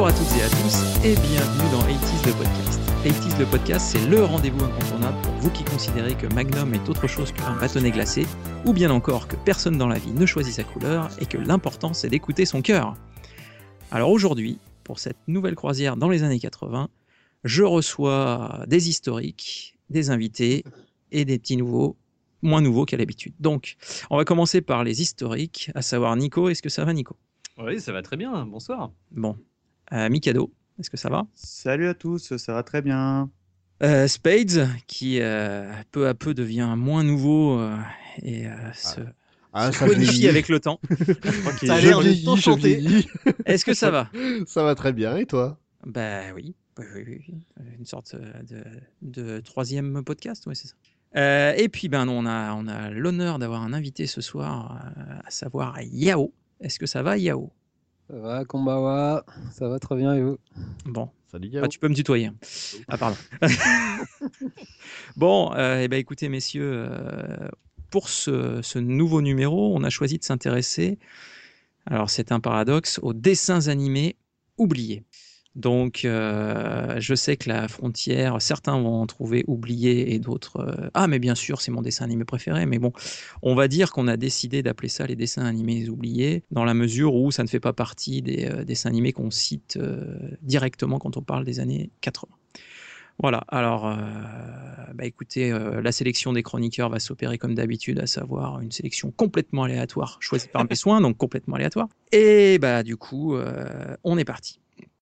Bonjour à toutes et à tous et bienvenue dans 80's le podcast. 80's le podcast, c'est le rendez-vous incontournable pour vous qui considérez que Magnum est autre chose qu'un bâtonnet glacé, ou bien encore que personne dans la vie ne choisit sa couleur et que l'important c'est d'écouter son cœur. Alors aujourd'hui, pour cette nouvelle croisière dans les années 80, je reçois des historiques, des invités et des petits nouveaux, moins nouveaux qu'à l'habitude. Donc, on va commencer par les historiques, à savoir Nico. Est-ce que ça va, Nico ? Oui, ça va très bien. Bonsoir. Bon. Mikado, est-ce que ça va ? Salut à tous, ça va très bien. Spades, qui peu à peu devient moins nouveau et se modifie avec le temps. Ça a l'air de t'enchanter. Est-ce que ça va ? Ça va très bien, et toi ? Bah oui. Une sorte de troisième podcast, ouais, c'est ça. Et puis on a l'honneur d'avoir un invité ce soir, à savoir Yao. Est-ce que ça va, Yao ? Ça va, Kombawa, ça va très bien et vous ? Bon. Salut Yao. Tu peux me tutoyer. Ah pardon. Bon, écoutez messieurs, pour ce nouveau numéro, on a choisi de s'intéresser, alors c'est un paradoxe, aux dessins animés oubliés. Donc, je sais que la frontière, certains vont en trouver oublié et d'autres... ah, mais bien sûr, c'est mon dessin animé préféré. Mais bon, on va dire qu'on a décidé d'appeler ça les dessins animés oubliés, dans la mesure où ça ne fait pas partie des dessins animés qu'on cite directement quand on parle des années 80. Voilà, alors, écoutez, la sélection des chroniqueurs va s'opérer comme d'habitude, à savoir une sélection complètement aléatoire, choisie par mes soins, donc complètement aléatoire. Et du coup, on est parti.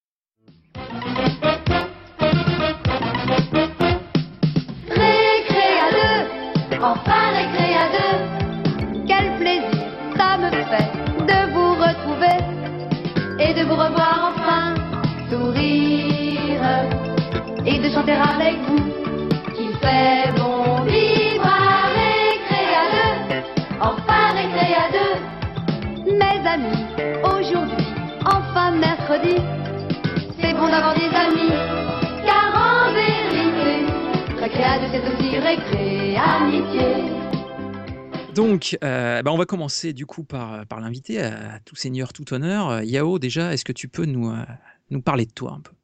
Récré à deux, enfin récré à deux. Quel plaisir ça me fait de vous retrouver et de vous revoir enfin sourire et de chanter avec vous qu'il fait bon vivre à récré à deux, enfin récré à deux. Mes amis, aujourd'hui, enfin mercredi, c'est bon d'avoir des amis, car en vérité, récré à deux, c'est aussi récré amitié. Donc, on va commencer du coup par l'invité, à tout seigneur, tout honneur. Yao, déjà, est-ce que tu peux nous parler de toi un peu ?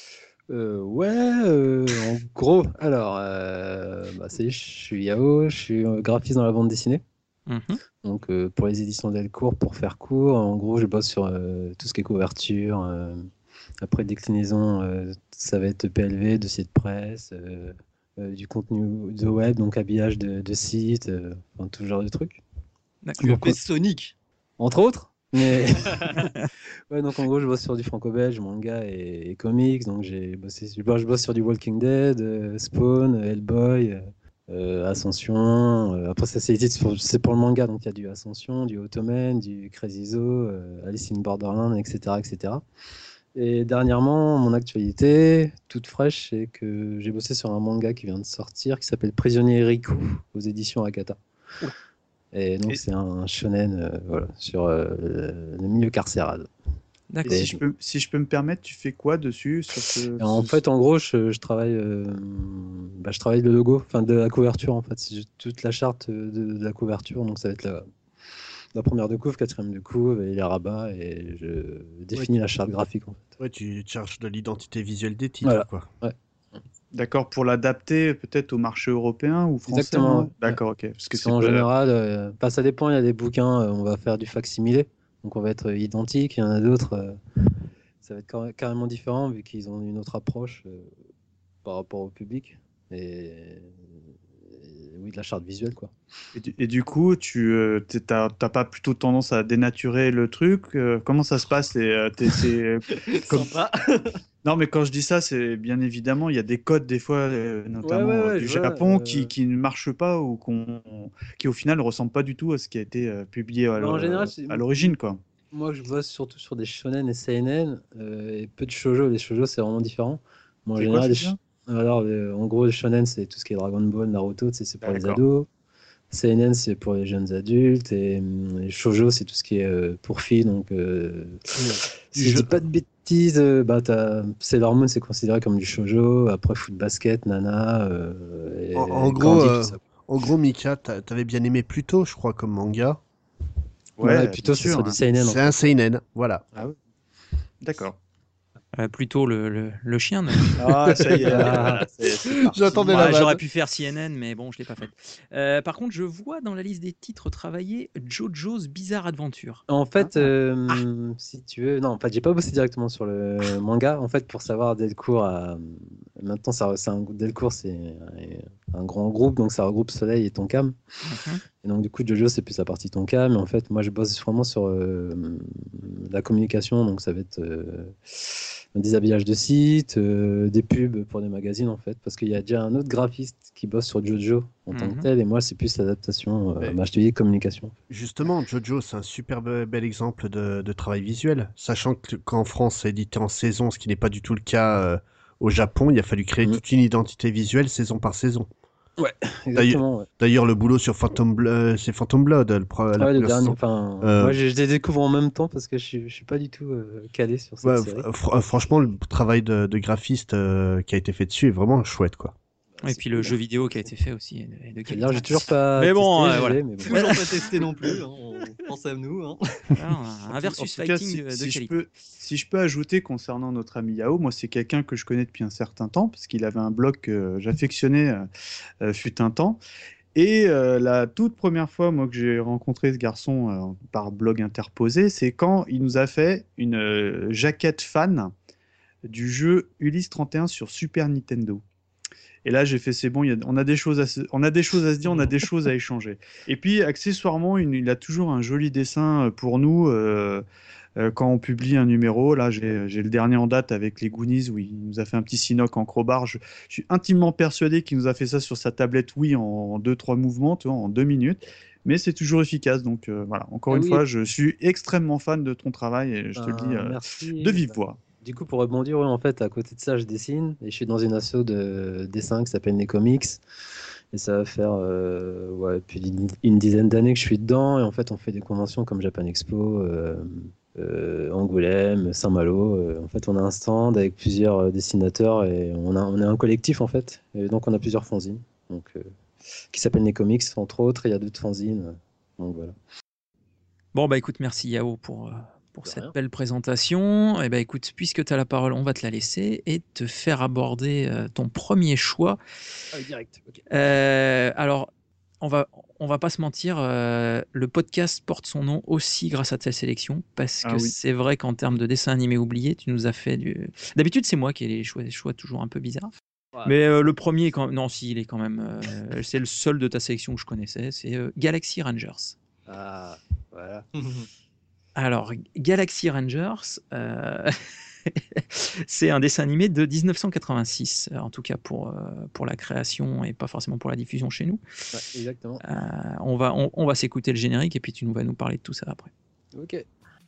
En gros, alors, salut, je suis Yao, je suis graphiste dans la bande dessinée. Donc, pour les éditions Delcourt, pour faire court, en gros, je bosse sur tout ce qui est couverture. Après, déclinaison, ça va être PLV, dossier de presse, du contenu de web, donc habillage de sites, tout ce genre de trucs. Tu as fait Sonic, entre autres. Mais ouais, donc en gros, je bosse sur du franco-belge, manga et comics. Donc je bosse sur du Walking Dead, Spawn, Hellboy, Ascension. Après, ça c'est pour le manga, donc il y a du Ascension, du Ottoman, du Crazy Zoo, Alice in Borderland, etc., etc. Et dernièrement, mon actualité toute fraîche, c'est que j'ai bossé sur un manga qui vient de sortir, qui s'appelle Prisonnier Riku, aux éditions Akata. Et donc c'est un shonen sur le milieu carcéral. D'accord. Et si je peux me permettre, tu fais quoi dessus sur En fait, en gros, je travaille le logo, de la couverture en fait. C'est toute la charte de la couverture, donc ça va être la première de couve, quatrième de couve et les rabats, et je définis la charte graphique en fait. Ouais, tu cherches de l'identité visuelle des titres, voilà. Quoi. Ouais. D'accord, pour l'adapter peut-être au marché européen ou français. Exactement. Ouais. D'accord, ok. Parce que en général, ça dépend. Il y a des bouquins, on va faire du facsimilé, donc on va être identique. Il y en a d'autres, ça va être carrément différent vu qu'ils ont une autre approche par rapport au public. Et oui, de la charte visuelle, quoi. Et du coup, t'as pas plutôt tendance à dénaturer le truc comment ça se passe Sympa. Non, mais quand je dis ça, c'est bien évidemment, il y a des codes des fois, notamment du Japon, qui ne marchent pas ou qui au final ne ressemblent pas du tout à ce qui a été publié à l'origine, quoi. Moi, je bosse surtout sur des shonen et seinen et peu de shoujo. Les shoujo, c'est vraiment différent. Moi, en général, en gros, les shonen, c'est tout ce qui est Dragon Ball, Naruto, c'est pour les ados. Seinen, c'est pour les jeunes adultes. Et les shoujo, c'est tout ce qui est pour filles. Donc, si je dis pas de bêtises, Sailor Moon, c'est considéré comme du shoujo. Après, foot basket, Nana. En gros, Mika, t'avais bien aimé Pluto, je crois, comme manga. Ouais, Pluto, c'est sur du seinen. C'est un seinen, voilà. Ah oui. D'accord. Plutôt le chien. Donc. Ah, ça y est. J'attendais la J'aurais pu faire CNN, mais bon, je l'ai pas fait. Par contre, je vois dans la liste des titres travaillés JoJo's Bizarre Adventure. En fait, si tu veux, non, en fait, j'ai pas bossé directement sur le manga. En fait, pour savoir Delcourt, maintenant, Delcourt, c'est un grand groupe, donc ça regroupe Soleil et Tonkam. Et donc, du coup, JoJo, c'est plus la partie Tonkam. Mais en fait, moi, je bosse vraiment sur la communication, donc ça va être des habillages de sites, des pubs pour des magazines, en fait, parce qu'il y a déjà un autre graphiste qui bosse sur JoJo en tant que tel, et moi, c'est plus l'adaptation, je te dis, communication. Justement, JoJo, c'est un super bel exemple de travail visuel, sachant qu'en France, c'est édité en saison, ce qui n'est pas du tout le cas au Japon. Il a fallu créer toute une identité visuelle saison par saison. Ouais, exactement. D'ailleurs, le boulot sur Phantom Blood, c'est Phantom Blood, le dernier. Moi, je les découvre en même temps parce que je suis pas du tout calé sur cette série. Franchement, le travail de graphiste qui a été fait dessus est vraiment chouette, quoi. Et puis le jeu vidéo qui a été fait aussi est de qualité. J'ai toujours pas. Mais bon, voilà. Toujours pas testé non plus. On pense à nous. Un versus fighting de qualité. Si je peux ajouter concernant notre ami Yao, moi c'est quelqu'un que je connais depuis un certain temps parce qu'il avait un blog que j'affectionnais fut un temps. Et la toute première fois moi que j'ai rencontré ce garçon par blog interposé, c'est quand il nous a fait une jaquette fan du jeu Ulysse 31 sur Super Nintendo. Et là, j'ai fait, c'est bon, on a des choses à se dire, on a des choses à échanger. Et puis, accessoirement, il a toujours un joli dessin pour nous quand on publie un numéro. Là, j'ai le dernier en date avec les Goonies où il nous a fait un petit Sinoc en crowbar. Je suis intimement persuadé qu'il nous a fait ça sur sa tablette Wii en 2-3 mouvements, tu vois, en 2 minutes. Mais c'est toujours efficace. Donc voilà, encore une fois, je suis extrêmement fan de ton travail et je te le dis de vive voix. Du coup, pour rebondir, en fait, à côté de ça, je dessine et je suis dans une asso de dessin qui s'appelle Les Comics. Et ça va faire depuis une dizaine d'années que je suis dedans. Et en fait, on fait des conventions comme Japan Expo, Angoulême, Saint-Malo. En fait, on a un stand avec plusieurs dessinateurs et on est un collectif, en fait. Et donc, on a plusieurs fanzines qui s'appellent Les Comics, entre autres. Il y a d'autres fanzines. Donc, voilà. Bon, bah écoute, merci Yao pour cette belle présentation. Et ben écoute, puisque tu as la parole, on va te la laisser et te faire aborder ton premier choix. Direct. Okay. Alors, on va pas se mentir, le podcast porte son nom aussi grâce à ta sélection, parce que c'est vrai qu'en termes de dessin animé oublié, tu nous as fait du... D'habitude, c'est moi qui ai les choix toujours un peu bizarres. Ouais. Mais le premier, il est quand même... c'est le seul de ta sélection que je connaissais, c'est Galaxy Rangers. Ah, voilà. Alors, Galaxy Rangers, c'est un dessin animé de 1986, en tout cas pour la création et pas forcément pour la diffusion chez nous. Ouais, exactement. On va s'écouter le générique et puis tu vas nous parler de tout ça après. Ok.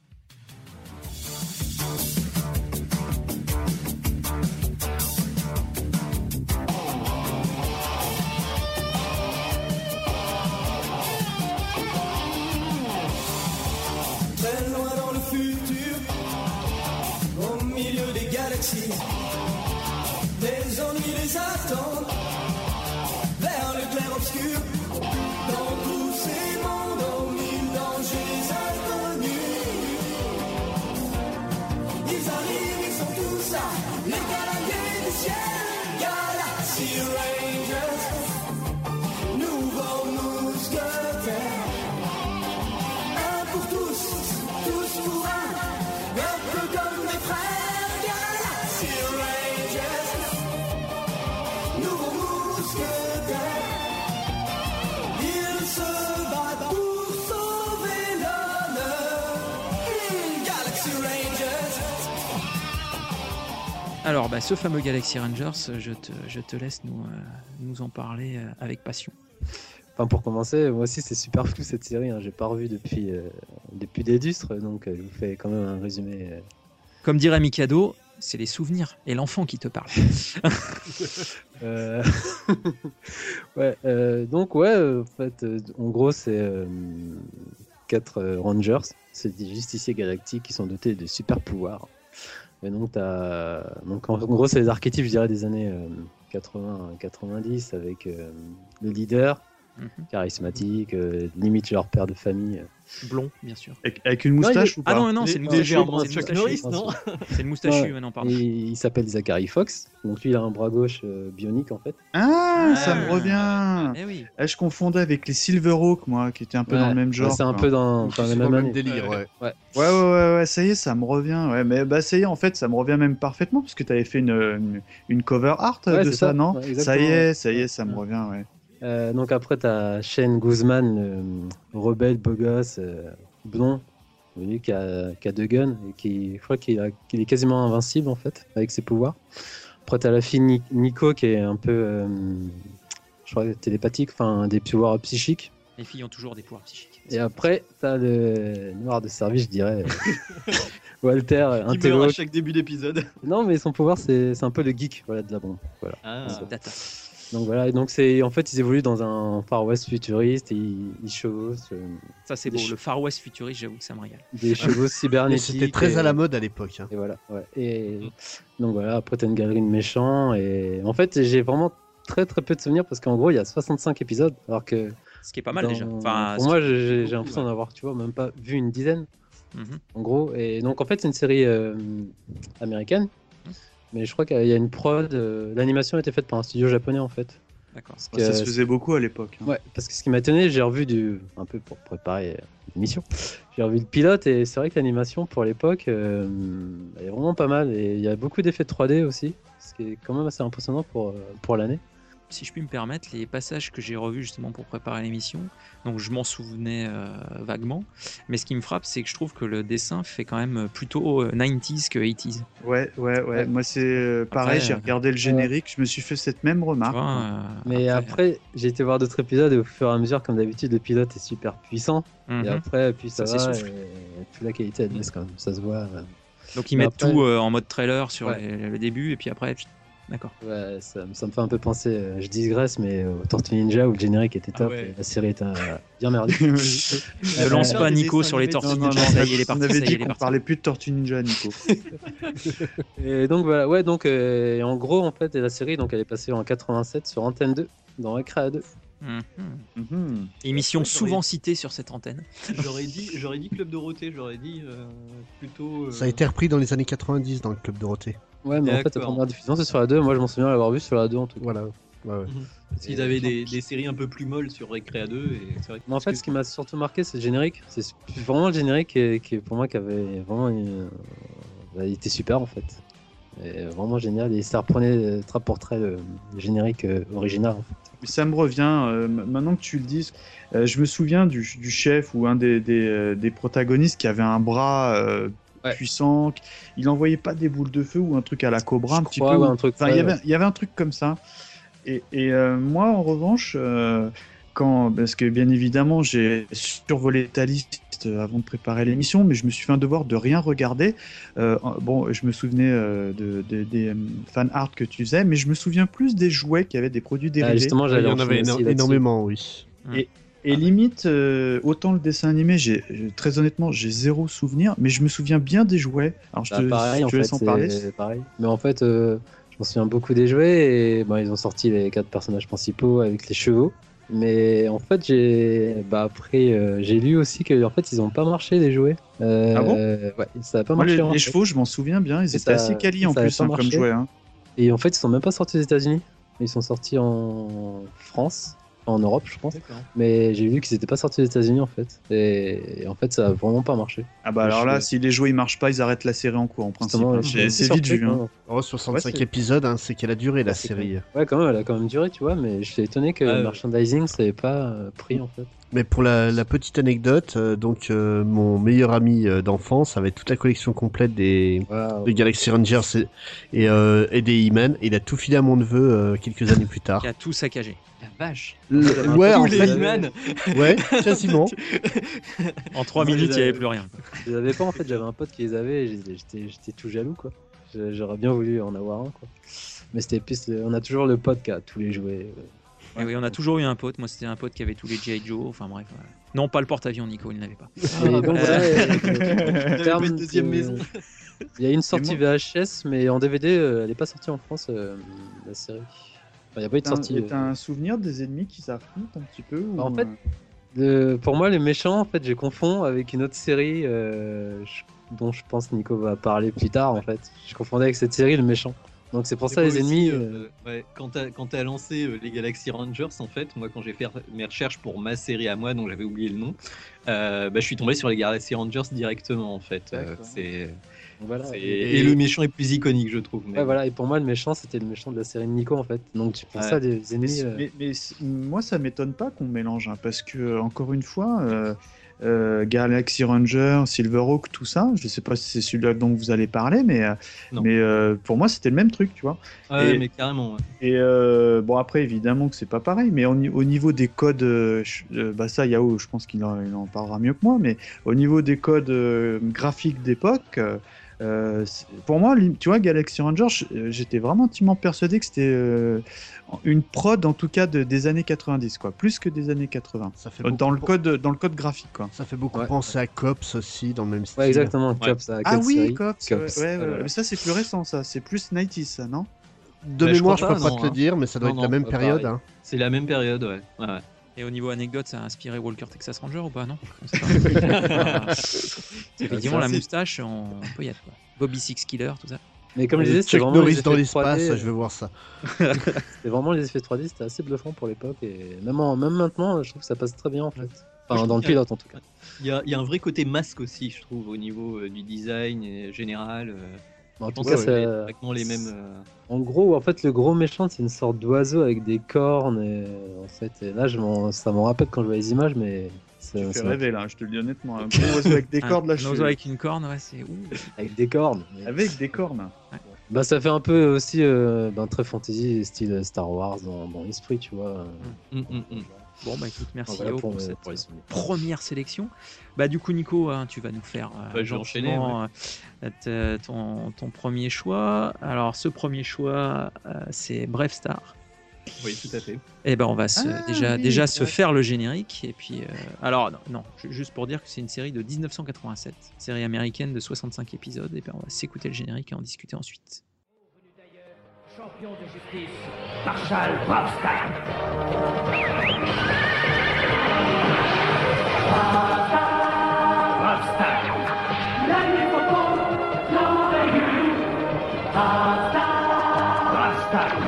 Des ennuis les attendent vers le clair-obscur. Dans tous ces mondes aux mille dangers inconnus, ils arrivent, ils sont tous là, les galaxies du ciel. Galaxy Rangers, nouveaux mousquetaires. Un pour tous, tous pour un peu comme des frères. Alors, ce fameux Galaxy Rangers, je te laisse nous en parler avec passion. Enfin, pour commencer, moi aussi c'est super flou cette série, j'ai pas revu depuis des lustres, donc je vous fais quand même un résumé. Comme dirait Mikado, c'est les souvenirs et l'enfant qui te parle. En fait, en gros c'est 4 Rangers, c'est des justiciers galactiques qui sont dotés de super pouvoirs. Et donc, en gros, c'est les archétypes, je dirais, des années 80-90 avec le leader, charismatiques, limite leur père de famille. Blond, bien sûr. Avec une moustache ou pas? Ah non, c'est le moustachu. C'est Chuck Norris, non? C'est le moustachu, non, pardon. Il s'appelle Zachary Fox, donc lui il a un bras gauche bionique en fait. Ça me revient. Eh oui. Je confondais avec les Silverhawks, moi, qui étaient un peu dans le même genre. C'est un peu dans la même année. délire, Ouais, ça y est, ça me revient. Ouais, mais ça y est, en fait, ça me revient même parfaitement, parce que tu avais fait une cover art de ça, non? Ouais, ça y est, ça me revient, ouais. Donc après, t'as Shane Guzman, le rebelle, beau gosse, blond, lui qui a 2 guns et je crois qu'il est quasiment invincible en fait avec ses pouvoirs. Après, t'as la fille Nico qui est un peu, je crois, télépathique, enfin des pouvoirs psychiques. Les filles ont toujours des pouvoirs psychiques. Et après, t'as le noir de service, je dirais, Walter, Qui meurt à chaque début d'épisode. Non, mais son pouvoir, c'est un peu le geek, voilà, de la bombe. Voilà. Data. Donc voilà, et donc en fait ils évoluent dans un Far West futuriste et ils chevauchent. Ça c'est beau, le Far West futuriste, j'avoue que ça me régale. Des chevaux cybernétiques. C'était très à la mode à l'époque. Et voilà, ouais. Et donc voilà, après t'as une galerie de méchants et en fait j'ai vraiment très très peu de souvenirs parce qu'en gros il y a 65 épisodes alors que. Ce qui est pas mal déjà. Enfin, pour moi j'ai l'impression d'en avoir, tu vois, même pas vu une dizaine. En gros, et donc en fait c'est une série américaine. Mais je crois qu'il y a une prod, l'animation a été faite par un studio japonais en fait. D'accord. Ça se faisait beaucoup à l'époque. Ouais, parce que ce qui m'a étonné, j'ai revu un peu pour préparer l'émission, j'ai revu le pilote et c'est vrai que l'animation pour l'époque, elle est vraiment pas mal et il y a beaucoup d'effets 3D aussi, ce qui est quand même assez impressionnant pour l'année. Si je puis me permettre, les passages que j'ai revus justement pour préparer l'émission, donc je m'en souvenais vaguement, mais ce qui me frappe, c'est que je trouve que le dessin fait quand même plutôt 90s que 80s. Ouais. Moi, c'est pareil, j'ai regardé le générique, je me suis fait cette même remarque. Mais après, j'ai été voir d'autres épisodes et au fur et à mesure, comme d'habitude, le pilote est super puissant. Et après, puis ça va, et puis la qualité, elle baisse quand même, ça se voit. Donc ils mettent tout en mode trailer sur le début, et puis après... D'accord. Ouais, ça me fait un peu penser, je digresse, mais au Tortue Ninja où le générique était top et la série était bien merdique. Ne lance pas Nico sur les Tortues Ninja, ça y est, il est parti. On avait dit qu'on parlait plus de Tortue Ninja, Nico. Et donc voilà, ouais, donc en gros, en fait, la série, donc elle est passée en 87 sur Antenne 2, dans Recréa 2. Émission souvent citée sur cette antenne. J'aurais dit Club Dorothée, j'aurais dit plutôt. Ça a été repris dans les années 90 dans le Club Dorothée. Ouais, mais en fait, la première diffusion c'est sur la 2. Moi, je m'en souviens l'avoir vu sur la 2 en tout cas. Voilà. Ouais. Parce qu'ils avaient des séries un peu plus molles sur Recréa 2. Et c'est vrai que mais en fait, ce qui m'a surtout marqué, c'est le générique. C'est vraiment le générique qui pour moi, qui avait vraiment. Il était super en fait. Et vraiment génial. Et ça reprenait trait pour trait le générique original en fait. Ça me revient, maintenant que tu le dis, je me souviens du chef ou un des protagonistes qui avait un bras puissant, il envoyait pas des boules de feu ou un truc à la Cobra, un petit peu. Un truc, il y avait un truc comme ça. Et moi, en revanche, parce que bien évidemment, j'ai survolé ta liste avant de préparer l'émission, mais je me suis fait un devoir de rien regarder. Je me souvenais des fan art que tu faisais, mais je me souviens plus des jouets qui avaient des produits dérivés. Justement, il y en avait énormément, oui. Et limite, autant le dessin animé, très honnêtement, j'ai zéro souvenir, mais je me souviens bien des jouets. Alors je te laisse en parler. Pareil. Mais en fait, je m'en souviens beaucoup des jouets et ils ont sorti les 4 personnages principaux avec les chevaux. Mais en fait, j'ai lu aussi que en fait, ils n'ont pas marché les jouets. Ah bon? Ouais, ça n'a pas marché. Les chevaux, je m'en souviens bien, ils étaient assez quali en plus comme jouets. Et en fait, ils sont même pas sortis aux États-Unis. Ils sont sortis en France. En Europe, je pense. D'accord. Mais j'ai vu qu'ils n'étaient pas sortis aux États-Unis en fait. Et en fait, ça a vraiment pas marché. Ah bah alors là, si les jouets ils marchent pas, ils arrêtent la série en cours en principe. C'est vite vu. 65 épisodes, c'est qu'elle a duré la série. Ouais, quand même, elle a quand même duré, tu vois. Mais je suis étonné que le merchandising ça n'ait pas pris en fait. Mais pour la petite anecdote, mon meilleur ami d'enfance avait toute la collection complète des Galaxy Rangers et des He-Man. Il a tout filé à mon neveu quelques années plus tard. Il a tout saccagé. La vache. Ouais, quasiment. En 3 minutes, il n'y avait plus rien. Je les avais pas en fait, j'avais un pote qui les avait et j'étais tout jaloux quoi. J'aurais bien voulu en avoir un quoi. Mais c'était plus, on a toujours le pote qui a tous les jouets. Oui, on a toujours eu un pote. Moi, c'était un pote qui avait tous les G.I. Joe. Enfin bref. Non, pas le porte-avions, Nico, il n'avait pas. Et donc voilà, une deuxième maison. Il y a une sortie VHS, mais en DVD, elle n'est pas sortie en France, la série. Il n'y a pas eu de sortie. T'as un souvenir des ennemis qui s'affrontent un petit peu ou... En fait, pour moi, les méchants, en fait, je confonds avec une autre série dont je pense Nico va parler plus tard. En fait, je confondais avec cette série le méchant. Donc c'est pour ça les ennemis. Ouais, quand t'as lancé les Galaxy Rangers, en fait, moi quand j'ai fait mes recherches pour ma série à moi, dont j'avais oublié le nom, je suis tombé sur les Galaxy Rangers directement en fait. Et le méchant est plus iconique, je trouve. Ouais, voilà. Et pour moi, le méchant, c'était le méchant de la série de Nico en fait. Donc c'est pour ça des ennemis. Mais moi, ça m'étonne pas qu'on mélange, parce que encore une fois. Galaxy Ranger, Silverhawk, tout ça. Je sais pas si c'est celui-là dont vous allez parler, mais pour moi c'était le même truc, tu vois. Mais carrément. Ouais. Et bon, après évidemment que c'est pas pareil, mais au niveau des codes, ça Yao, je pense qu'il en parlera mieux que moi, mais au niveau des codes graphiques d'époque. Pour moi, tu vois, Galaxy Rangers, j'étais vraiment intimement persuadé que c'était une prod, en tout cas des années 90, quoi, plus que des années 80. Ça fait dans le code graphique, quoi. Ça fait beaucoup penser à Cops aussi, dans le même style. Ouais, exactement. Cops. Ah oui, Cops. Mais ça, c'est plus récent, ça. C'est plus 90s, ça, non? De mémoire, je peux pas te le dire, mais ça doit être la même période. Hein. C'est la même période, ouais. Et au niveau anecdote, ça a inspiré Walker Texas Ranger ou pas? Non. Effectivement, la moustache, on peut y être. Quoi. Bobby Six Killer, tout ça. Mais comme je disais, Chuck Norris dans l'espace, je veux voir ça. C'était vraiment les effets 3D, c'était assez bluffant pour l'époque. Et même maintenant, je trouve que ça passe très bien en fait. Enfin, dans le pilote en tout cas. Il y a un vrai côté masque aussi, je trouve, au niveau du design général. En tout cas, c'est les mêmes. En gros, en fait, le gros méchant, c'est une sorte d'oiseau avec des cornes. Et là, ça m'en rappelle quand je vois les images, mais. Tu fais rêver là, je te le dis honnêtement. Un gros oiseau avec des cornes là. Un oiseau avec une corne, ouais, c'est. Avec des cornes. Avec des cornes. Ouais. Ça fait un peu aussi très fantasy, style Star Wars dans l'esprit, tu vois. Bon, écoute, merci Yao pour cette première sélection. Du coup, Nico, tu vas nous faire ton premier choix. Alors, ce premier choix, c'est Brave Star. Oui, tout à fait. Et on va se faire le générique. Et puis, juste pour dire que c'est une série de 1987, série américaine de 65 épisodes. Et on va s'écouter le générique et en discuter ensuite. Champion de justice, Marshall Bravestar. Bravestar. L'année photo, l'envers. Bravestar.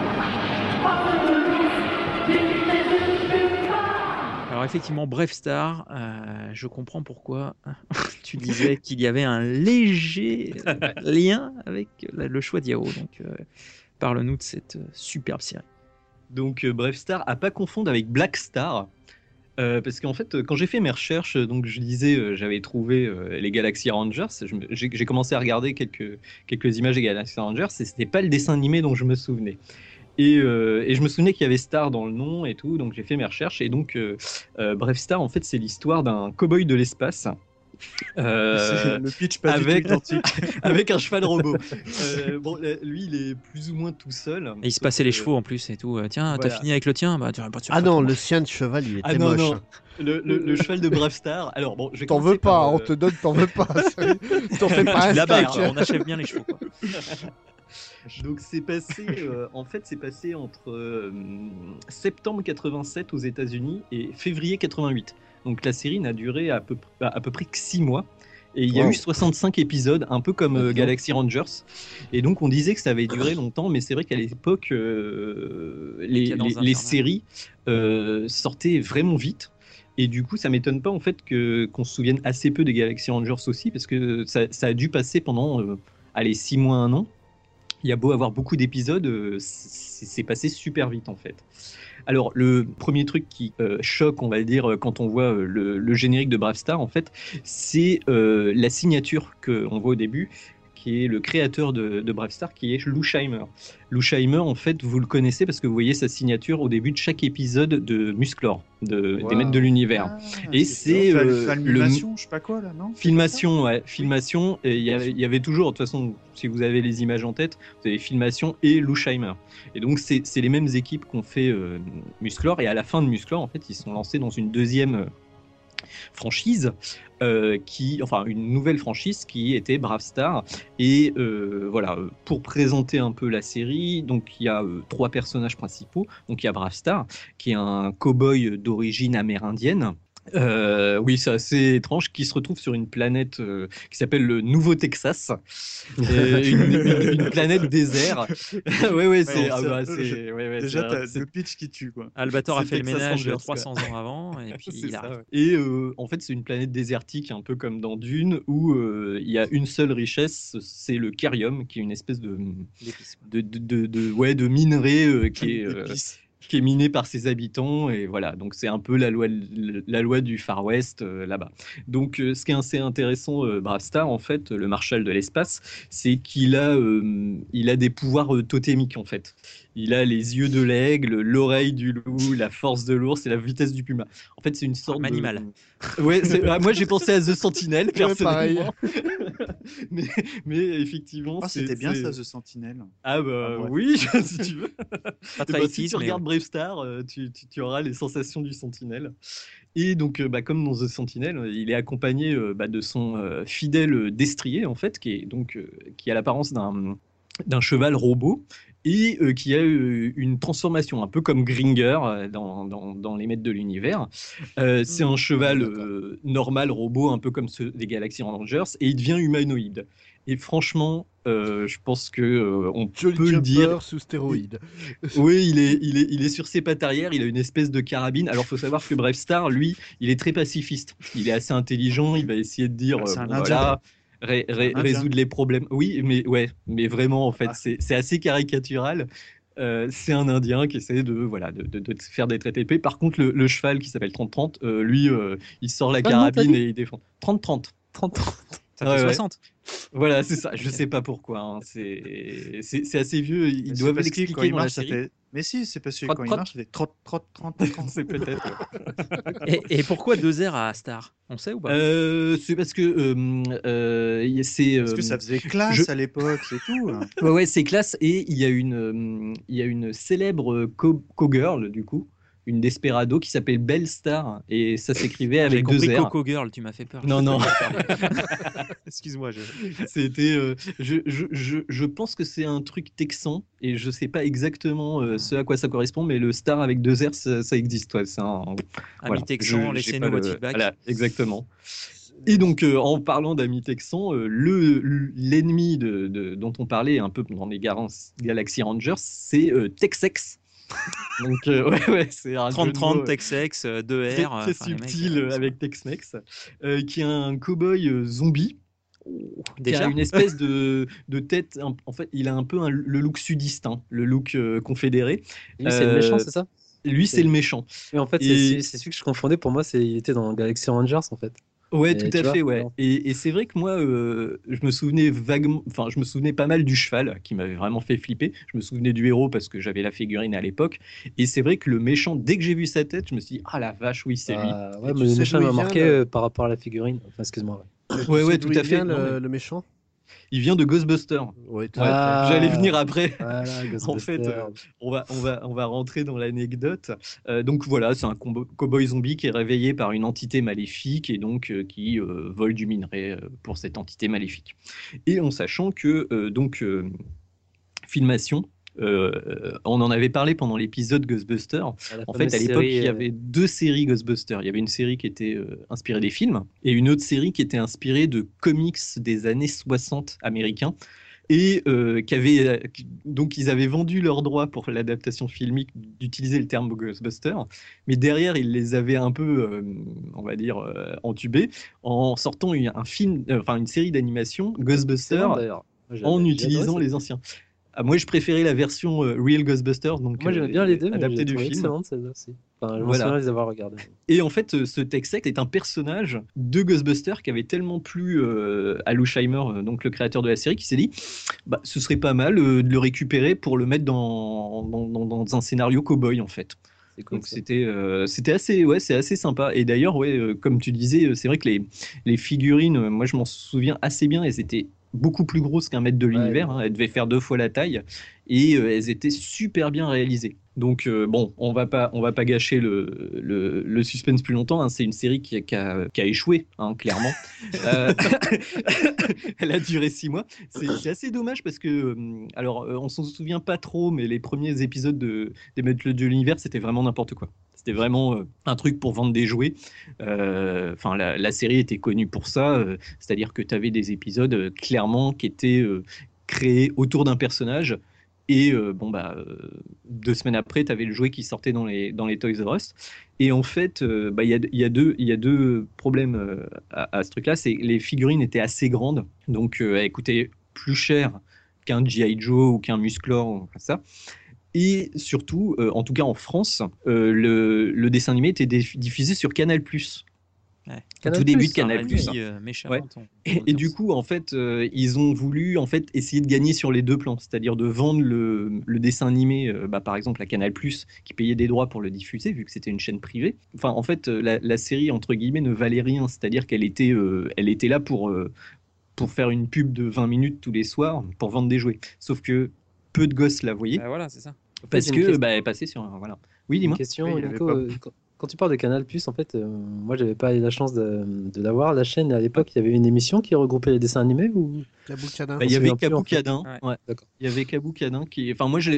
Alors effectivement, Brave Star, je comprends pourquoi tu disais qu'il y avait un léger lien avec le choix d'Yao. Donc parle-nous de cette superbe série. Donc Brave Star, à pas confondre avec Black Star, parce qu'en fait, quand j'ai fait mes recherches, donc je disais, j'avais trouvé les Galaxy Rangers, j'ai commencé à regarder quelques images des Galaxy Rangers, et c'était pas le dessin animé dont je me souvenais. Et je me souvenais qu'il y avait Star dans le nom et tout, donc j'ai fait mes recherches. Et donc, Brave Star, en fait, c'est l'histoire d'un cow-boy de l'espace. Le pitch pas identique. Avec un cheval robot. Lui, il est plus ou moins tout seul. Et il se passait les chevaux en plus et tout. Tiens, t'as fini avec le tien? Le sien de cheval, il était moche. Non. Le cheval de Brave Star. Alors bon, je t'en veux pas, on te donne, t'en veux pas. T'en fais pas un steak. On achève bien les chevaux, quoi. Donc c'est passé entre septembre 87 aux États-Unis et février 88. Donc la série n'a duré à peu près que 6 mois. Et il y a eu 65 épisodes, un peu comme Galaxy Rangers. Et donc on disait que ça avait duré longtemps, mais c'est vrai qu'à l'époque, les séries sortaient vraiment vite. Et du coup, ça m'étonne pas en fait qu'on se souvienne assez peu des Galaxy Rangers aussi, parce que ça a dû passer pendant 6 mois, 1 an. Il y a beau avoir beaucoup d'épisodes, c'est passé super vite en fait. Alors le premier truc qui choque, on va dire, quand on voit le générique de Brave Star, en fait, c'est la signature qu'on voit au début, qui est le créateur de Brave Star, qui est Lou Scheimer. Lou Scheimer, en fait, vous le connaissez parce que vous voyez sa signature au début de chaque épisode de Musclor, des Maîtres de l'Univers. Et c'est Filmation, je sais pas quoi là, non? Filmation, ouais, Filmation. Et il y avait toujours, de toute façon, si vous avez les images en tête, vous avez Filmation et Lou Scheimer. Et donc c'est les mêmes équipes qu'on fait Musclor. Et à la fin de Musclor, en fait, ils sont lancés dans une deuxième franchise, une nouvelle franchise qui était Bravestar. Et voilà, pour présenter un peu la série, donc il y a 3 personnages principaux. Donc il y a Bravestar, qui est un cow-boy d'origine amérindienne. Oui, c'est assez étrange, qui se retrouve sur une planète qui s'appelle le Nouveau Texas, une planète désert. Déjà, t'as le pitch qui tue, quoi. Albator a fait le Texas ménage Rangers, 300 ans avant, et puis il arrive. Ça. Et en fait, c'est une planète désertique, un peu comme dans Dune, où il y a une seule richesse, c'est le Carium, qui est une espèce de minerai qui est miné par ses habitants, et voilà, donc c'est un peu la loi du Far West là-bas. Donc ce qui est assez intéressant, Bravestar, en fait, le marshal de l'espace, c'est qu'il a des pouvoirs totémiques, en fait. Il a les yeux de l'aigle, l'oreille du loup, la force de l'ours et la vitesse du puma. En fait, c'est une sorte animal. Ouais, moi j'ai pensé à The Sentinel, personnellement. mais effectivement, c'était bien ça, The Sentinel. Ah bah oui, si tu veux. Pas très Si tu regardes Bravestar, tu auras les sensations du Sentinel. Et donc, comme dans The Sentinel, il est accompagné de son fidèle destrier, en fait, qui a l'apparence d'un cheval robot, et qui a une transformation un peu comme Gringer dans les Maîtres de l'Univers. C'est un cheval normal, robot, un peu comme ceux des Galaxy Rangers, et il devient humanoïde. Et franchement, je pense que on peut le dire. Sous stéroïdes. Oui, il est sur ses pattes arrière, il a une espèce de carabine. Alors, il faut savoir que Bravestar, lui, il est très pacifiste. Il est assez intelligent, il va essayer de dire, résoudre les problèmes. Oui, mais vraiment, en fait, c'est assez caricatural. C'est un Indien qui essaie de faire des traités de paix. Par contre, le cheval qui s'appelle 30-30, lui, il sort la carabine et il défend. 30-30. Ça fait 60. Voilà, c'est ça. Je sais pas pourquoi. Hein. C'est assez vieux. Ils doivent l'expliquer dans la série. Mais si, c'est parce que quand il marche, c'est 30. C'est peut-être. Et pourquoi 2 R à Star? On sait ou pas? C'est parce que parce que ça faisait classe à l'époque, c'est tout. Ouais, c'est classe. Et il y a une célèbre cowgirl, du coup, une desperado qui s'appelle Belle Star, et ça s'écrivait avec 2 R. J'ai compris Coco Girl, tu m'as fait peur. Non. Excuse-moi. C'était, je pense que c'est un truc texan, et je sais pas exactement ce à quoi ça correspond, mais le Star avec 2 R, ça existe. Ouais, c'est Ami texan, laissez-nous votre feedback. Voilà, exactement. Et donc, en parlant d'amis texans, l'ennemi dont on parlait un peu dans les Galaxy Rangers, c'est Tex-Ex. Donc, c'est un 30-30, Tex-Ex, 2R. Très subtil avec Tex-Mex, qui est un cow-boy zombie. Qui a une espèce de tête. En fait, il a un peu le look sudiste, le look confédéré. Lui, c'est le méchant, c'est ça? Lui, c'est le méchant. Mais en fait, c'est celui que je confondais. Pour moi, il était dans Galaxy Rangers, en fait. Ouais, tout à fait, ouais. Et c'est vrai que moi, je me souvenais vaguement, je me souvenais pas mal du cheval qui m'avait vraiment fait flipper. Je me souvenais du héros parce que j'avais la figurine à l'époque. Et c'est vrai que le méchant, dès que j'ai vu sa tête, je me suis dit, ah la vache, oui, c'est lui. Ouais, mais le méchant m'a marqué par rapport à la figurine. Enfin, excuse-moi. Ouais, tout à fait. Le méchant. Il vient de Ghostbusters. J'allais venir après. Voilà, en fait, on va rentrer dans l'anecdote. Donc voilà, c'est un cow-boy zombie qui est réveillé par une entité maléfique et donc qui vole du minerai pour cette entité maléfique. Et en sachant que filmation. On en avait parlé pendant l'épisode Ghostbusters. En fait, à l'époque, il y avait 2 séries Ghostbusters. Il y avait une série qui était inspirée des films et une autre série qui était inspirée de comics des années 60 américains. Et donc ils avaient vendu leurs droits pour l'adaptation filmique d'utiliser le terme Ghostbusters, mais derrière ils les avaient un peu, on va dire, entubés en sortant une série d'animation Ghostbusters en utilisant les anciens. Moi, je préférais la version Real Ghostbusters, donc moi j'aimais bien les deux, adaptée du film. Excellente celle-là aussi. Enfin, je me souviens les avoir regardées. Et en fait, ce Tex-Ex est un personnage de Ghostbusters qui avait tellement plu à Lou Scheimer, donc le créateur de la série, qui s'est dit, ce serait pas mal de le récupérer pour le mettre dans un scénario cow-boy en fait. Cool, donc c'était c'est assez sympa. Et d'ailleurs, comme tu disais, c'est vrai que les figurines, moi je m'en souviens assez bien, elles étaient beaucoup plus grosses qu'un maître de l'univers, elles devaient faire 2 fois la taille, et elles étaient super bien réalisées. Donc bon, on va pas gâcher le suspense plus longtemps, c'est une série qui a échoué, clairement. Elle a duré 6 mois. C'est assez dommage parce que, alors on s'en souvient pas trop, mais les premiers épisodes des maîtres de l'univers, c'était vraiment n'importe quoi. C'était vraiment un truc pour vendre des jouets. Enfin, la série était connue pour ça, c'est-à-dire que tu avais des épisodes clairement qui étaient créés autour d'un personnage. Et 2 semaines après, tu avais le jouet qui sortait dans les Toys R Us. Et en fait, il y a deux problèmes à ce truc-là. C'est que les figurines étaient assez grandes, donc elles coûtaient plus cher qu'un G.I. Joe ou qu'un Musclor ou comme ça. Et surtout, en tout cas en France, le dessin animé était diffusé sur Canal+. Au tout début de Canal+. Et du coup, en fait, ils ont voulu essayer de gagner sur les 2 plans, c'est-à-dire de vendre le dessin animé, par exemple à Canal+, qui payait des droits pour le diffuser, vu que c'était une chaîne privée. Enfin, en fait, la série, entre guillemets, ne valait rien, c'est-à-dire qu'elle était là pour faire une pub de 20 minutes tous les soirs, pour vendre des jouets. Sauf que peu de gosses la voyaient. Voilà, c'est ça. Parce que elle passait sur... Voilà. Oui, dis-moi. Une question, Nico, quand tu parles de Canal+, en fait, moi, j'avais pas eu la chance de l'avoir. La chaîne, à l'époque, il y avait une émission qui regroupait les dessins animés ou... Kaboukadin. Il y avait Kaboukadin. Ouais. D'accord. Il y avait Kaboukadin qui... Enfin, moi,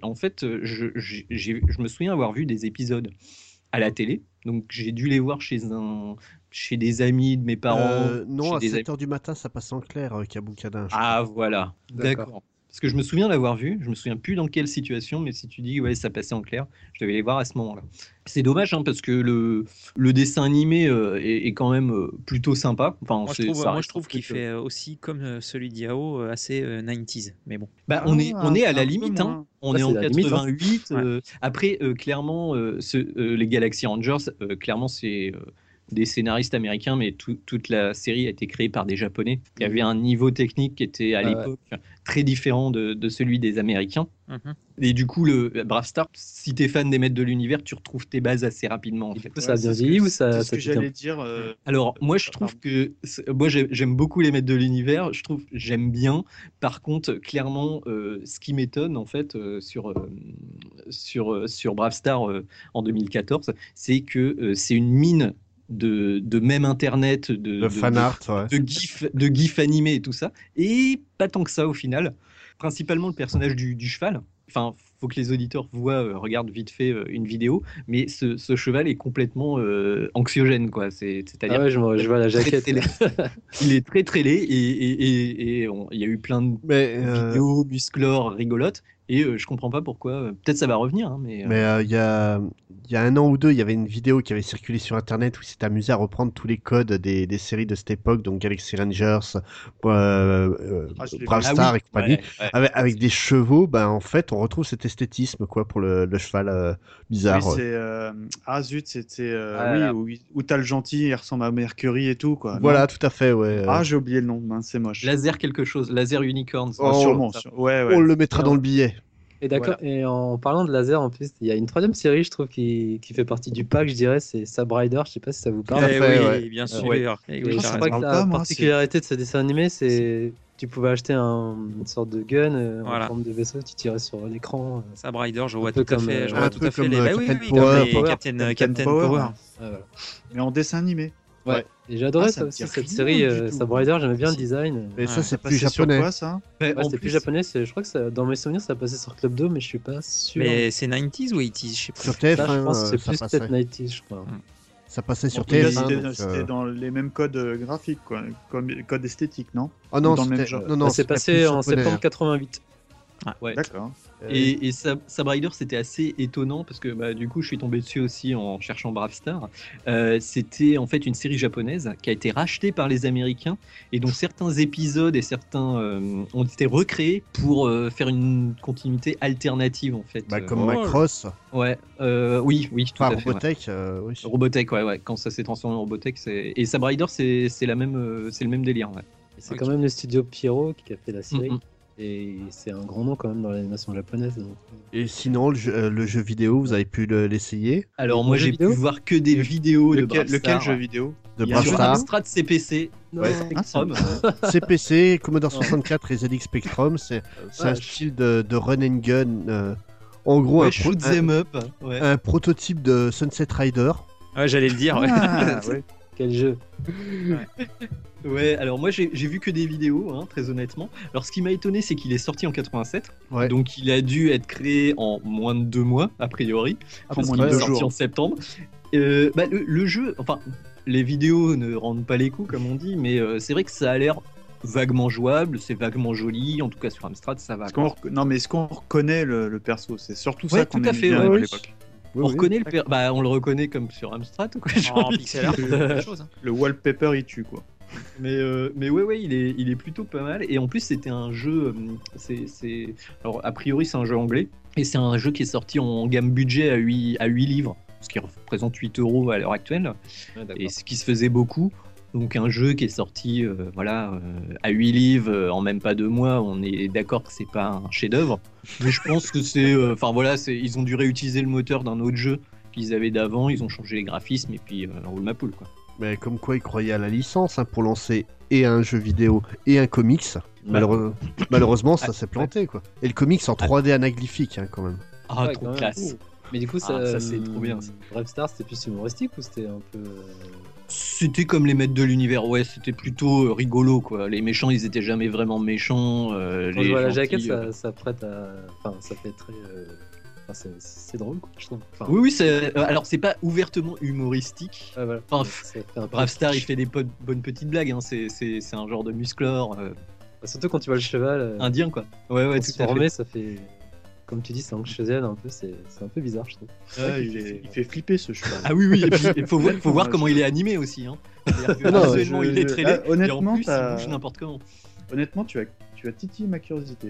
je me souviens avoir vu des épisodes à la télé. Donc, j'ai dû les voir chez des amis de mes parents. Non, à 7h du matin, ça passe en clair, Kaboukadin. Ah, voilà. D'accord. Parce que je me souviens l'avoir vu, je me souviens plus dans quelle situation, mais si tu dis ça passait en clair, je devais les voir à ce moment-là. C'est dommage parce que le dessin animé est quand même plutôt sympa. Enfin, moi je trouve qu'il fait aussi comme celui d'Yao assez 90s, mais bon. On est à la limite, on est en 88. Après, clairement, les Galaxy Rangers, clairement c'est des scénaristes américains, mais toute la série a été créée par des Japonais. Il y avait un niveau technique qui était à l'époque très différent de celui des Américains. Et du coup, le Brave Star, si t'es fan des maîtres de l'univers, tu retrouves tes bases assez rapidement. En fait. Ça a bien vieilli ou ça... C'est ce que j'allais dire. Alors, moi, je trouve que... Moi, j'aime beaucoup les maîtres de l'univers. Je trouve j'aime bien. Par contre, clairement, ce qui m'étonne, en fait, sur Brave Star en 2014, c'est que c'est une mine de même internet, de fanart, de gif animé et tout ça, et pas tant que ça au final. Principalement le personnage du cheval. Enfin, faut que les auditeurs regardent vite fait une vidéo, mais ce cheval est complètement anxiogène, quoi. C'est-à-dire je vois la jaquette. Il est très laid et il y a eu plein de vidéos musclores rigolotes. Et je comprends pas pourquoi. Peut-être ça va revenir. Mais il y a 1 an ou 2, il y avait une vidéo qui avait circulé sur Internet où il s'est amusé à reprendre tous les codes des séries de cette époque, donc Galaxy Rangers, Brave Star et compagnie, avec des chevaux. En fait, on retrouve cet esthétisme pour le cheval bizarre. Oui, c'était où t'as le gentil, il ressemble à Mercury et tout, quoi. Voilà, tout à fait, ouais. J'ai oublié le nom, c'est moche. Laser quelque chose, Laser Unicorn. Sûrement. On le mettra dans le billet. Et d'accord. Voilà. Et en parlant de laser, en plus, il y a une 3e série, je trouve, qui fait partie du pack, je dirais, c'est Sab Rider. Je sais pas si ça vous parle. Oui, bien sûr. Je crois que la particularité de ce dessin animé, c'est tu pouvais acheter une sorte de gun en forme de vaisseau, tu tirais sur l'écran. Sab Rider, je vois tout à fait. Captain Power. Mais en dessin animé. Ouais. Et j'adorais ça aussi, cette série Sab Rider, j'aimais bien le design. Mais ça, c'est plus japonais. Quoi, ça c'était plus japonais, je crois que dans mes souvenirs, ça passait sur Club 2, mais je suis pas sûr. Mais c'est 90s ou 80s, je sais pas. Sur TF1, je pense que c'est plus peut-être 90s, je crois. Ça passait sur TF1. C'était dans les mêmes codes graphiques, quoi, comme code esthétique, non? Oh non, c'est passé en septembre 88. D'accord. Et Sab Rider, c'était assez étonnant parce que du coup je suis tombé dessus aussi en cherchant Brave Star. C'était en fait une série japonaise qui a été rachetée par les Américains et dont certains épisodes et certains ont été recréés pour faire une continuité alternative en fait. Comme Macross. Oui, tout à fait. Robotech, oui. Robotech, quand ça s'est transformé en Robotech, et Sab Rider c'est le même délire. Ouais. C'est quand même le studio Pierrot qui a fait la série. Et c'est un grand nom quand même dans l'animation japonaise. Donc. Et sinon, le jeu vidéo, vous avez pu l'essayer? Alors moi j'ai pu voir que des vidéos de Bravstar. Lequel jeu vidéo? De Sur Bravstar, Amstrad CPC, Spectrum. CPC, Commodore 64 et ZX Spectrum, c'est un style de run and gun. En gros, shoot them up. Ouais. Un prototype de Sunset Rider. Ouais, j'allais le dire. Ouais. Quel jeu. Ouais, alors moi j'ai vu que des vidéos, hein, très honnêtement. Alors ce qui m'a étonné, c'est qu'il est sorti en 87, donc il a dû être créé en moins de 2 mois, a priori, parce qu'il est sorti en septembre. Le jeu, enfin, les vidéos ne rendent pas les coups, comme on dit, mais c'est vrai que ça a l'air vaguement jouable, c'est vaguement joli, en tout cas sur Amstrad ça va. Non mais est-ce qu'on reconnaît le perso? C'est surtout ça qu'on aime bien à l'époque. On reconnaît on le reconnaît comme sur Amstrad, quoi. En pixel art, c'est la chose. Hein. Le wallpaper il tue, quoi. Mais ouais, il est plutôt pas mal. Et en plus, c'était un jeu. Alors, a priori, c'est un jeu anglais. Et c'est un jeu qui est sorti en gamme budget à 8 livres, ce qui représente 8 € à l'heure actuelle. Et ce qui se faisait beaucoup. Donc, un jeu qui est sorti à 8 livres en même pas 2 mois. On est d'accord que c'est pas un chef-d'œuvre. Mais je pense que ils ont dû réutiliser le moteur d'un autre jeu qu'ils avaient d'avant. Ils ont changé les graphismes et puis roule ma poule, quoi. Mais comme quoi, ils croyaient à la licence pour lancer et un jeu vidéo et un comics. Malheureusement, ça s'est planté, quoi. Et le comics en 3D anaglyphique, quand même. Ah, trop classe. Mais du coup, ça c'est trop bien. Bravstar, c'était plus humoristique ou c'était un peu... C'était comme les maîtres de l'univers, ouais, c'était plutôt rigolo, quoi. Les méchants, ils étaient jamais vraiment méchants. Quand je vois la jaquette, ça prête à... Enfin, ça fait très... Enfin, c'est drôle, quoi, je trouve. Enfin, oui, alors c'est pas ouvertement humoristique. Voilà. Enfin, Bravstar, il fait des bonnes petites blagues, hein. C'est un genre de musclore. Surtout quand tu vois le cheval. Indien, quoi. Ouais, tout à fait. Ça fait... Comme tu dis, c'est anxiogène un peu, c'est un peu bizarre, je trouve. Il fait flipper ce cheval. Ah oui, et puis il faut voir comment il est animé aussi. Hein. Visuellement, il est très laid, honnêtement, et en plus, il bouge n'importe comment. Honnêtement, tu as titillé ma curiosité.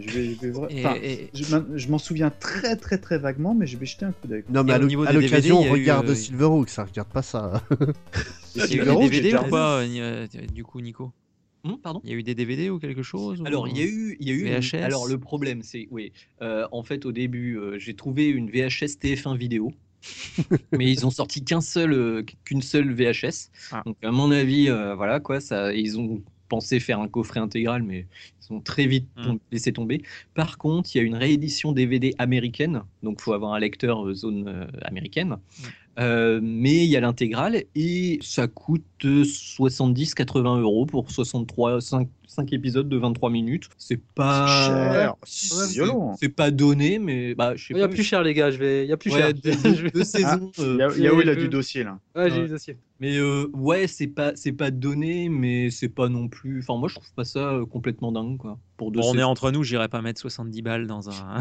Je m'en souviens très très très vaguement, mais je vais jeter un coup d'œil. Non, mais à l'occasion, on regarde Silverhawk, ça regarde pas ça. Il y a eu des DVD ou pas, du coup, Nico? Pardon ? Il y a eu des DVD ou quelque chose? Alors, il y a eu VHS. Alors, le problème, c'est... Oui, en fait, au début, j'ai trouvé une VHS TF1 vidéo. Mais ils ont sorti qu'une seule VHS. Donc, à mon avis, voilà, quoi, ils ont pensé faire un coffret intégral, mais ils ont très vite laissé tomber. Par contre, il y a une réédition DVD américaine. Donc, il faut avoir un lecteur zone américaine. Mais il y a l'intégrale et ça coûte 70-80 € pour 5 épisodes de 23 minutes. C'est pas cher, c'est violent. C'est pas donné, mais je sais pas. Il y a plus cher, les gars. Il y a plus cher. Deux saisons. Yao, il a du dossier là. Ouais, j'ai du dossier. Mais c'est pas donné, mais c'est pas non plus. Enfin, moi, je trouve pas ça complètement dingue, quoi. On est entre nous, j'irais pas mettre 70 balles dans un.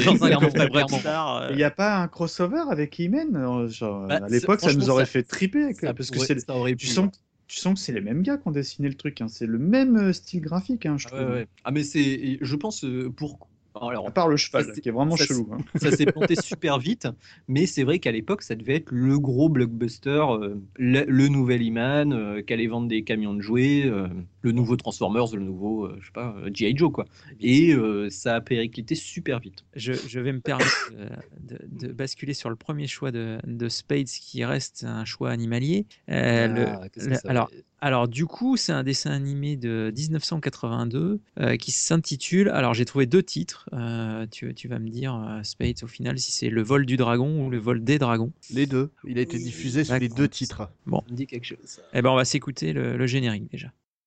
Il n'y a pas un crossover avec He-Man, à l'époque, ça nous aurait fait triper, parce que tu sens que c'est les mêmes gars qui ont dessiné le truc. Hein. C'est le même style graphique, je trouve. Ouais. Ah, mais je pense Alors, à part le cheval, qui est vraiment chelou. Ça s'est planté super vite, mais c'est vrai qu'à l'époque, ça devait être le gros blockbuster, le nouvel He-Man, qu'allait vendre des camions de jouets, le nouveau Transformers, le nouveau, G.I. Joe, quoi. Et ça a périclité super vite. Je vais me permettre de basculer sur le premier choix de Spades, qui reste un choix animalier. Alors, du coup, c'est un dessin animé de 1982 qui s'intitule... Alors, j'ai trouvé 2 titres. Tu vas me dire, Spades, au final, si c'est Le vol du dragon ou Le vol des dragons. Les deux. Il a été diffusé sur les 2 titres. Bon. Ça me dit quelque chose. Eh ben, on va s'écouter le générique, déjà.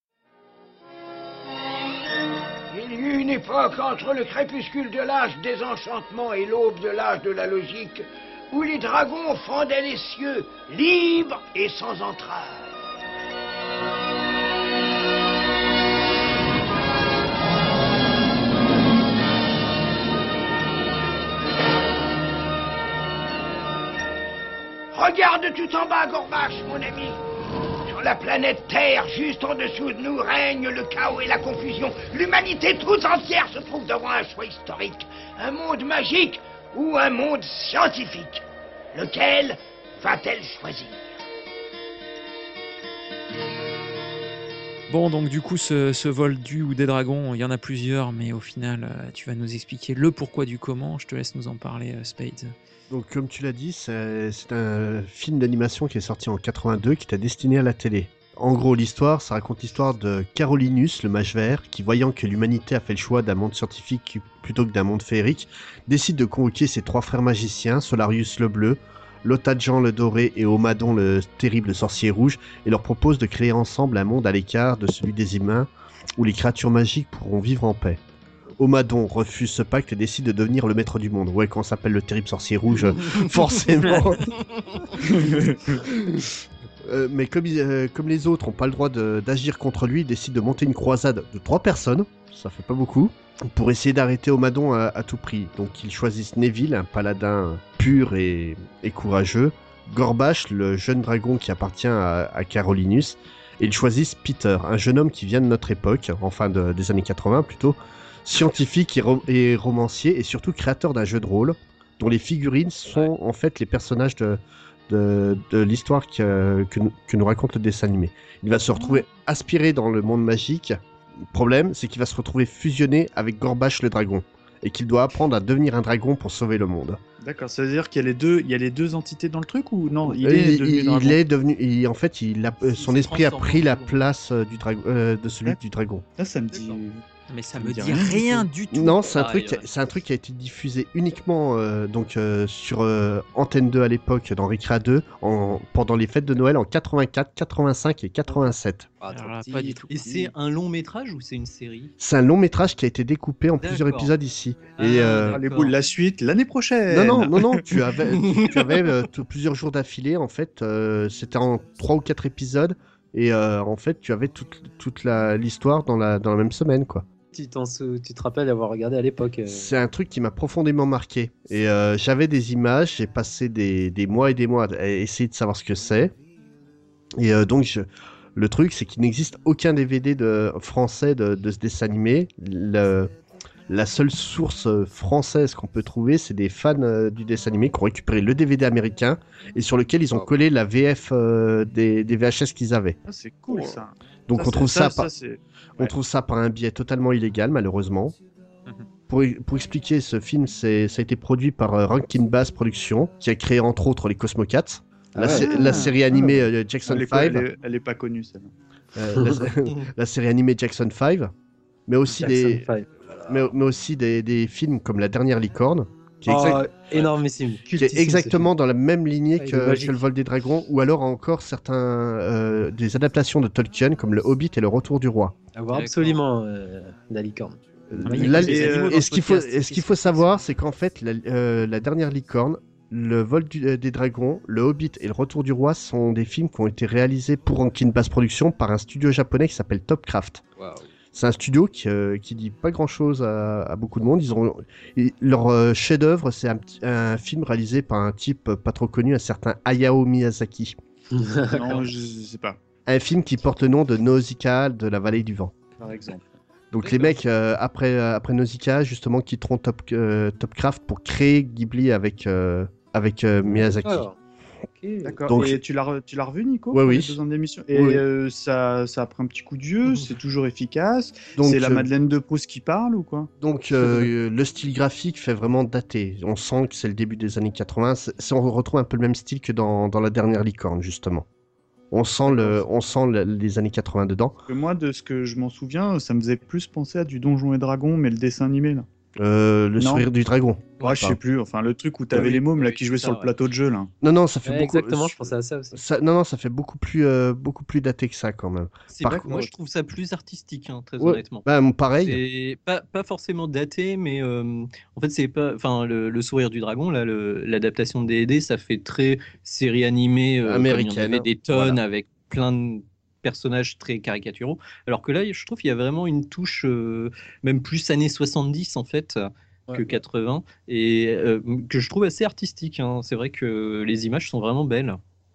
Il y eut une époque entre le crépuscule de l'âge des enchantements et l'aube de l'âge de la logique, où les dragons fendaient les cieux, libres et sans entrave. Regarde tout en bas, Gorbache, mon ami. Sur la planète Terre, juste en dessous de nous, règne le chaos et la confusion. L'humanité toute entière se trouve devant un choix historique. Un monde magique ou un monde scientifique. Lequel va-t-elle choisir ? Bon, donc du coup, ce Voldu ou des dragons, il y en a plusieurs, mais au final, tu vas nous expliquer le pourquoi du comment. Je te laisse nous en parler, Spades. Donc, comme tu l'as dit, c'est un film d'animation qui est sorti en 82, qui était destiné à la télé. En gros, ça raconte l'histoire de Carolinus, le mage vert, qui, voyant que l'humanité a fait le choix d'un monde scientifique plutôt que d'un monde féerique, décide de convoquer ses 3 frères magiciens, Solarius le bleu, Lotadjan le doré et Omadon le terrible sorcier rouge, et leur propose de créer ensemble un monde à l'écart de celui des humains, où les créatures magiques pourront vivre en paix. Omadon refuse ce pacte et décide de devenir le maître du monde. Ouais, quand on s'appelle le terrible sorcier rouge, forcément. Mais comme les autres n'ont pas le droit d'agir contre lui, il décide de monter une croisade de 3 personnes, ça fait pas beaucoup, pour essayer d'arrêter Omadon à tout prix. Donc ils choisissent Neville, un paladin pur et courageux, Gorbash, le jeune dragon qui appartient à Carolinus, et ils choisissent Peter, un jeune homme qui vient de notre époque, enfin des années 80 plutôt, scientifique et romancier, et surtout créateur d'un jeu de rôle, dont les figurines sont en fait les personnages de l'histoire que nous raconte le dessin animé. Il va se retrouver aspiré dans le monde magique. Le problème, c'est qu'il va se retrouver fusionné avec Gorbash le dragon, et qu'il doit apprendre à devenir un dragon pour sauver le monde. D'accord, ça veut dire qu'il y a les deux entités dans le truc ou non? Il est devenu en fait, son esprit a pris la place du de celui du dragon. Là, ça me dit. Mais ça me dit rien du tout. Non, c'est un truc qui a été diffusé uniquement sur Antenne 2 à l'époque, dans Recrea 2, pendant les fêtes de Noël en 84, 85 et 87. Alors là, pas du tout. Et c'est un long métrage ou c'est une série? C'est un long métrage qui a été découpé en plusieurs épisodes ici. Les boules, la suite l'année prochaine. Non, tu avais plusieurs jours d'affilée en fait. C'était en 3 ou 4 épisodes et en fait tu avais toute l'histoire dans la même semaine quoi. Tu te rappelles avoir regardé à l'époque C'est un truc qui m'a profondément marqué. Et j'avais des images, j'ai passé des mois et des mois à essayer de savoir ce que c'est. Et donc, le truc, c'est qu'il n'existe aucun DVD français de ce dessin animé. La seule source française qu'on peut trouver, c'est des fans du dessin animé qui ont récupéré le DVD américain et sur lequel ils ont collé la VF des VHS qu'ils avaient. Ah, c'est cool ça. Donc on trouve ça par un biais totalement illégal, malheureusement. Pour expliquer, ce film, ça a été produit par Rankin Bass Productions, qui a créé entre autres les Cosmocats, la série animée Jackson 5. Elle est pas connue, celle-là. La série animée Jackson 5, mais aussi des films comme La Dernière Licorne, qui est énormissime, qui est exactement dans la même lignée que Le Vol des Dragons, ou alors encore des adaptations de Tolkien comme Le Hobbit et Le Retour du Roi. Avoir absolument la licorne. Et ce qu'il faut savoir, c'est qu'en fait, La Dernière Licorne, Le Vol des Dragons, Le Hobbit et Le Retour du Roi sont des films qui ont été réalisés pour Rankin Bass Productions par un studio japonais qui s'appelle Topcraft. Wow. C'est un studio qui dit pas grand-chose à beaucoup de monde. Leur chef-d'œuvre, c'est un film réalisé par un type pas trop connu, un certain Hayao Miyazaki. Non, je sais pas. Un film qui porte le nom de Nausicaa de la vallée du vent. Par exemple. Donc les mecs, après Nausicaa, justement, quitteront Topcraft pour créer Ghibli avec Miyazaki. Okay. D'accord. Donc, et tu l'as revu, Nico? Oui. 2 ans d'émission. Et ça a pris un petit coup de vieux, c'est toujours efficace. Donc, c'est la Madeleine de Proust qui parle ou quoi? Donc le style graphique fait vraiment dater. On sent que c'est le début des années 80. On retrouve un peu le même style que dans La Dernière Licorne, justement. On sent les années 80 dedans. Moi, de ce que je m'en souviens, ça me faisait plus penser à du Donjons et Dragons, mais le dessin animé là. Le sourire du dragon. Ouais, je sais plus. Enfin, le truc où t'avais les mômes là qui jouaient sur le plateau de jeu là. Non, ça fait beaucoup. Exactement, je pensais à ça aussi. Ça fait beaucoup plus daté que ça quand même. Moi, je trouve ça plus artistique, très honnêtement. Bah, pareil. C'est pas forcément daté, mais en fait, c'est pas. Enfin, le sourire du dragon, là, l'adaptation de D&D, ça fait très série animée américaine. Il y en avait des tonnes avec plein de personnages très caricaturaux, alors que là je trouve qu'il y a vraiment une touche même plus années 70 en fait que 80 et que je trouve assez artistique, c'est vrai que les images sont vraiment belles.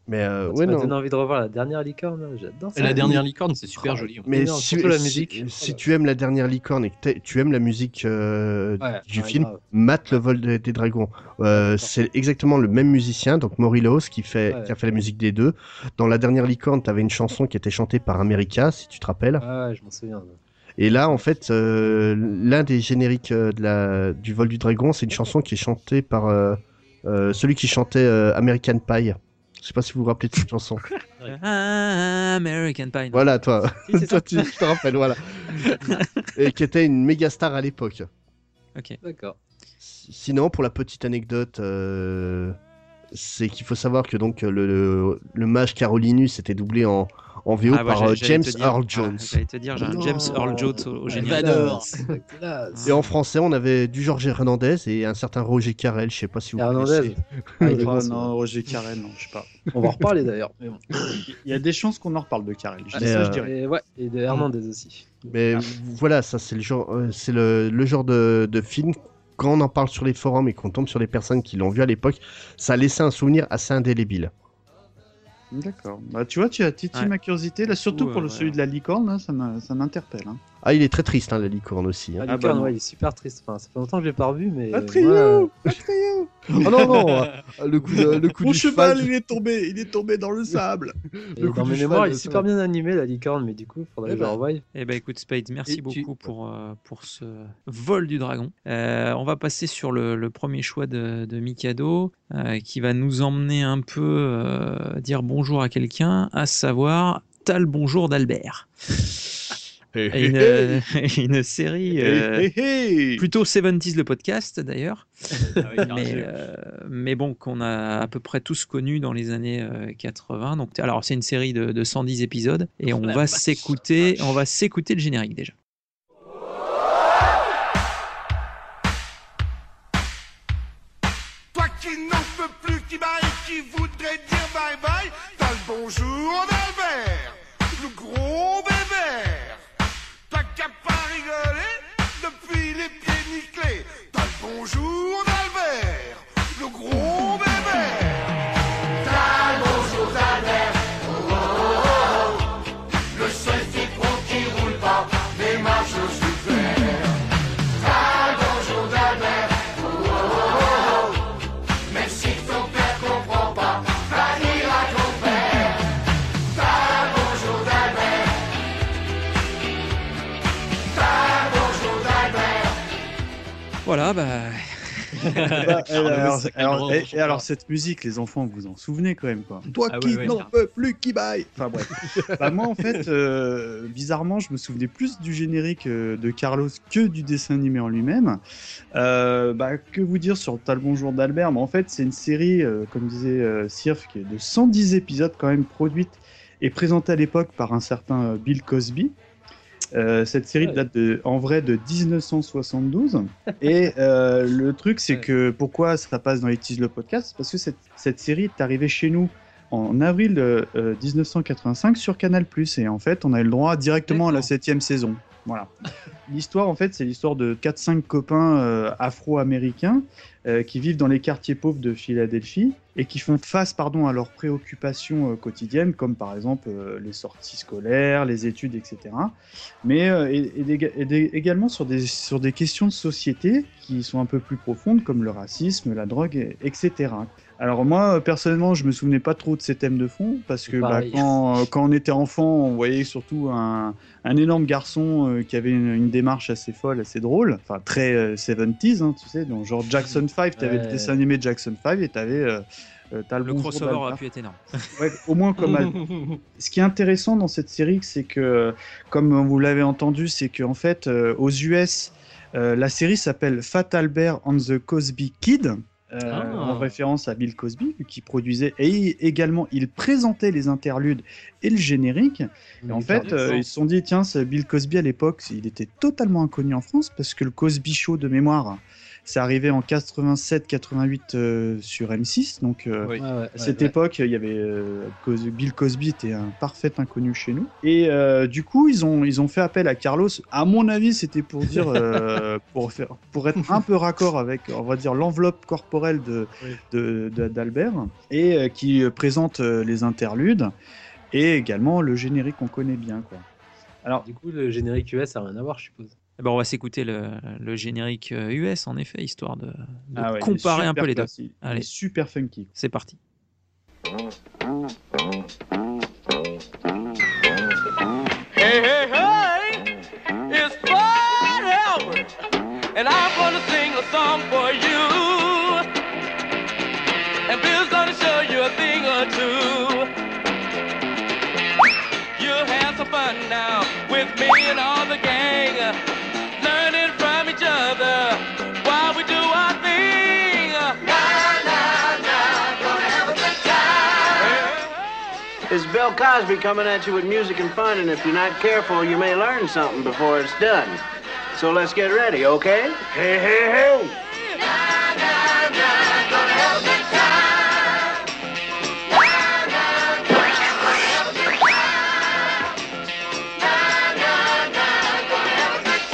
Mais ouais, ça m'a donné envie de revoir la dernière licorne. Là. J'adore ça. Et la dernière licorne, c'est super joli. Mais surtout la musique. Si tu aimes la dernière licorne et que tu aimes la musique du film, mate le vol des dragons. C'est exactement le même musicien, donc Maury Laos, qui a fait la musique des deux. Dans la dernière licorne, tu avais une chanson qui était chantée par America, si tu te rappelles. Ouais, je m'en souviens. Et là, en fait, l'un des génériques du vol du dragon, c'est une chanson qui est chantée par celui qui chantait American Pie. Je sais pas si vous vous rappelez de cette chanson. American Pie. Voilà, toi. Toi, tu te rappelles, voilà. Et qui était une méga star à l'époque. Ok. D'accord. Sinon, pour la petite anecdote, c'est qu'il faut savoir que donc le mage Carolinus était doublé en VO par James Earl Jones. J'allais te dire, j'ai un James Earl Jones au générique. Et en français, on avait du Jorge Hernandez et un certain Roger Carrel. Je sais pas si vous connaissez. Non, Roger Carrel, non, je sais pas. On va en reparler d'ailleurs. Mais bon. Il y a des chances qu'on en reparle de Carrel. Je dirais. Et de Hernandez aussi. Mais voilà, ça c'est le genre, le genre de film. Quand on en parle sur les forums et qu'on tombe sur les personnes qui l'ont vu à l'époque, ça a laissé un souvenir assez indélébile. D'accord. Bah, tu vois, tu as titillé ma curiosité, là, surtout pour celui de la licorne, là, ça m'interpelle. Hein. Ah, il est très triste, hein, la licorne aussi. Hein. La licorne, il est super triste. Enfin, ça fait longtemps que je l'ai pas revu, mais. Un trio Oh non, le coup Mon du cheval, il est tombé dans le sable. Dans mes mémoires, il est super bien animé, la licorne, mais du coup, il faudrait que je le revoie. Eh ben, écoute, Spade, merci beaucoup pour ce vol du dragon. On va passer sur le premier choix de Mikado, qui va nous emmener un peu dire bonjour à quelqu'un, à savoir T'as le bonjour d'Albert. Une série plutôt 70s le podcast d'ailleurs, mais bon, qu'on a à peu près tous connu dans les années 80. Donc, alors c'est une série de 110 épisodes et on va s'écouter le générique déjà. Toi qui n'en peux plus, qui baille, qui voudrait dire bye bye, t'as le bonjour d'Albert, le gros bébert. T'as qu'à pas rigoler depuis les pieds nickelés. T'as le bonjour d'Albert, le gros bébert. T'as le bonjour d'Albert, oh oh oh oh. Le seul citron qui roule pas, mais marche super. T'as le bonjour d'Albert, oh oh oh oh. Même si ton père comprend pas, va dire à ton père. T'as le bonjour d'Albert. Voilà, alors cette musique, les enfants, vous en souvenez quand même, quoi. Toi qui n'en peux plus, qui baille. Enfin bref. Moi en fait, bizarrement, je me souvenais plus du générique de Carlos que du dessin animé en lui-même. Que vous dire sur T'as le bonjour d'Albert? En fait, c'est une série, comme disait Sirf, qui est de 110 épisodes quand même, produite et présentée à l'époque par un certain Bill Cosby. Cette série date en vrai de 1972 et le truc c'est que pourquoi ça passe dans les teasers le podcast, parce que cette série est arrivée chez nous en avril 1985 sur Canal+, et en fait on a eu le droit directement à la 7e saison. Voilà. L'histoire en fait c'est l'histoire de 4-5 copains afro-américains qui vivent dans les quartiers pauvres de Philadelphie et qui font face à leurs préoccupations quotidiennes, comme par exemple les sorties scolaires, les études, etc. Mais également sur des questions de société qui sont un peu plus profondes, comme le racisme, la drogue, etc. Alors moi, personnellement, je me souvenais pas trop de ces thèmes de fond, parce que quand on était enfant, on voyait surtout un énorme garçon qui avait une démarche assez folle, assez drôle, enfin très 70s, hein, tu sais, donc genre Jackson 5, tu avais le dessin animé Jackson 5 et tu avais... le crossover aurait pu être énorme. Ouais, au moins comme Ce qui est intéressant dans cette série, c'est que, comme vous l'avez entendu, c'est qu'en fait, aux US, la série s'appelle Fat Albert and the Cosby Kid, en référence à Bill Cosby, qui produisait, et également il présentait les interludes et le générique. Et en fait, ils se sont dit, tiens, Bill Cosby à l'époque, il était totalement inconnu en France, parce que le Cosby Show de mémoire, C'est arrivé en 87-88 sur M6. Donc, cette époque, il y avait Bill Cosby était un parfait inconnu chez nous. Et du coup, ils ont fait appel à Carlos. À mon avis, c'était pour dire, pour être un peu raccord avec, on va dire, l'enveloppe corporelle d'Albert, et qui présente les interludes et également le générique qu'on connaît bien, quoi. Alors, du coup, le générique US a rien à voir, je suppose. On va s'écouter le générique US, en effet, histoire de comparer un peu les deux. Allez, super funky. C'est parti. Hey, hey, hey, it's Fred Albert, and I'm gonna sing a song for you. And Bill's gonna show you a thing or two. You'll have some fun now with me and all the gang, learning from each other while we do our thing. Na, na, na, gonna have a good time. It's Bill Cosby coming at you with music and fun, and if you're not careful, you may learn something before it's done. So let's get ready, okay? Hey, hey, hey! Na, na, na, gonna have a good time. Na, na, na, gonna have a good time. Na, na, na, gonna have a good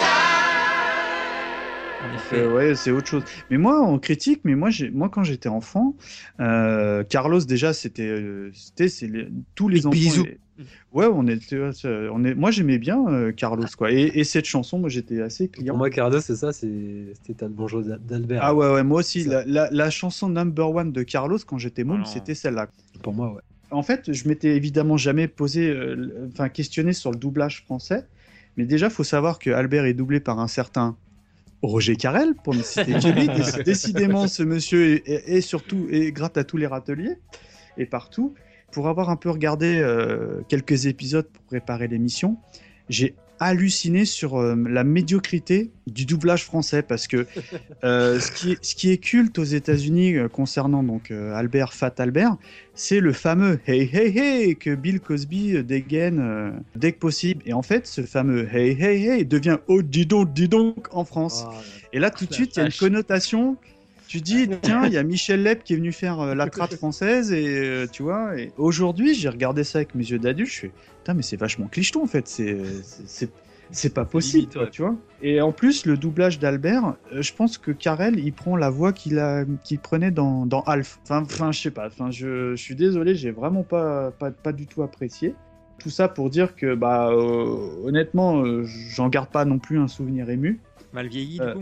time. En effet. Ouais, c'est autre chose. Mais moi, on critique, mais moi quand j'étais enfant, Carlos, déjà, c'était tous les enfants. Bisous. Ouais, moi j'aimais bien Carlos, quoi. Et cette chanson, moi j'étais assez client. Pour moi, Carlos, c'est ça, c'était T'as le bonjour d'Albert. Ah ouais, moi aussi. La chanson number one de Carlos, quand j'étais môme, c'était celle-là. Pour moi, ouais. En fait, je m'étais évidemment jamais questionné sur le doublage français. Mais déjà, faut savoir que Albert est doublé par un certain Roger Carrel, pour ne citer que lui. Décidément, ce monsieur est surtout gratte à tous les râteliers et partout. Pour avoir un peu regardé quelques épisodes pour préparer l'émission, j'ai halluciné sur la médiocrité du doublage français, parce que ce qui est culte aux États-Unis concernant donc Fat Albert, c'est le fameux hey hey hey que Bill Cosby dégaine dès que possible. Et en fait, ce fameux hey hey hey devient oh dis donc en France. Et là, tout de suite, il y a une connotation. Tu dis, tiens, il y a Michel Leb qui est venu faire la trad française, et tu vois. Et aujourd'hui, j'ai regardé ça avec mes yeux d'adulte, je fais, putain, mais c'est vachement clicheton en fait, c'est pas possible, limite, ouais. Tu vois. Et en plus, le doublage d'Albert, je pense que Carrel, il prend la voix qu'il prenait dans Alf. Enfin, je sais pas. Enfin, je suis désolé, j'ai vraiment pas du tout apprécié. Tout ça pour dire que, honnêtement, j'en garde pas non plus un souvenir ému. Mal vieilli, du coup.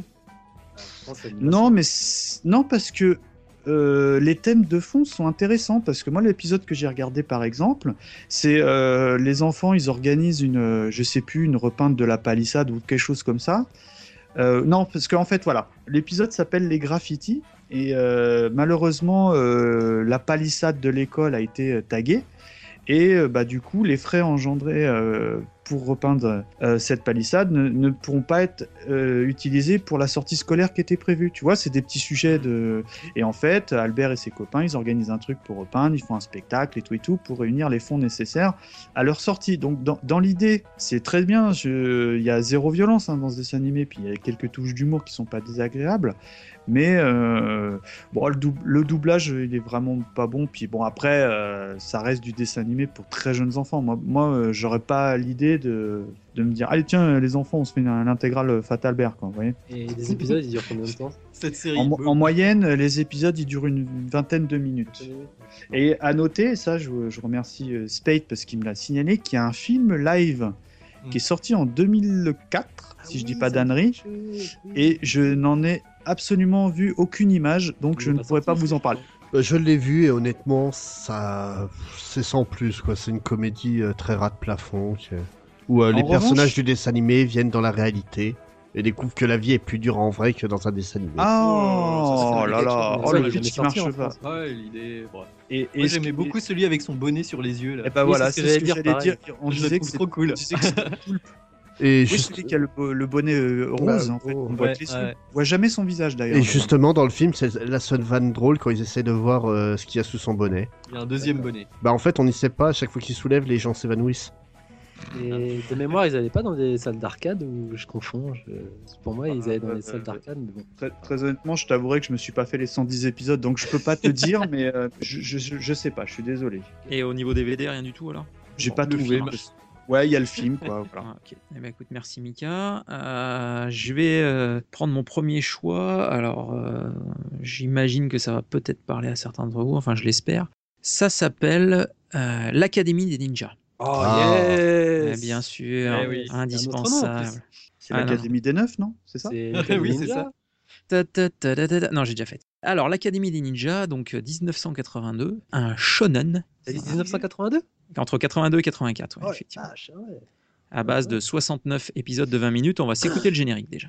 Non, parce que les thèmes de fond sont intéressants, parce que moi, l'épisode que j'ai regardé par exemple, c'est les enfants, ils organisent une repeinte de la palissade ou quelque chose comme ça. Non, parce qu'en fait, voilà, l'épisode s'appelle Les Graffitis, et malheureusement, la palissade de l'école a été taguée. Et du coup, les frais engendrés pour repeindre cette palissade ne pourront pas être utilisés pour la sortie scolaire qui était prévue. Tu vois, c'est des petits sujets Et en fait, Albert et ses copains, ils organisent un truc pour repeindre, ils font un spectacle et tout, pour réunir les fonds nécessaires à leur sortie. Donc, dans l'idée, c'est très bien. Il y a zéro violence dans ce dessin animé, puis il y a quelques touches d'humour qui sont pas désagréables. Mais le doublage, il est vraiment pas bon. Puis bon, après, ça reste du dessin animé pour très jeunes enfants. Moi, j'aurais pas l'idée de me dire, allez tiens, les enfants, on se fait l'intégrale Fat Albert, quoi, vous voyez. Et les épisodes, ils durent combien de temps? Cette série en moyenne, les épisodes, ils durent une vingtaine de minutes. Et à noter, ça, je remercie Spade parce qu'il me l'a signalé, qu'il y a un film live qui est sorti en 2004, si je dis pas d'ânerie, et je n'en ai absolument vu aucune image, donc je ne pourrais pas vous en parler. Je l'ai vu et honnêtement, c'est sans plus, quoi. C'est une comédie très ras de plafond où les personnages du dessin animé viennent dans la réalité et découvrent que la vie est plus dure en vrai que dans un dessin animé. Oh là là, le pitch qui marche pas. Ouais, l'idée. Et moi, j'aimais beaucoup celui avec son bonnet sur les yeux là. Et bah voilà, c'est ce que j'allais dire. On disait que c'est trop cool. Et celui qui a le bonnet rose, en fait, on voit les yeux. On voit jamais son visage d'ailleurs. Et justement, dans le film, c'est la seule vanne drôle quand ils essaient de voir ce qu'il y a sous son bonnet. Il y a un deuxième bonnet. En fait, on n'y sait pas, à chaque fois qu'il soulève, les gens s'évanouissent. Et de mémoire, ils allaient pas dans des salles d'arcade ou je confonds Pour moi, ils allaient dans des salles d'arcade. Mais bon. Très honnêtement, je t'avouerai que je me suis pas fait les 110 épisodes, donc je peux pas te dire, mais je sais pas, je suis désolé. Et au niveau DVD, rien du tout alors? J'ai pas trouvé. Ouais, il y a le film, quoi. Voilà. Ok. Eh ben, écoute, merci Mika. Je vais prendre mon premier choix. Alors, j'imagine que ça va peut-être parler à certains d'entre vous, enfin je l'espère. Ça s'appelle l'Académie des Ninjas. Oh yes, bien sûr, oui. indispensable. C'est l'Académie des Neufs, non? C'est ça? Oui, c'est ça. Non, j'ai déjà fait. Alors, l'Académie des Ninjas, donc 1982, un shonen. T'as dit 1982? Entre 82 et 84, ouais, effectivement. Ouais. À base de 69 épisodes de 20 minutes, on va s'écouter le générique déjà.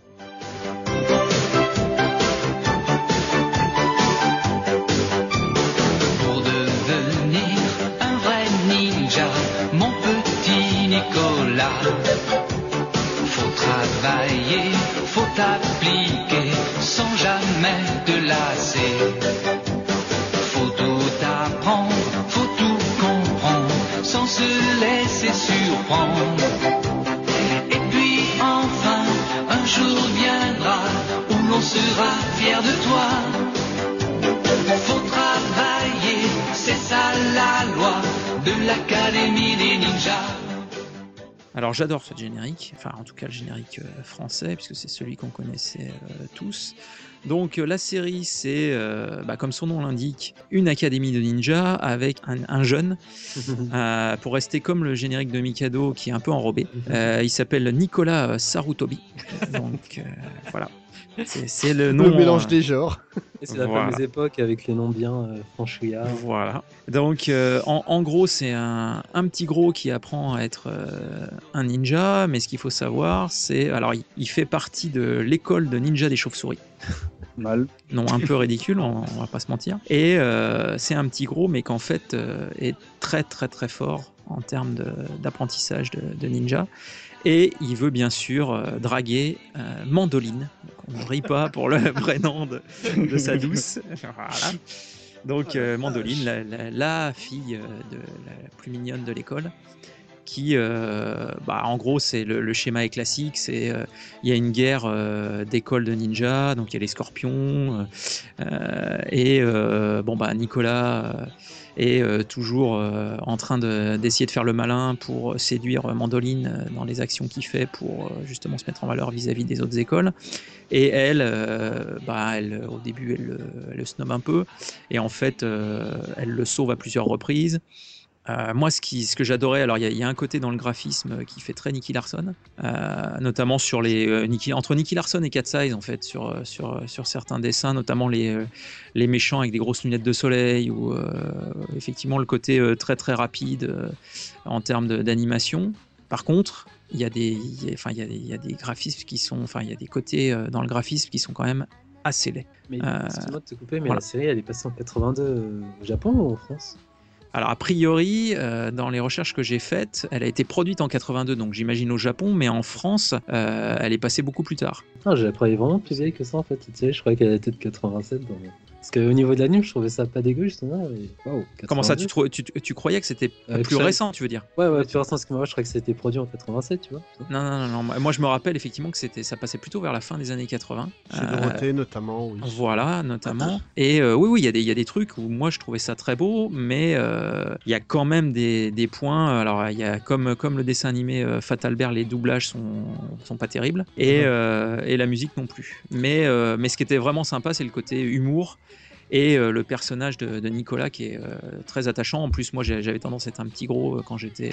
Pour devenir un vrai ninja, mon petit Nicolas, faut travailler, faut appliquer, sans jamais te lasser. Faut tout apprendre, faut tout comprendre, sans se laisser surprendre. Et puis enfin, un jour viendra où l'on sera fier de toi. Faut travailler, c'est ça la loi de l'Académie des Ninjas. Alors j'adore ce générique, enfin en tout cas le générique français, puisque c'est celui qu'on connaissait tous. Donc la série c'est, comme son nom l'indique, une académie de ninja avec un jeune, pour rester comme le générique de Mikado qui est un peu enrobé. Il s'appelle Nicolas Sarutobi, donc voilà. C'est le nom. Le mélange des genres. Et c'est la fameuse époque avec les noms bien franchouillards. Voilà. Donc, en gros, c'est un petit gros qui apprend à être un ninja, mais ce qu'il faut savoir, c'est. Alors, il fait partie de l'école de ninja des chauves-souris. Mal. Non, un peu ridicule, on va pas se mentir. Et c'est un petit gros, mais qu'en fait est très très très fort en termes d'apprentissage de ninja. Et il veut bien sûr draguer Mandoline. Donc, on ne rit pas pour le prénom de sa douce. Voilà. Donc Mandoline, la fille la plus mignonne de l'école, qui, en gros, c'est le schéma est classique. C'est il y a une guerre d'écoles de ninja, donc il y a les scorpions Nicolas est toujours en train d'essayer de faire le malin pour séduire Mandoline dans les actions qu'il fait pour justement se mettre en valeur vis-à-vis des autres écoles. Et elle, au début, elle le snob un peu, et en fait, elle le sauve à plusieurs reprises. Moi, ce que j'adorais, alors il y a un côté dans le graphisme qui fait très Nicky Larson, notamment sur entre Nicky Larson et Cat Size en fait, sur certains dessins, notamment les méchants avec des grosses lunettes de soleil, ou effectivement le côté très très rapide en termes d'animation. Par contre, il y a des graphismes qui sont, il y a des côtés dans le graphisme qui sont quand même assez laids. Mais excuse-moi de te couper, mais voilà. La série elle est passée en 82 au Japon ou en France? Alors a priori, dans les recherches que j'ai faites, elle a été produite en 82, donc j'imagine au Japon, mais en France, elle est passée beaucoup plus tard. Ah, j'ai appris vraiment plus vieille que ça en fait, cette série, je croyais qu'elle était de 87. Parce qu'au niveau de l'anime, je trouvais ça pas dégueu justement. Et... Wow, comment ça, tu croyais que c'était plus récent, tu veux dire? Ouais, plus récent, parce que moi je croyais que c'était produit en 87, tu vois. Non, moi je me rappelle effectivement que ça passait plutôt vers la fin des années 80. Chez Dorothée notamment, oui. Voilà, notamment. Et oui, il y a des trucs où moi je trouvais ça très beau, mais il y a quand même des points. Alors il y a comme le dessin animé Fatal Bear, les doublages sont pas terribles, et la musique non plus. Mais ce qui était vraiment sympa, c'est le côté humour. Et le personnage de Nicolas qui est très attachant. En plus, moi, j'avais tendance à être un petit gros quand j'étais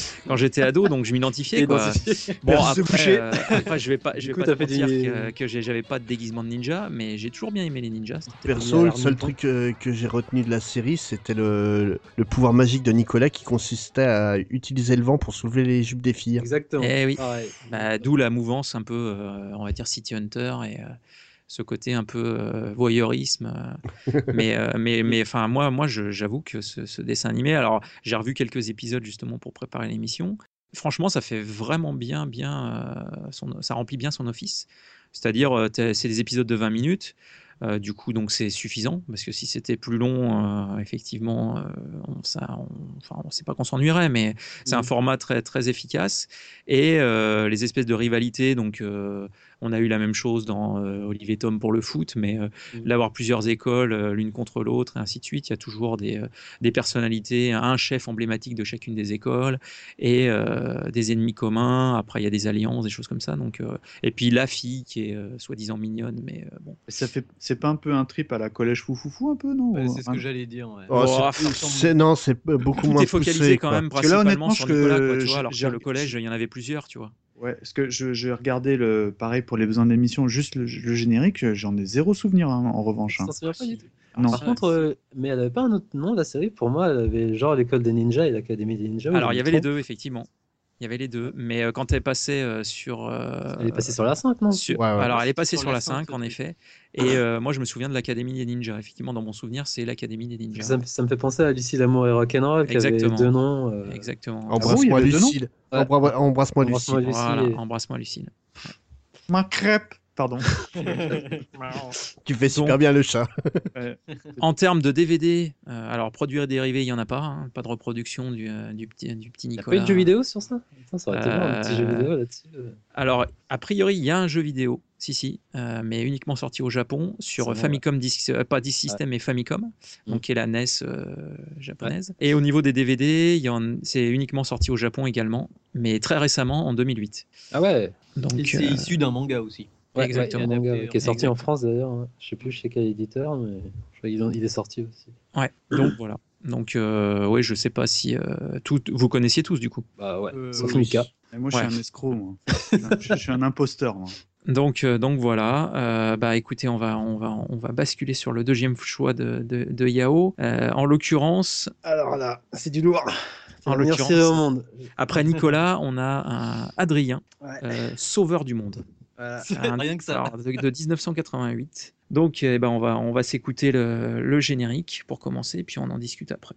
ado, donc je m'identifiais. Bon, après, je vais pas te dire que j'avais pas de déguisement de ninja, mais j'ai toujours bien aimé les ninjas. Perso, le seul truc que j'ai retenu de la série, c'était le pouvoir magique de Nicolas qui consistait à utiliser le vent pour soulever les jupes des filles. Exactement. Eh oui. D'où la mouvance un peu, on va dire, City Hunter et... ce côté un peu voyeurisme, mais enfin moi j'avoue que ce dessin animé, alors j'ai revu quelques épisodes justement pour préparer l'émission, franchement ça fait vraiment bien ça remplit bien son office, c'est-à-dire c'est des épisodes de 20 minutes, Du coup, donc c'est suffisant, parce que si c'était plus long, effectivement, on sait pas qu'on s'ennuierait, mais c'est un format très, très efficace. Et les espèces de rivalités, donc on a eu la même chose dans Olivier Tom pour le foot, mais d'avoir plusieurs écoles l'une contre l'autre, et ainsi de suite. Il y a toujours des personnalités, un chef emblématique de chacune des écoles, et des ennemis communs. Après, il y a des alliances, des choses comme ça. Donc, et puis la fille qui est soi-disant mignonne, mais bon. C'est pas un peu un trip à la collège foufoufou un peu, non? C'est ce que j'allais dire. Ouais. C'est beaucoup tout moins est focalisé poussé, quand quoi. même Parce que là, principalement honnêtement, sur Nicolas, quoi, tu vois, alors que le collège, il y en avait plusieurs, tu vois. Ouais, parce que je regardais pareil pour les besoins de l'émission, juste le générique, j'en ai zéro souvenir en revanche. Ça s'en souvient pas du tout. Non. Par contre, mais elle avait pas un autre nom, la série. Pour moi, elle avait genre l'école des ninjas et l'académie des ninjas. Alors, il y avait les deux, effectivement. Il y avait les deux, mais quand elle est passée sur... Elle est passée sur la 5, non Alors, elle est passée sur la 5, en effet. Et moi, je me souviens de l'Académie des Ninjas. Effectivement, dans mon souvenir, c'est l'Académie des Ninjas. Ça me fait penser à Lucie l'amour et rock'n'roll, qui avait deux noms. Exactement. Embrasse-moi, Lucille. Embrasse-moi, Lucille. Lucille. Voilà, embrasse-moi, Lucille. Ma crêpe. Pardon. Tu fais super bien le chat. En termes de DVD, alors produire et dérivé, il n'y en a pas. Hein, pas de reproduction du petit Nicolas. T'as pas eu de jeu vidéo sur ça? Ça aurait été bien, un petit jeu vidéo là-dessus. Alors, a priori, il y a un jeu vidéo, mais uniquement sorti au Japon, sur Famicom, pas Disk System, mais Famicom, donc qui est la NES japonaise. Ouais. Et au niveau des DVD, c'est uniquement sorti au Japon également, mais très récemment, en 2008. Ah ouais. Donc, c'est issu d'un manga aussi. Ouais, exactement. Un manga qui est sorti en France d'ailleurs. Hein. Je sais plus chez quel éditeur, mais je crois qu'il est sorti aussi. Ouais, donc voilà. Donc, oui, je sais pas si vous connaissiez tous du coup. Bah ouais, sauf Mika. Et moi, je suis un escroc, moi. Je suis un imposteur, moi. Donc voilà. Bah écoutez, on va basculer sur le deuxième choix de Yao. En l'occurrence. Alors là, c'est du lourd. En l'occurrence, au monde. Après Nicolas, on a un Adrien, sauveur du monde. Voilà. Rien que ça. Alors, de 1988. Donc, on va s'écouter le générique pour commencer, puis on en discute après.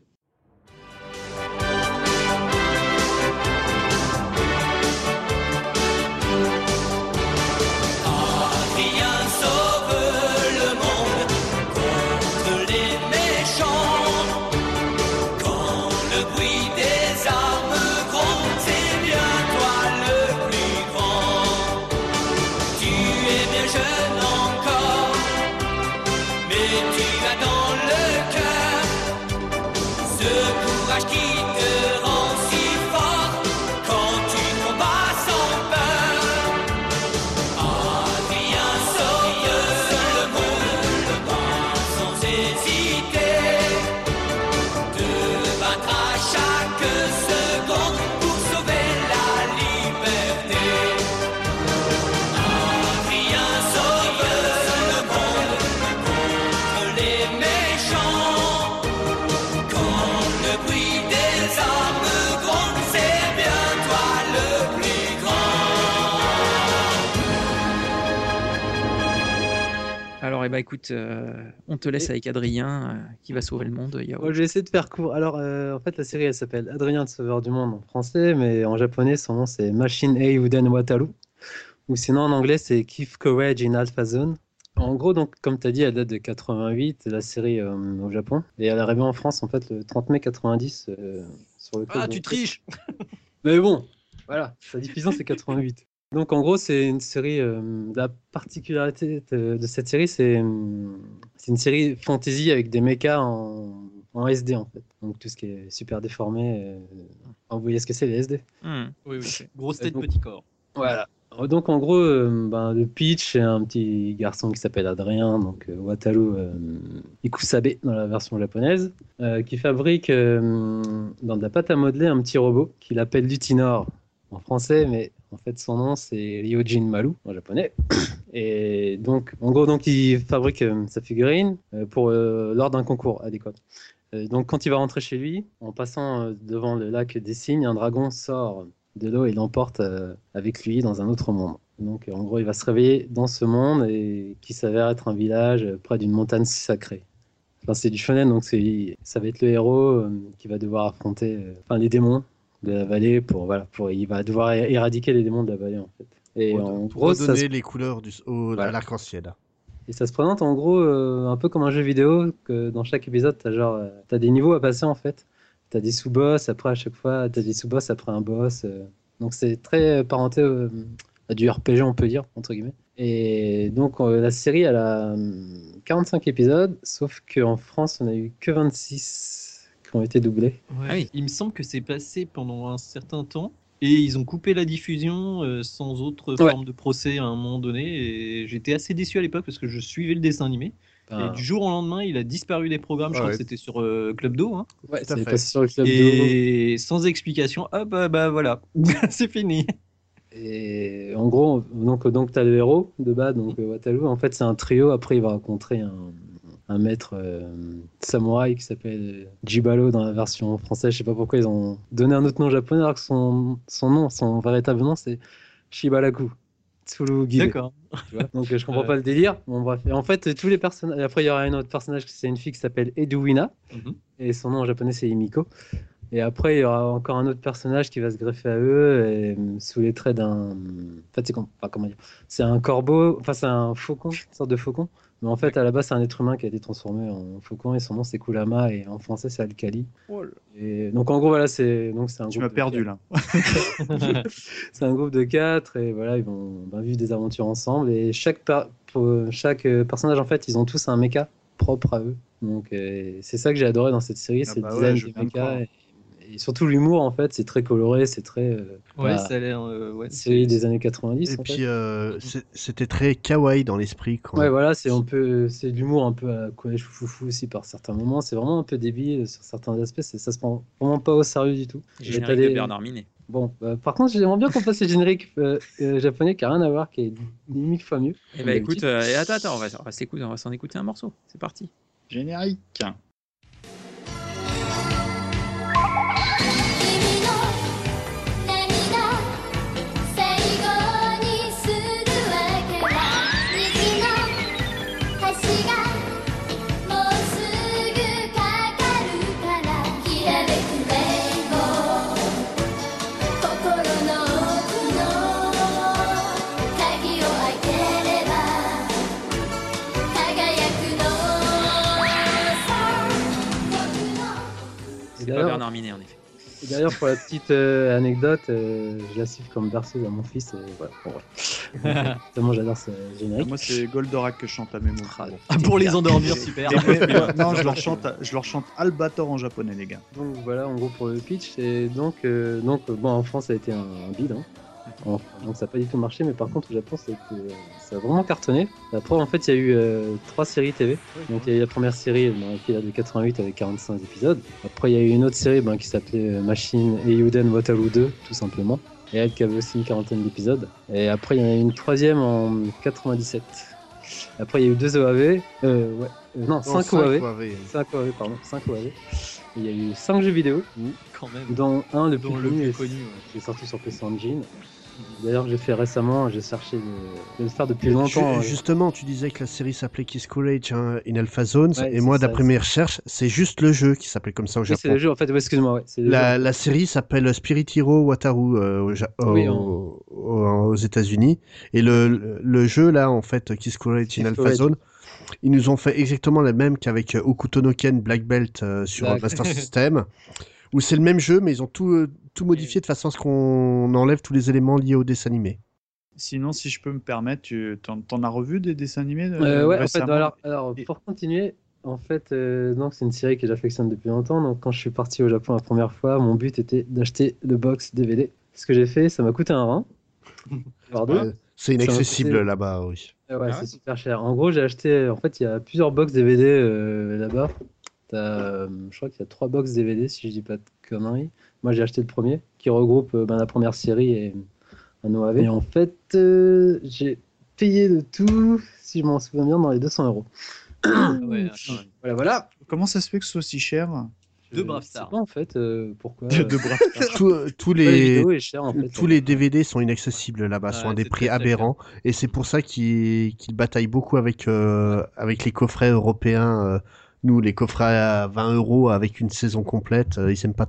Écoute, on te laisse avec Adrien qui va sauver le monde. Je vais essayer de faire court. Alors, en fait, la série, elle s'appelle Adrien le Sauveur du Monde en français, mais en japonais, son nom, c'est Machine A Uden Wataru. Ou sinon, en anglais, c'est Keep Courage in Alpha Zone. En gros, donc, comme tu as dit, elle date de 88, la série au Japon. Et elle est arrivée en France, en fait, le 30 mai 90. Sur le tu triches. Mais bon, voilà, sa diffusion, c'est 88. Donc en gros, c'est une série. La particularité de cette série, c'est une série fantasy avec des mechas en SD en fait. Donc tout ce qui est super déformé. Vous voyez ce que c'est les SD? Oui. Grosse tête, petit corps. Voilà. Donc en gros, le pitch, c'est un petit garçon qui s'appelle Adrien, donc Wataru Ikusabe dans la version japonaise, qui fabrique dans de la pâte à modeler un petit robot qu'il appelle Lutinor en français, mais en fait, son nom, c'est Ryojin Maru, en japonais. Et donc, en gros, il fabrique sa figurine lors d'un concours à l'école. Donc, quand il va rentrer chez lui, en passant devant le lac des Cygnes, un dragon sort de l'eau et l'emporte avec lui dans un autre monde. Donc, en gros, il va se réveiller dans ce monde et qui s'avère être un village près d'une montagne sacrée. Enfin, c'est du shonen, donc ça va être le héros qui va devoir affronter les démons de la vallée il va devoir éradiquer les démons de la vallée en fait. Et en gros, redonner les couleurs à l'arc-en-ciel. Et ça se présente en gros un peu comme un jeu vidéo, que dans chaque épisode, t'as des niveaux à passer en fait. T'as des sous-boss, après à chaque fois, t'as des sous-boss après un boss. Donc c'est très parenté à du RPG, on peut dire, entre guillemets. Et donc la série, elle a 45 épisodes, sauf qu'en France, on a eu que 26 qui ont été doublés. Ouais. Ah oui. Il me semble que c'est passé pendant un certain temps. Et ils ont coupé la diffusion sans autre forme de procès à un moment donné. Et j'étais assez déçu à l'époque parce que je suivais le dessin animé. Et du jour au lendemain, il a disparu des programmes. Je crois que c'était sur Club Do. Hein. Ouais, c'est passé sur le Club Do. Et sans explication, bah voilà, c'est fini. Et en gros, donc tu as le héros de bas, donc Wataru. En fait, c'est un trio. Après, il va rencontrer un maître samouraï qui s'appelle Jibalo dans la version française. Je sais pas pourquoi ils ont donné un autre nom japonais alors que son véritable nom c'est Shibaraku Tsurugide. D'accord. Donc je comprends pas le délire. Bon, bref. Et en fait, tous les personnages. Après, il y aura un autre personnage, c'est une fille qui s'appelle Edwina et son nom en japonais c'est Himiko. Et après, il y aura encore un autre personnage qui va se greffer à eux et, sous les traits d'un. En fait, comment dire. C'est un corbeau, enfin, c'est un faucon, une sorte de faucon. Mais en fait, à la base, c'est un être humain qui a été transformé en faucon et son nom c'est Kurama et en français c'est Alkali. Oh et donc, en gros, voilà, c'est un groupe. Tu m'as perdu là. C'est un groupe de 4 et voilà, ils vont vivre des aventures ensemble. Et chaque personnage, en fait, ils ont tous un mecha propre à eux. Donc, c'est ça que j'ai adoré dans cette série, c'est le design des mechas. Et surtout l'humour, en fait, c'est très coloré, c'est très. Ça a l'air. Série des années 90. Et puis, c'était très kawaii dans l'esprit. Ouais, voilà, c'est de l'humour un peu à collège foufou aussi par certains moments. C'est vraiment un peu débile sur certains aspects. Ça se prend vraiment pas au sérieux du tout. Générique de Bernard Minet. Bon, par contre, j'aimerais bien qu'on fasse le générique japonais qui a rien à voir, qui est 1000 fois mieux. Eh ben écoute, attends, on va s'en écouter un morceau. C'est parti. Générique. C'est pas Bernard Minet en effet. Et d'ailleurs, pour la petite anecdote, je la siffle comme berceuse à mon fils. Et voilà. Tellement j'adore ce générique. Moi, c'est Goldorak que je chante à mes mots. Pour les endormir, super. Non, je leur chante Albator en japonais, les gars. Donc voilà, en gros, pour le pitch. Et donc bon, en France, ça a été un bide. Hein. Donc ça n'a pas du tout marché, mais par contre au Japon ça a vraiment cartonné. Après en fait il y a eu 3 séries TV. Donc il y a eu la première série qui date de 88 avec 45 épisodes. Après il y a eu une autre série qui s'appelait Machine Eiyuden Wataru 2 tout simplement. Et elle qui avait aussi une quarantaine d'épisodes. Et après il y en a eu une troisième en 97. Après il y a eu 2 OAV. 5 OAV. 5 OAV, pardon. 5 OAV. Il y a eu 5 jeux vidéo. Quand même. Dont un le plus connu qui est sorti sur PC Engine. D'ailleurs, j'ai fait récemment, j'ai cherché de le faire depuis longtemps. Justement, tu disais que la série s'appelait Kiss Courage in Alpha Zones, et moi, d'après mes recherches, c'est juste le jeu qui s'appelle comme ça au Japon. C'est le jeu, en fait, excuse-moi. La série s'appelle Spirit Hero Wataru aux États-Unis, et le jeu, là, en fait, Kiss Courage in Alpha Zone, ils nous ont fait exactement la même qu'avec Okuto no Ken Black Belt sur Master System. Où c'est le même jeu, mais ils ont tout modifié de façon à ce qu'on enlève tous les éléments liés au dessin animé. Sinon, si je peux me permettre, t'en as revu des dessins animés ouais, en fait, alors pour continuer, en fait, donc c'est une série que j'affectionne depuis longtemps. Donc quand je suis parti au Japon la première fois, mon but était d'acheter le box DVD. Ce que j'ai fait, ça m'a coûté un rein. C'est inaccessible là-bas, oui. C'est super cher. En gros, j'ai acheté. En fait, il y a plusieurs box DVD là-bas. Je crois qu'il y a 3 box DVD si je dis pas de conneries. Moi j'ai acheté le premier qui regroupe la première série et un OAV. Et en fait j'ai payé le tout, si je m'en souviens bien, dans les 200€. Voilà. Comment ça se fait que ce soit si cher? De Brave Star. Je sais pas en fait pourquoi. De Brave Star. Tous les DVD sont inaccessibles là-bas, sont à des prix aberrants, et c'est pour ça qu'ils bataillent beaucoup avec les coffrets européens. Nous, les coffrets à 20€ avec une saison complète, ils s'aiment pas trop.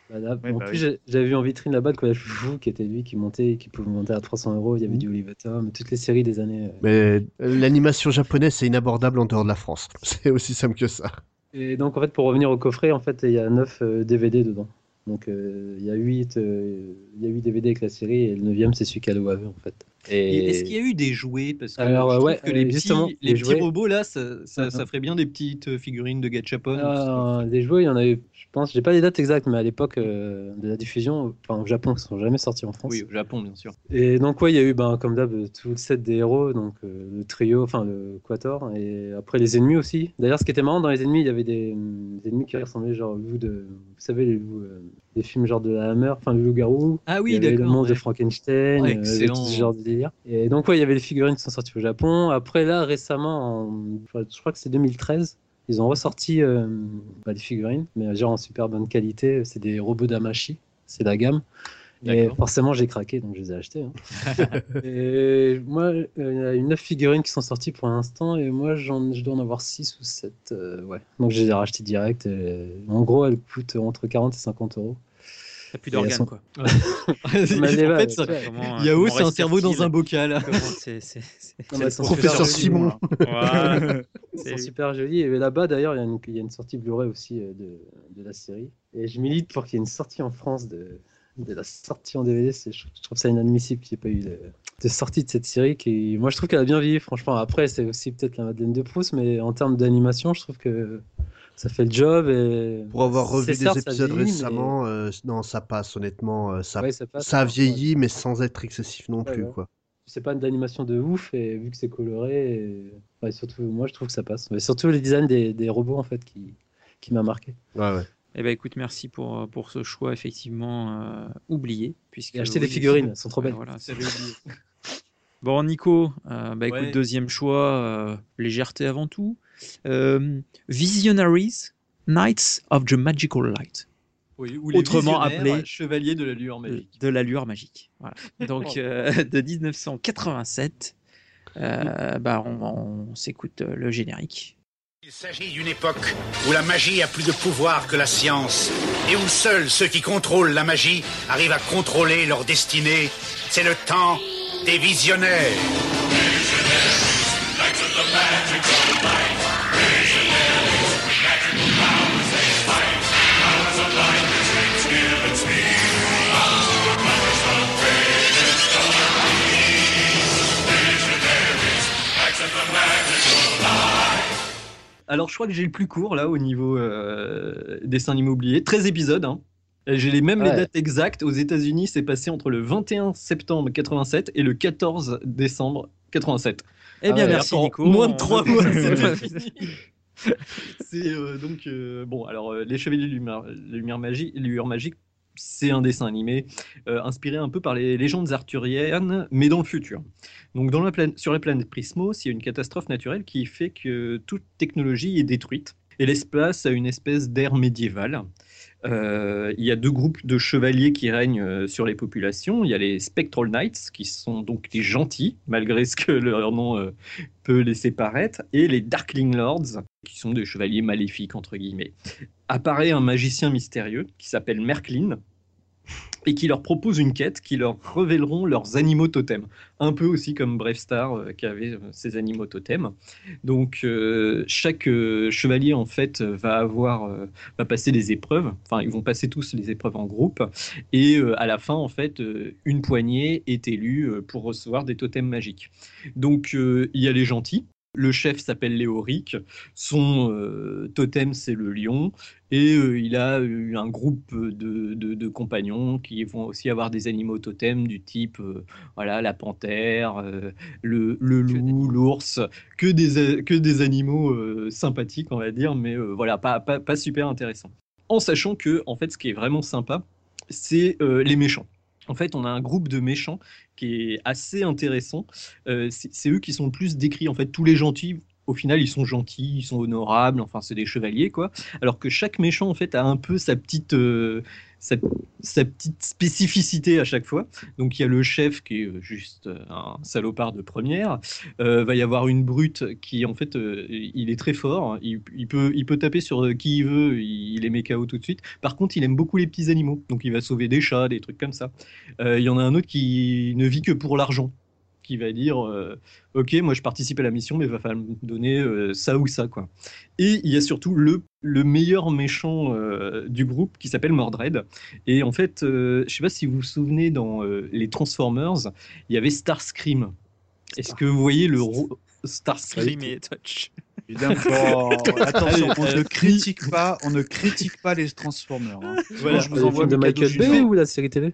En plus, j'avais vu en vitrine là-bas le collège Foufou, qui était lui qui pouvait monter à 300 €. Il y avait du Oliver Tom, toutes les séries des années. Mais l'animation japonaise, c'est inabordable en dehors de la France. C'est aussi simple que ça. Et donc, en fait, pour revenir au coffret, en fait, il y a 9 DVD dedans. Donc, il y a 8 DVD avec la série, et le 9e, c'est celui qu'Allo avait, en fait. Et est-ce qu'il y a eu des jouets? Parce que Alors, je trouve que les petits jouets... robots, là, ça ferait bien des petites figurines de Gachapon. Des jouets, il y en a eu, je pense, j'ai pas les dates exactes, mais à l'époque de la diffusion, au Japon, ils sont jamais sortis en France. Oui, au Japon, bien sûr. Et donc, il y a eu, comme d'hab, tout le set des héros, donc le trio, le quator, et après les ennemis aussi. D'ailleurs, ce qui était marrant dans les ennemis, il y avait des ennemis qui ressemblaient genre au loup vous savez, les loups, des films genre de la Hammer, le loup-garou. Ah oui, il y avait d'accord. Le monstre de Frankenstein, excellent. ce genre de délire. Et donc, il y avait les figurines qui sont sorties au Japon. Après, là, récemment, je crois que c'est 2013, ils ont ressorti les figurines, mais genre en super bonne qualité. C'est des robots Damashi, c'est la gamme. Et forcément, j'ai craqué, donc je les ai achetés. Et moi, il y a 9 figurines qui sont sorties pour l'instant, et moi, je dois en avoir 6 ou 7. Donc, je les ai rachetées direct. En gros, elles coûtent entre 40 et 50 €. T'as plus d'organes, quoi. Yao, c'est un cerveau dans un bocal. C'est professeur Simon. Ils sont super jolis. Et là-bas, d'ailleurs, il y a une sortie Blu-ray aussi de la série. Et je milite pour qu'il y ait une sortie en France de la sortie en DVD. Je trouve ça inadmissible qu'il n'y ait pas eu de sortie de cette série. Moi, je trouve qu'elle a bien vieilli, franchement. Après, c'est aussi peut-être la Madeleine de Proust, mais en termes d'animation, je trouve que ça fait le job. Et pour avoir revu des épisodes récemment, non, ça passe, honnêtement. Ça a vieilli, mais sans être excessif non plus, quoi. C'est pas d'animation de ouf, et vu que c'est coloré, surtout, moi, je trouve que ça passe. Mais surtout les designs des robots, en fait, qui m'a marqué. Ouais. Eh ben, écoute, merci pour ce choix effectivement oublié. J'ai acheté des figurines, elles sont trop belles. Voilà, bon, Nico, écoute, deuxième choix, légèreté avant tout. Visionaries, Knights of the Magical Light. Oui, ou autrement appelé Chevalier de la lueur magique. De la lueur magique. Voilà. Donc, de 1987, on s'écoute le générique. Il s'agit d'une époque où la magie a plus de pouvoir que la science et où seuls ceux qui contrôlent la magie arrivent à contrôler leur destinée. C'est le temps des visionnaires. Alors, je crois que j'ai le plus court, là, au niveau dessin immobilier. 13 épisodes, hein. J'ai les dates exactes. Aux États-Unis, c'est passé entre le 21 septembre 87 et le 14 décembre 87. Eh bien, merci, Nico. Moins de 3 mois, c'est fini. C'est les Chevaliers de Lumière Magique, c'est un dessin animé inspiré un peu par les légendes arthuriennes, mais dans le futur. Donc, sur la planète Prismos, il y a une catastrophe naturelle qui fait que toute technologie est détruite et laisse place à une espèce d'ère médiévale. Il y a 2 groupes de chevaliers qui règnent sur les populations. Il y a les Spectral Knights, qui sont donc les gentils, malgré ce que leur nom peut laisser paraître, et les Darkling Lords, qui sont des chevaliers maléfiques, entre guillemets. Apparaît un magicien mystérieux qui s'appelle Merklin, et qui leur propose une quête qui leur révéleront leurs animaux totems. Un peu aussi comme Brave Star qui avait ses animaux totems. Donc chaque chevalier en fait va passer des épreuves. Enfin, ils vont passer tous les épreuves en groupe. Et à la fin, en fait, une poignée est élue pour recevoir des totems magiques. Donc il y a les gentils. Le chef s'appelle Léoric, son totem c'est le lion, et il a eu un groupe de compagnons qui vont aussi avoir des animaux totems du type la panthère, le loup, l'ours, que des animaux sympathiques on va dire, mais pas super intéressants. En sachant que en fait ce qui est vraiment sympa, c'est les méchants. En fait, on a un groupe de méchants qui est assez intéressant. C'est eux qui sont le plus décrits. En fait, tous les gentils, au final, ils sont gentils, ils sont honorables, enfin, c'est des chevaliers, quoi. Alors que chaque méchant, en fait, a un peu sa petite spécificité à chaque fois. Donc il y a le chef qui est juste un salopard de première. Va y avoir une brute qui en fait il est très fort. Il peut taper sur qui il veut. Il les met KO tout de suite. Par contre il aime beaucoup les petits animaux. Donc il va sauver des chats, des trucs comme ça. Il y en a un autre qui ne vit que pour l'argent, qui va dire ok, moi je participe à la mission mais il va falloir me donner ça ou ça, quoi. Et il y a surtout le meilleur méchant du groupe qui s'appelle Mordred. Et en fait je sais pas si vous vous souvenez, dans les Transformers il y avait Starscream. Est-ce que vous voyez le Starscream et Touch? Évidemment. Attention, on ne critique pas les Transformers. Hein. Voilà, je vous envoie de Michael Bay ou la série télé.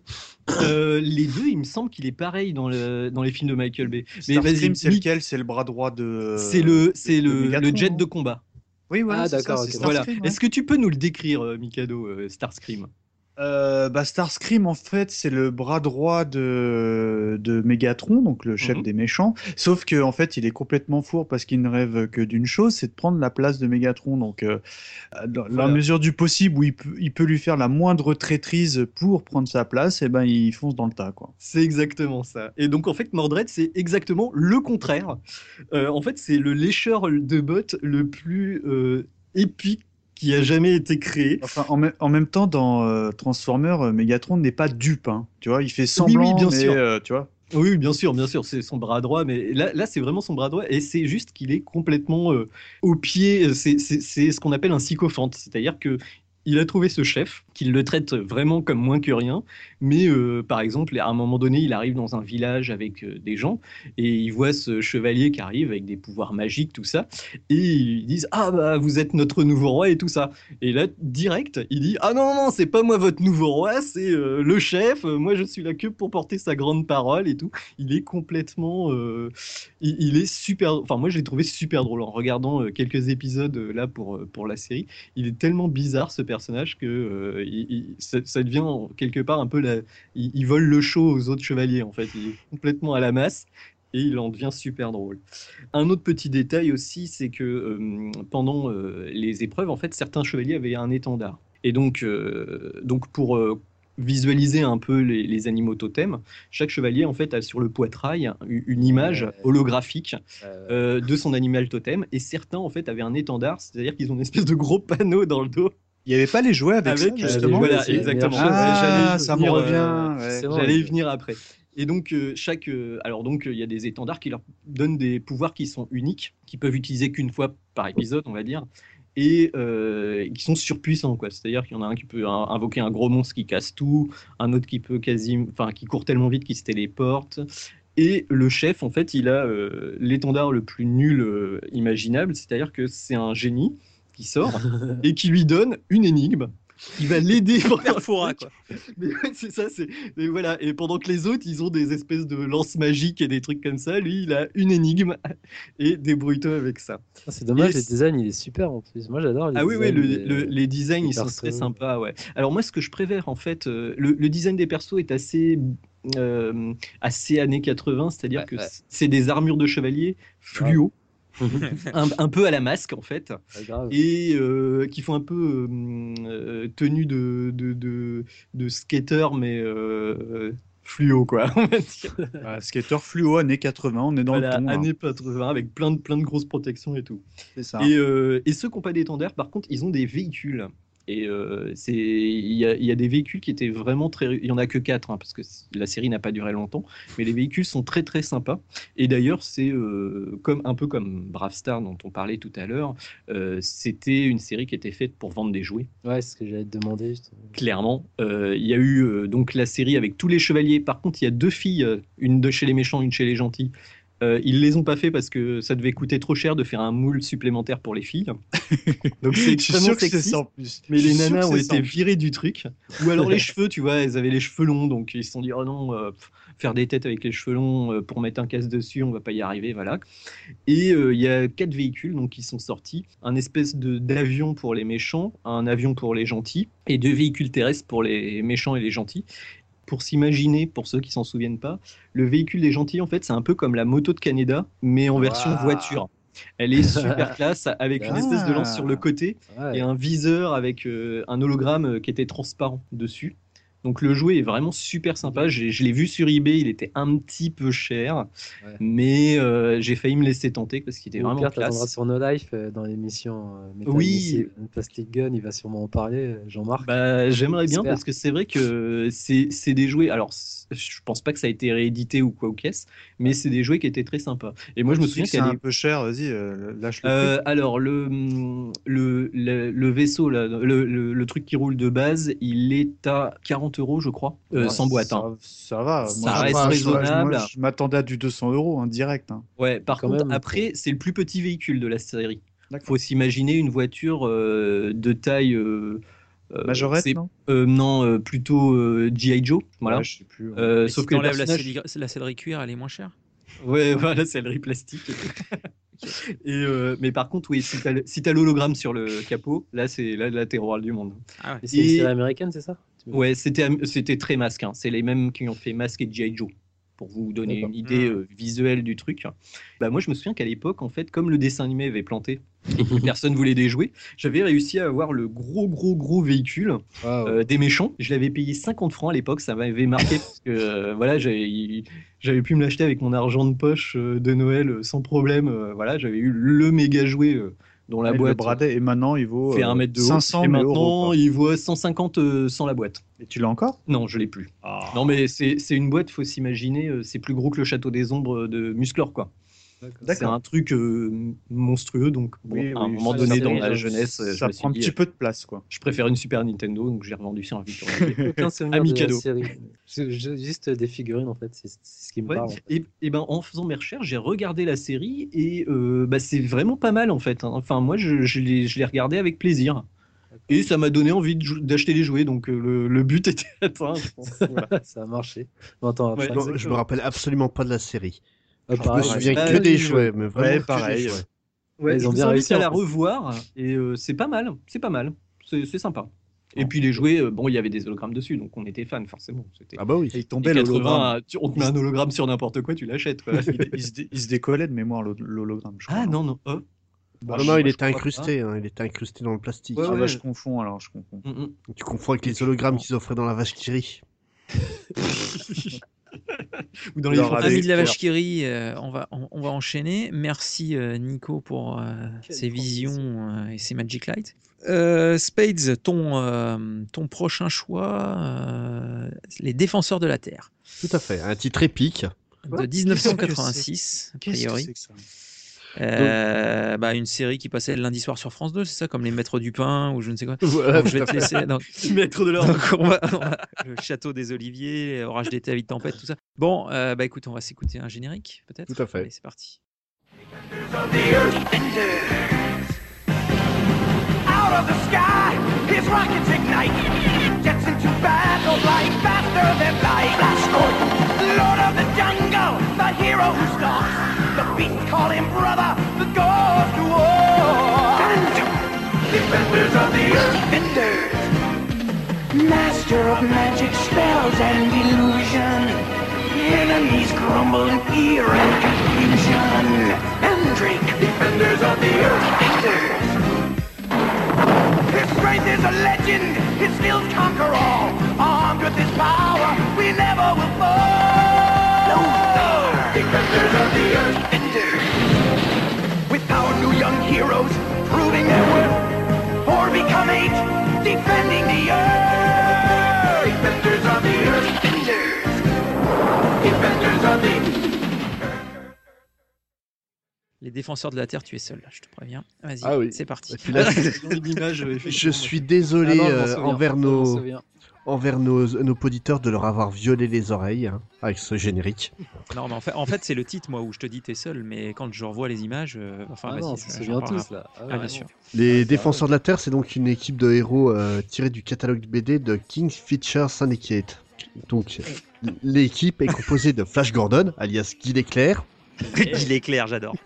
Les deux, il me semble qu'il est pareil dans les films de Michael Bay. Mais Starscream, c'est lequel? C'est le bras droit de. C'est le jet de combat. Oui, voilà. Ah, d'accord. Ça, voilà. ouais. Est-ce que tu peux nous le décrire, Mikado, Starscream? Starscream, en fait, c'est le bras droit de Megatron, donc le chef des méchants. Sauf que en fait, il est complètement fourbe parce qu'il ne rêve que d'une chose, c'est de prendre la place de Megatron. Donc, dans la mesure du possible où il peut lui faire la moindre traîtrise pour prendre sa place, et ben il fonce dans le tas, quoi. C'est exactement ça. Et donc en fait, Mordred, c'est exactement le contraire. En fait, c'est le lécheur de bottes le plus épique qui a jamais été créé. Enfin, en même temps, dans Transformers, Megatron n'est pas dupe, hein. Tu vois, il fait semblant, oui, bien mais sûr. Tu vois. Oui, bien sûr, c'est son bras droit, mais là c'est vraiment son bras droit, et c'est juste qu'il est complètement au pied, c'est ce qu'on appelle un sycophante, c'est-à-dire que il a trouvé ce chef, qu'il le traite vraiment comme moins que rien, mais par exemple, à un moment donné, il arrive dans un village avec des gens, et il voit ce chevalier qui arrive avec des pouvoirs magiques, tout ça, et ils lui disent « Ah bah, vous êtes notre nouveau roi » et tout ça. Et là, direct, il dit « Ah non, c'est pas moi votre nouveau roi, c'est le chef, moi je suis là que pour porter sa grande parole et tout. » Il est complètement... il est super... Enfin, moi je l'ai trouvé super drôle en regardant quelques épisodes là pour la série. Il est tellement bizarre, ce personnage, que ça devient quelque part un peu il vole le show aux autres chevaliers, en fait. Il est complètement à la masse et il en devient super drôle. Un autre petit détail aussi, c'est que pendant les épreuves, en fait, certains chevaliers avaient un étendard. Et donc pour visualiser un peu les animaux totems, chaque chevalier, en fait, a sur le poitrail une image holographique de son animal totem, et certains, en fait, avaient un étendard, c'est-à-dire qu'ils ont une espèce de gros panneau dans le dos. Il n'y avait pas les jouets avec ça, justement. Voilà, exactement. Ça me revient. J'allais y venir après. Et donc, il y a des étendards qui leur donnent des pouvoirs qui sont uniques, qui peuvent utiliser qu'une fois par épisode, on va dire, et qui sont surpuissants, quoi. C'est-à-dire qu'il y en a un qui peut invoquer un gros monstre qui casse tout, un autre qui peut qui court tellement vite qu'il se téléporte. Et le chef, en fait, il a l'étendard le plus nul imaginable, c'est-à-dire que c'est un génie qui sort et qui lui donne une énigme. Il va l'aider pour faire quoi. Mais ouais, c'est ça, mais voilà. Et pendant que les autres, ils ont des espèces de lances magiques et des trucs comme ça, lui, il a une énigme et débrouille-toi avec ça. C'est dommage, le design, il est super en plus. Moi, j'adore les designs. Les designs, ils sont très sympas, ouais. Alors moi, ce que je préfère, en fait, le design des persos est assez années 80, c'est-à-dire que c'est des armures de chevalier fluo. un peu à la Masque, en fait, et qui font un peu tenue de skater, mais fluo, quoi, on va dire. Skater fluo, années 80, on est dans le ton. Années 80, avec plein de grosses protections et tout. C'est ça. Et ceux qui n'ont pas d'étendard, par contre, ils ont des véhicules. Et il y a des véhicules qui étaient vraiment très... Il n'y en a que 4, hein, parce que la série n'a pas duré longtemps, mais les véhicules sont très très sympas. Et d'ailleurs, c'est un peu comme Brave Star dont on parlait tout à l'heure, c'était une série qui était faite pour vendre des jouets. Ouais, c'est ce que j'allais te demander. Clairement. Il y a eu donc la série avec tous les chevaliers. Par contre, il y a 2 filles, une de chez les méchants, une chez les gentils. Ils les ont pas fait parce que ça devait coûter trop cher de faire un moule supplémentaire pour les filles. Donc c'est extrêmement sexiste, mais les nanas ont été virées du truc. Ou alors les cheveux, tu vois, elles avaient les cheveux longs, donc ils se sont dit oh non, faire des têtes avec les cheveux longs pour mettre un casque dessus, on va pas y arriver, voilà. Et il y a 4 véhicules donc qui sont sortis, un espèce d'avion pour les méchants, un avion pour les gentils et 2 véhicules terrestres pour les méchants et les gentils. Pour s'imaginer, pour ceux qui s'en souviennent pas, le véhicule des gentils, en fait, c'est un peu comme la moto de Canada, mais en version voiture. Elle est super classe avec une espèce de lance sur le côté et un viseur avec un hologramme qui était transparent dessus. Donc le jouet est vraiment super sympa. Je l'ai vu sur eBay, il était un petit peu cher, mais j'ai failli me laisser tenter parce qu'il était vraiment Pierre, classe. t'attendras sur No Life dans l'émission Oui, Plastic Gun, il va sûrement en parler, Jean-Marc. Bah, j'aimerais bien parce que c'est vrai que c'est des jouets. Alors, je pense pas que ça a été réédité ou quoi ou qu'est-ce, mais c'est des jouets qui étaient très sympas. Et moi, je me souviens que c'est un peu cher. Vas-y, lâche le prix. Alors, le vaisseau, là, le truc qui roule de base, il est à 40 €, je crois, sans boîte. Ça va. Ça reste raisonnable. Je m'attendais à du 200 € direct. Ouais, par contre, après, c'est le plus petit véhicule de la série. Faut s'imaginer une voiture de taille. Majorette, non non, plutôt G.I. Joe. Voilà. Ouais, je sais plus. Sauf que la sellerie cuir, elle est moins chère. Ouais, voilà, sellerie plastique. Mais par contre, oui, si t'as l'hologramme sur le capot, là t'es roi du monde. Ah ouais. C'est une série américaine, c'est ça? Ouais, c'était très Mask. Hein. C'est les mêmes qui ont fait Mask et G.I. Joe. Pour vous donner une idée visuelle du truc. Bah, moi, je me souviens qu'à l'époque, en fait, comme le dessin animé avait planté et que personne voulait des jouets, j'avais réussi à avoir le gros véhicule des méchants. Je l'avais payé 50 francs à l'époque, ça m'avait marqué parce que voilà, j'avais pu me l'acheter avec mon argent de poche de Noël sans problème. Voilà, j'avais eu le méga jouet dont la boîte. Le bradet, et maintenant il vaut fait 1 mètre de haut. 500 et maintenant euros, il vaut 150 sans la boîte. Et tu l'as encore? Non, je l'ai plus. Non, mais c'est une boîte, faut s'imaginer, c'est plus gros que le château des ombres de Musclor, quoi. C'est un truc monstrueux, donc bon, à un moment donné dans la jeunesse, ça prend un petit peu de place, quoi. Je préfère une Super Nintendo, donc j'ai revendu sur un Victor. Aucun souvenir de la série. Juste des figurines, en fait, c'est ce qui me parle. Et ben en faisant mes recherches, j'ai regardé la série et c'est vraiment pas mal en fait. Enfin moi je l'ai regardé avec plaisir. Et ça m'a donné envie d'acheter les jouets, donc le but était atteint, je pense. Voilà. Ça a marché. Attends, je me rappelle absolument pas de la série. Je pareil, me souviens que des jouets, mais vraiment pareil. Ouais, ils ont bien réussi à la revoir et c'est pas mal, c'est sympa. Et puis les jouets, bon, il y avait des hologrammes dessus, donc on était fans forcément. Ah bah oui. Et il tombait l'hologramme. On te met un hologramme sur n'importe quoi, tu l'achètes. Il se décollait de mémoire l'hologramme. Je crois. Ah non. Non, il était incrusté, il était incrusté dans le plastique. Ouais, je confonds alors, Tu confonds avec les hologrammes qu'ils offraient dans la vache qui rit. Ou dans les amis de la vache qui rit, on va enchaîner. Merci Nico pour ces visions et ces Magic Light. Spades, ton prochain choix, les Défenseurs de la Terre. Tout à fait, un titre épique. De 1986, a priori. Qu'est-ce que c'est que ça? Une série qui passait le lundi soir sur France 2, c'est ça, comme les Maîtres du Pain ou je ne sais quoi. Voilà, donc, je vais te laisser. Donc, Maître de l'or. Le Château des Oliviers, Orage d'été à vide tempête, tout ça. Bon, écoute, on va s'écouter un générique, peut-être. Tout à fait. Allez, c'est parti. Out of the sky, his rockets ignite. Gets into battle like faster than light. Flash Gordon, Lord of the jungle, the hero who stalks. The beasts call him brother, the goes to war. Phantom, defenders of the earth. Defenders, master of magic spells and illusion. Enemies crumble in fear and confusion. Mandrake, defenders of the earth. Defenders. His strength is a legend, his skills conquer all. Armed with his power, we never will fall. No, defenders of the earth, defenders. With our new young heroes, proving their worth. Or become eight, defending the earth. Defenders of the earth, defenders. Defenders of the Les Défenseurs de la Terre, tu es seul, je te préviens. Vas-y, c'est parti. Là, je suis désolé envers nos auditeurs de leur avoir violé les oreilles avec ce générique. Non, mais en fait, c'est le titre, moi, où je te dis t'es seul, mais quand je revois les images, non, ça se souvient tous, là. Bien sûr. Les Défenseurs de la Terre, c'est donc une équipe de héros tirée du catalogue BD de Kingfisher Syndicate. Donc, l'équipe est composée de Flash Gordon, alias Guy l'éclair. Guy l'éclair, j'adore.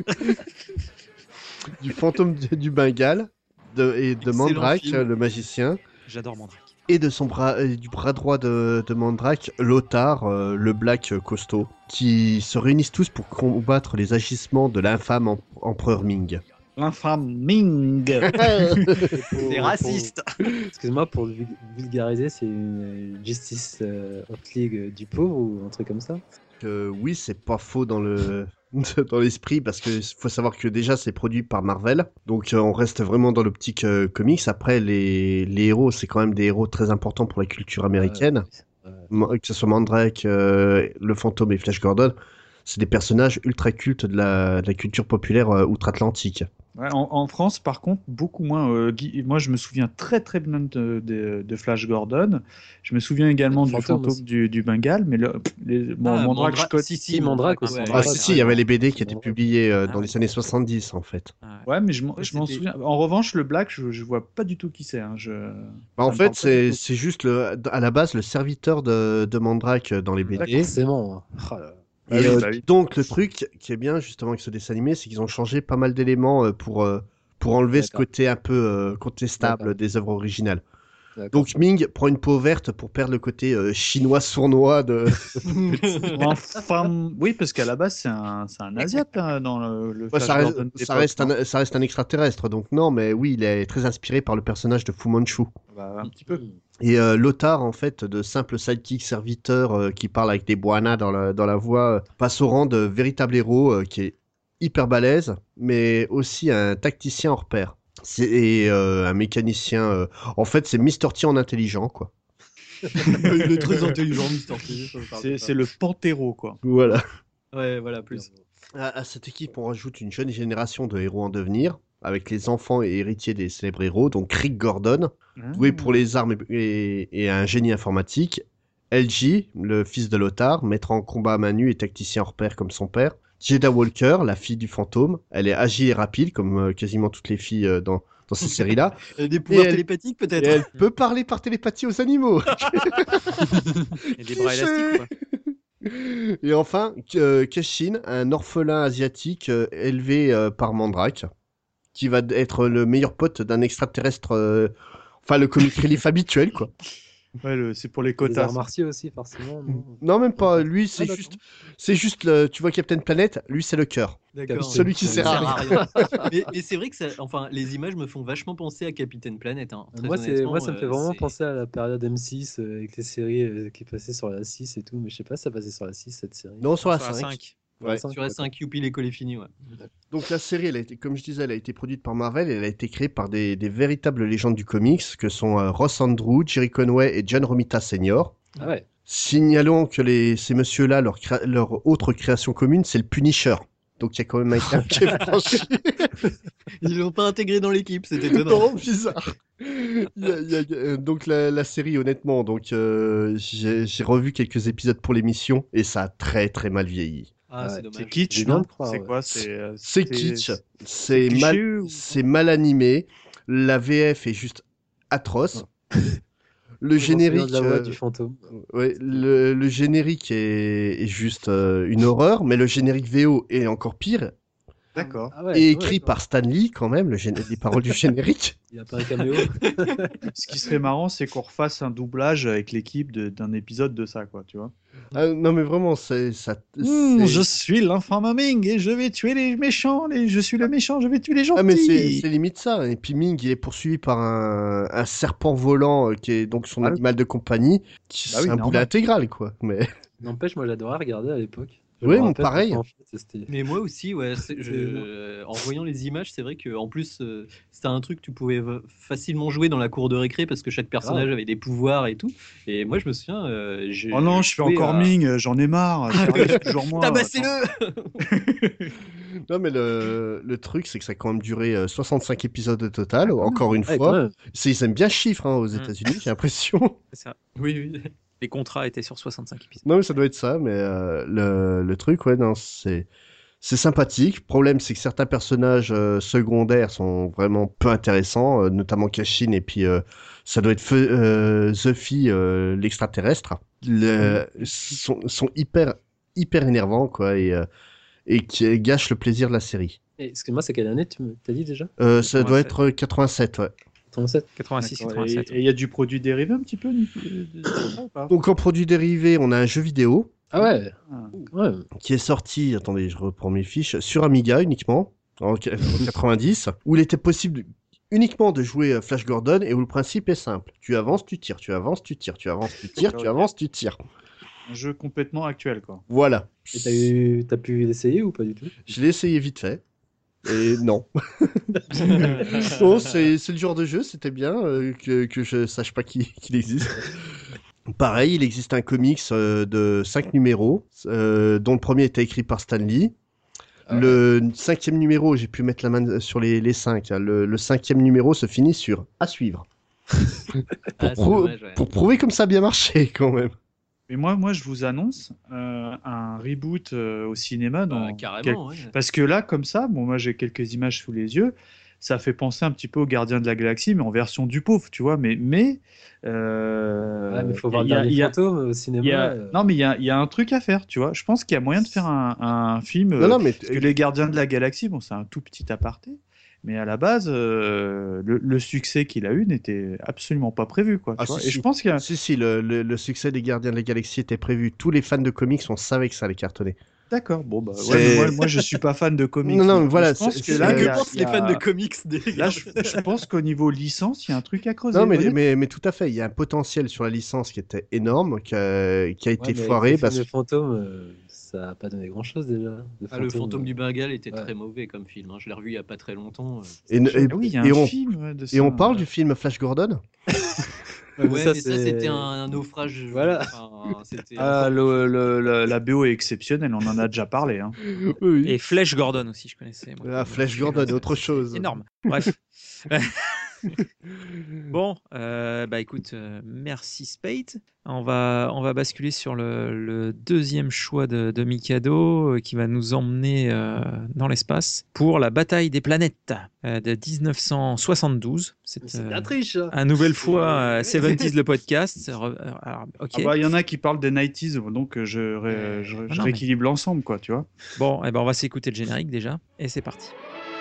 Du fantôme du Bengale et de Mandrake, le magicien. J'adore Mandrake. et de du bras droit de Mandrake, Lothar, le Black costaud, qui se réunissent tous pour combattre les agissements de l'infâme empereur Ming. L'infâme Ming. C'est raciste. Excuse-moi, pour vulgariser, c'est une Justice of League du pauvre ou un truc comme ça? Oui, c'est pas faux dans l'esprit, parce que faut savoir que déjà c'est produit par Marvel, donc on reste vraiment dans l'optique comics. Après, les héros, c'est quand même des héros très importants pour la culture américaine. Que ce soit Mandrake, le Fantôme et Flash Gordon, c'est des personnages ultra cultes de la culture populaire outre-Atlantique. Ouais, en France, par contre, beaucoup moins. Moi, je me souviens très très bien de Flash Gordon. Je me souviens également du Fantôme du Bengale, mais Mandrake, Mandrake aussi. Il y avait les BD qui étaient publiés dans les années 70 en fait. Ouais, mais je m'en souviens. En revanche, le Black, je vois pas du tout qui c'est. Hein. En fait, c'est juste à la base le serviteur de Mandrake dans les BD. Forcément. Donc le truc qui est bien justement avec ce dessin animé, c'est qu'ils ont changé pas mal d'éléments pour enlever ce côté un peu contestable des œuvres originales. Donc Ming prend une peau verte pour perdre le côté chinois sournois de... Enfin, oui, parce qu'à la base c'est un asiate hein, dans le ça reste un extraterrestre, donc non, mais oui, il est très inspiré par le personnage de Fu Manchu. Un petit peu. Et Lothar, en fait, de simple sidekick serviteur qui parle avec des boanas dans la voix, passe au rang de véritable héros qui est hyper balèze, mais aussi un tacticien hors pair. C'est un mécanicien. En fait, c'est Mr. T en intelligent, quoi. Il est très intelligent, Mr. T. C'est le Panthéro, quoi. Voilà. Ouais, voilà, plus. À cette équipe, on rajoute une jeune génération de héros en devenir, avec les enfants et héritiers des célèbres héros, donc Rick Gordon, doué pour les armes et un génie informatique, LG, le fils de Lothar, maître en combat à main nue et tacticien hors pair comme son père, Jada Walker, la fille du fantôme, elle est agile et rapide comme quasiment toutes les filles dans ces séries-là. Elle a des pouvoirs télépathiques peut-être. Et elle peut parler par télépathie aux animaux. Et des bras élastiques, quoi. Et enfin, Keshin, un orphelin asiatique élevé par Mandrake, qui va être le meilleur pote d'un extraterrestre, enfin le comic relief habituel, quoi. Ouais, c'est pour les quotas. Les arts martiaux aussi, forcément. Non, même pas. Lui, c'est juste tu vois Captain Planet, lui, c'est le cœur. D'accord. Celui qui sert à rien. mais c'est vrai que les images me font vachement penser à Capitaine Planet. Hein, moi, ça me fait vraiment penser à la période M6 avec les séries qui passaient sur la 6 et tout. Mais je sais pas si ça passait sur la 6 cette série. Non, sur la 5. Ouais. Sur la 5, Youpi, l'école est finie. Ouais. Donc la série, comme je disais, elle a été produite par Marvel et elle a été créée par des véritables légendes du comics que sont Ross Andru, Jerry Conway et John Romita Sr. Ah ouais. Signalons que ces messieurs-là, leur autre création commune, c'est le Punisher. Donc il y a quand même un cap qui est franchi. Ils l'ont pas intégré dans l'équipe, c'était étonnant. Non, bizarre. Donc la série, honnêtement, donc j'ai revu quelques épisodes pour l'émission et ça a très très mal vieilli. Ah, c'est dommage. C'est kitsch, non? C'est quoi? C'est kitsch. C'est mal animé. La VF est juste atroce. Le générique, la voix du fantôme. Ouais, le générique est juste une horreur, mais le générique VO est encore pire. D'accord. Ah ouais, et écrit par Stan Lee quand même, les paroles du générique. Il n'y a pas un caméo. Ce qui serait marrant, c'est qu'on refasse un doublage avec l'équipe d'un épisode de ça, quoi, tu vois. Non mais vraiment, ça. Je suis l'infâme Ming et je vais tuer les méchants. Je suis le méchant, je vais tuer les gentils. Ah mais c'est limite ça. Et puis Ming, il est poursuivi par un serpent volant qui est donc son animal de compagnie. C'est un boulet intégral, quoi. Mais n'empêche, moi j'adorais regarder à l'époque. Oui, pareil. Mais moi aussi, ouais. En voyant les images, c'est vrai qu'en plus, c'était un truc que tu pouvais facilement jouer dans la cour de récré parce que chaque personnage avait des pouvoirs et tout. Et moi, je me souviens. Oh non, je fais encore Ming, j'en ai marre. C'est toujours moi. Tabassez-le. Non, mais le truc, c'est que ça a quand même duré 65 épisodes au total, encore une fois. Ils aiment bien ce chiffre aux États-Unis, j'ai l'impression. C'est ça. Oui. Les contrats étaient sur 65 épisodes. Non, mais ça doit être ça, mais le truc, ouais, non, c'est sympathique. Le problème, c'est que certains personnages secondaires sont vraiment peu intéressants, notamment Kashin, et puis ça doit être Zuffy, l'extraterrestre. Sont hyper énervants, quoi, et qui gâchent le plaisir de la série. Excuse-moi, c'est quelle année tu t'as dit déjà? Ça doit être 87, ouais. 87. 86, D'accord. 87. Et il y a du produit dérivé un petit peu ou pas Donc en produit dérivé, on a un jeu vidéo. Ah ouais. Ouais. Qui est sorti, attendez, je reprends mes fiches, sur Amiga uniquement, en 90, où il était possible uniquement de jouer Flash Gordon et où le principe est simple. Tu avances, tu tires, tu avances, tu tires, tu avances, tu tires, tu avances, tu tires. Un jeu complètement actuel, quoi. Voilà. Et t'as pu l'essayer ou pas du tout? Je l'ai essayé vite fait. Et non. Non, c'est le genre de jeu, c'était bien que je sache pas qu'il existe. Pareil, il existe un comics de 5 numéros, dont le premier était écrit par Stan Lee. Le 5e numéro, j'ai pu mettre la main sur les 5. Hein. Le 5e numéro se finit sur « à suivre ». Pour prouver comme ça a bien marché, quand même. Mais moi, je vous annonce un reboot au cinéma. Carrément, ouais. Parce que là, comme ça, bon, moi j'ai quelques images sous les yeux, ça fait penser un petit peu aux Gardiens de la Galaxie, mais en version du pauvre, tu vois. Mais il faut voir des fantômes au cinéma. Non, mais il y a un truc à faire, tu vois. Je pense qu'il y a moyen de faire un film. Mais parce que les Gardiens de la Galaxie, bon, c'est un tout petit aparté. Mais à la base, le succès qu'il a eu n'était absolument pas prévu, quoi. Tu vois. Et je pense qu'il y a... Si, le succès des Gardiens de la Galaxie était prévu. Tous les fans de comics, on savait que ça allait cartonner. D'accord, bon bah ouais, moi je suis pas fan de comics. Non, mais voilà, je pense que là, que pensent les fans de comics là, je pense qu'au niveau licence, il y a un truc à creuser. Non, mais tout à fait, il y a un potentiel sur la licence qui était énorme, qui a été foiré. Le fantôme, ça n'a pas donné grand-chose déjà. Le fantôme du Bengale était très mauvais comme film. Hein. Je l'ai revu il y a pas très longtemps. Oui, il y a un film de ça. Et on parle du film Flash Gordon. Ouais, mais ça c'était un naufrage. Voilà. La BO est exceptionnelle, on en a déjà parlé. Hein. Oui. Et Flash Gordon aussi, je connaissais. Moi. Flash Gordon, autre chose. Énorme. Bref. Bon, écoute, merci Spade. On va basculer sur le deuxième choix de Mikado qui va nous emmener dans l'espace pour la bataille des planètes de 1972. C'est la triche. À nouvelle fois, 70s le podcast. Alors, okay. Il y en a qui parlent des 90s, donc je rééquilibre l'ensemble, quoi, tu vois. Bon, on va s'écouter le générique déjà, et c'est parti.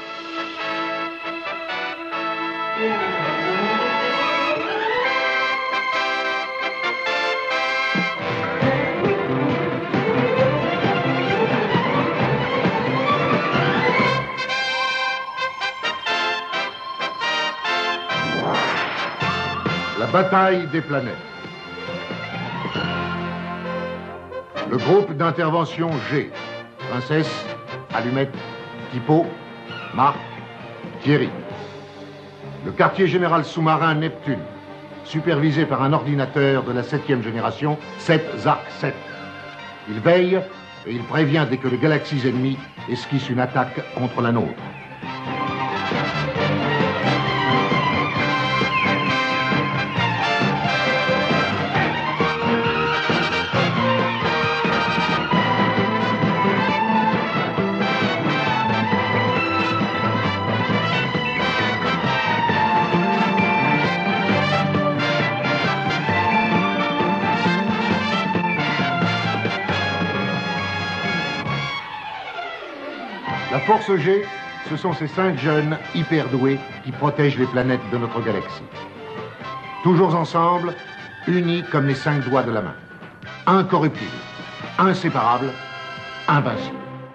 La bataille des planètes. Le groupe d'intervention G. Princesse, Allumette, Typo, Marc, Thierry. Le quartier général sous-marin Neptune, supervisé par un ordinateur de la 7e génération, 7 Zark 7. Il veille et il prévient dès que les galaxies ennemies esquissent une attaque contre la nôtre. La Force G, ce sont ces 5 jeunes hyper doués qui protègent les planètes de notre galaxie. Toujours ensemble, unis comme les 5 doigts de la main. Incorruptibles, inséparables, invincibles.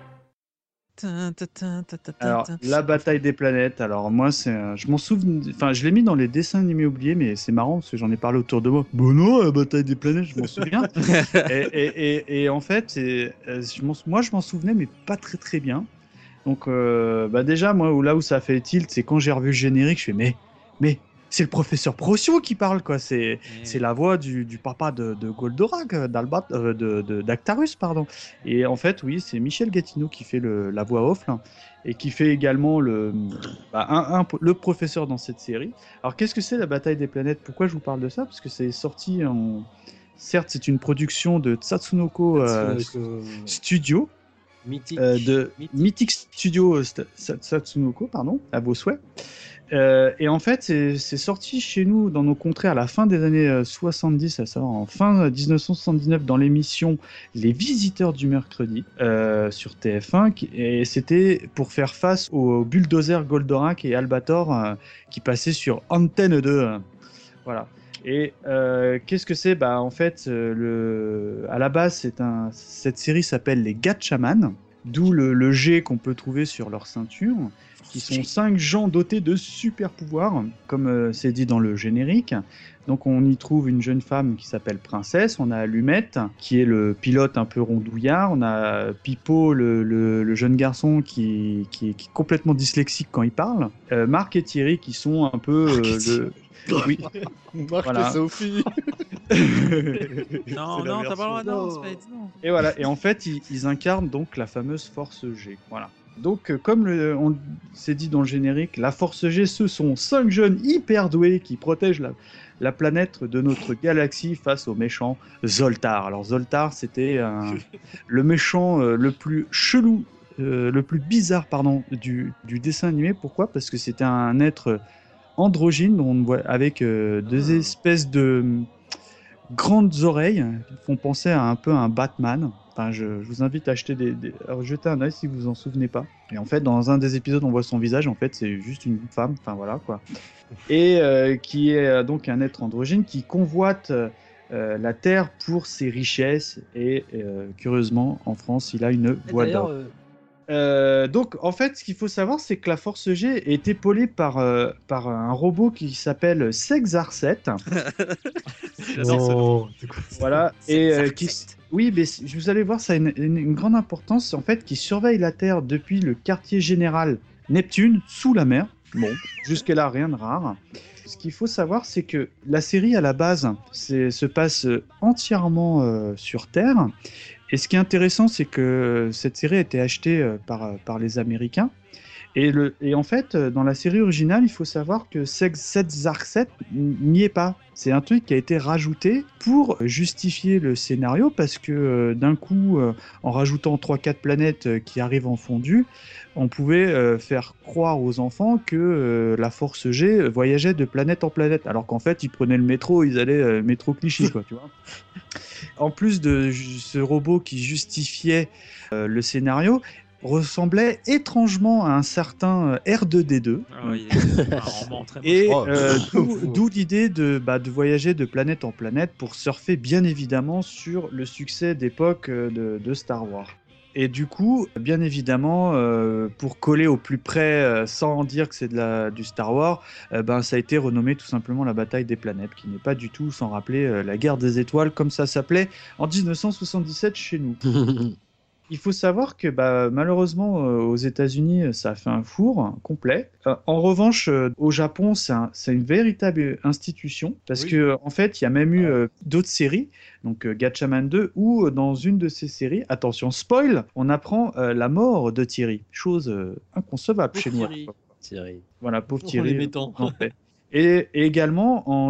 Alors, la bataille des planètes, alors moi, je m'en souviens, enfin, je l'ai mis dans les dessins animés oubliés, mais c'est marrant parce que j'en ai parlé autour de moi. Bon, non, la bataille des planètes, je m'en souviens. et en fait, moi, je m'en souvenais, mais pas très très bien. Donc, déjà, moi, là où ça a fait tilt, c'est quand j'ai revu le générique, je fais, mais c'est le professeur Procyon qui parle, quoi. C'est la voix du papa de Goldorak, d'Actarus, pardon. Et en fait, oui, c'est Michel Gatineau qui fait la voix off, là, et qui fait également le professeur dans cette série. Alors, qu'est-ce que c'est la bataille des planètes? Pourquoi je vous parle de ça? Parce que c'est sorti en... Certes, c'est une production de Tatsunoko Studio. de Mythic Studio Tatsunoko, pardon, à vos souhaits. Et en fait, c'est sorti chez nous, dans nos contrées, à la fin des années 70, à savoir en fin 1979, dans l'émission Les Visiteurs du Mercredi, sur TF1, et c'était pour faire face aux bulldozers Goldorak et Albator qui passaient sur Antenne 2. Voilà. Et qu'est-ce que c'est ? En fait, à la base, cette série s'appelle les Gatchaman, d'où le G qu'on peut trouver sur leur ceinture, qui sont 5 gens dotés de super pouvoirs, comme c'est dit dans le générique. Donc on y trouve une jeune femme qui s'appelle Princesse, on a Allumette, qui est le pilote un peu rondouillard, on a Pipo, le jeune garçon qui est complètement dyslexique quand il parle, Marc et Thierry qui sont un peu... Oui. Marc et Sophie. Non, t'as pas le droit, non. Et voilà, et en fait, ils incarnent donc la fameuse Force G. Voilà. Donc, comme on s'est dit dans le générique, la Force G, ce sont 5 jeunes hyper doués qui protègent la planète de notre galaxie face au méchant Zoltar. Alors, Zoltar, c'était le méchant le plus chelou, le plus bizarre, du dessin animé. Pourquoi ? Parce que c'était un être androgyne, avec deux espèces de grandes oreilles qui font penser à un peu un Batman. Enfin, je vous invite à jeter un œil si vous vous en souvenez pas. Et en fait, dans un des épisodes, on voit son visage. En fait, c'est juste une femme. Enfin, voilà, quoi. Et qui est donc un être androgyne qui convoite la Terre pour ses richesses. Et curieusement, en France, il a une voix d'or. Donc, en fait, ce qu'il faut savoir, c'est que la Force G est épaulée par un robot qui s'appelle Sexarset. J'adore Voilà. Et oui, mais vous allez voir, ça a une grande importance, en fait, qui surveille la Terre depuis le quartier général Neptune, sous la mer. Bon, jusque-là, rien de rare. Ce qu'il faut savoir, c'est que la série, à la base, se passe entièrement sur Terre. Et ce qui est intéressant, c'est que cette série a été achetée par les Américains. Et en fait, dans la série originale, il faut savoir que Sexarset n'y est pas. C'est un truc qui a été rajouté pour justifier le scénario, parce que d'un coup, en rajoutant 3-4 planètes qui arrivent en fondu, on pouvait faire croire aux enfants que la Force G voyageait de planète en planète, alors qu'en fait, ils prenaient le métro, ils allaient métro Clichy, quoi, tu vois. En plus de ce robot qui justifiait le scénario, ressemblait étrangement à un certain R2D2. Et d'où l'idée de voyager de planète en planète pour surfer bien évidemment sur le succès d'époque de Star Wars. Et du coup, bien évidemment, pour coller au plus près, sans dire que c'est du Star Wars, ça a été renommé tout simplement la bataille des planètes, qui n'est pas du tout sans rappeler la guerre des étoiles, comme ça s'appelait en 1977 chez nous. Il faut savoir que malheureusement aux États-Unis ça a fait un four complet. En revanche au Japon c'est une véritable institution, parce que en fait il y a même eu d'autres séries, donc Gatchaman 2, où dans une de ces séries, attention spoil, on apprend la mort de Thierry, chose inconcevable chez moi. Thierry. Voilà, pauvre Thierry. Les métants. Et également en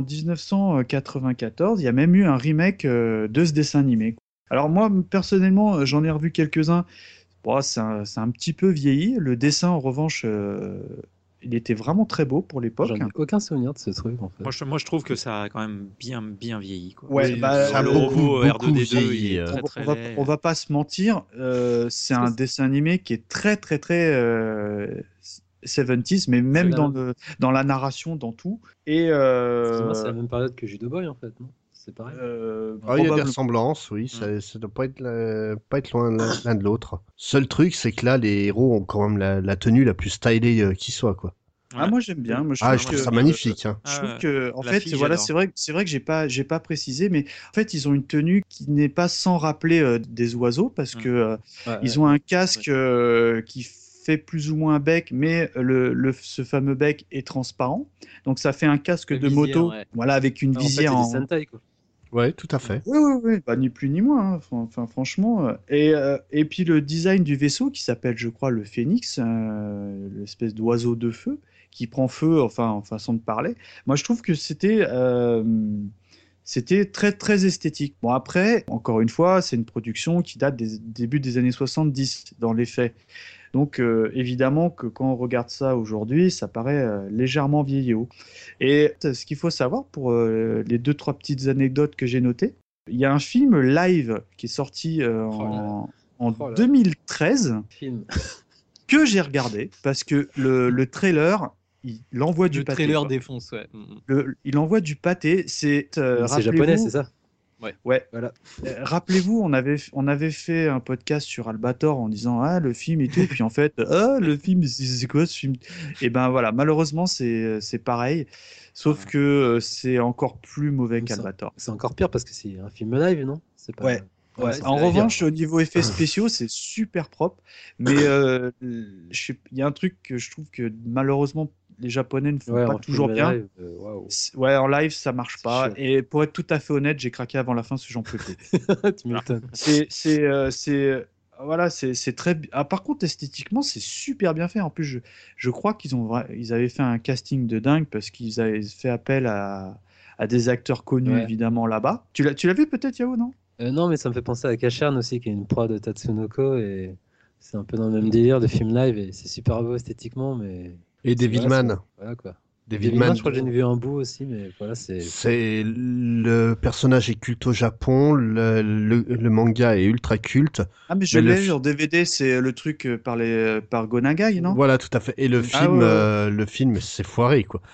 1994 il y a même eu un remake de ce dessin animé. Alors moi, personnellement, j'en ai revu quelques-uns. Bon, c'est un petit peu vieilli. Le dessin, en revanche, il était vraiment très beau pour l'époque. J'en ai aucun souvenir de ce truc, en fait. Moi, je trouve que ça a quand même bien vieilli, quoi. Ouais, le robot R2D2, il est très, très on va pas se mentir. C'est un dessin animé qui est très, très, très 70s, mais même dans la narration, dans tout. Et moi, c'est la même période que Judo Boy, en fait, non ? C'est pareil. Il y a des ressemblances, oui, ça doit pas être loin l'un de l'autre. Seul truc, c'est que là, les héros ont quand même la tenue la plus stylée qui soit, quoi. Ah, moi j'aime bien. Moi, je trouve ça magnifique. Je trouve que, en fait, voilà, c'est vrai que j'ai pas précisé, mais en fait, ils ont une tenue qui n'est pas sans rappeler des oiseaux, parce que ils ont un casque qui fait plus ou moins un bec, mais ce fameux bec est transparent. Donc ça fait un casque de moto, voilà, avec une visière en Sentai, quoi. Ouais, tout à fait. Oui, ni plus ni moins. Enfin, franchement. Et puis le design du vaisseau qui s'appelle, je crois, le Phénix, l'espèce d'oiseau de feu qui prend feu, enfin, en façon de parler. Moi, je trouve que c'était c'était très très esthétique. Bon après, encore une fois, c'est une production qui date des débuts des années 70 dans les faits. Donc évidemment que quand on regarde ça aujourd'hui, ça paraît légèrement vieillot. Et ce qu'il faut savoir pour les 2-3 petites anecdotes que j'ai notées, il y a un film live qui est sorti en 2013 que j'ai regardé parce que le trailer, il envoie du pâté. Le trailer défonce, ouais. Il envoie du pâté. C'est japonais, c'est ça? Ouais. Voilà. Rappelez-vous, on avait fait un podcast sur Albator en disant le film et tout, puis en fait le film c'est quoi ce film? Et ben voilà, malheureusement c'est pareil, sauf que c'est encore plus mauvais qu'Albator. C'est encore pire parce que c'est un film live, non? C'est pas... Ouais. En revanche, au niveau effets spéciaux, c'est super propre, mais il y a un truc que je trouve que malheureusement les Japonais ne font pas toujours bien. Live, ouais, en live ça marche pas. Chiant. Et pour être tout à fait honnête, j'ai craqué avant la fin parce que j'en peux plus. Tu m'étonnes. C'est très. Par contre, esthétiquement, c'est super bien fait. En plus, je crois ils avaient fait un casting de dingue parce qu'ils avaient fait appel à des acteurs connus évidemment là-bas. Tu l'as vu peut-être, Yao, non? Non, mais ça me fait penser à Kachern aussi, qui est une proie de Tatsunoko, et c'est un peu dans le même délire de film live, et c'est super beau esthétiquement, mais... Et Devilman. Voilà, quoi. Devilman, je crois que j'en ai vu un bout aussi, mais voilà, c'est le personnage est culte au Japon, le manga est ultra culte. Ah mais je l'ai sur DVD, c'est le truc par Gonagai, non? Voilà, tout à fait. Et le film, le film, c'est foiré, quoi.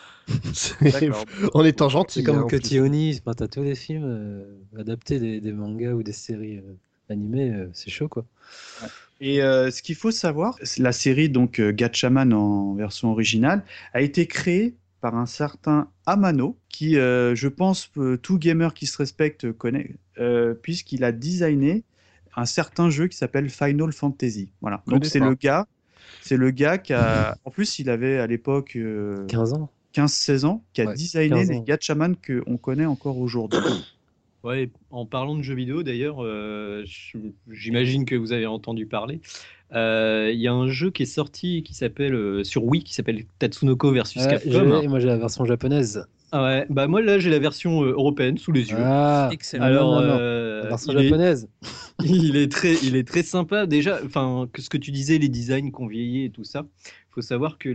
En étant gentil. C'est comme Cutie Oni, t'as tous les films adaptés des mangas ou des séries animées, c'est chaud, quoi. Ouais. Et ce qu'il faut savoir, la série donc Gatchaman en version originale a été créée par un certain Amano qui, je pense, tout gamer qui se respecte connaît, puisqu'il a designé un certain jeu qui s'appelle Final Fantasy. Voilà. Donc c'est le gars qui a, en plus il avait à l'époque 15-16 ans, qui a designé les Gatchaman qu'on connaît encore aujourd'hui. Ouais, en parlant de jeux vidéo d'ailleurs, j'imagine que vous avez entendu parler. Il y a un jeu qui est sorti qui s'appelle sur Wii, qui s'appelle Tatsunoko versus Capcom. Moi j'ai la version japonaise. Ah ouais, bah moi là j'ai la version européenne sous les yeux. Excellent. Alors la version japonaise. Il est très sympa déjà. Enfin, ce que tu disais, les designs qu'on vieillit et tout ça. Faut savoir que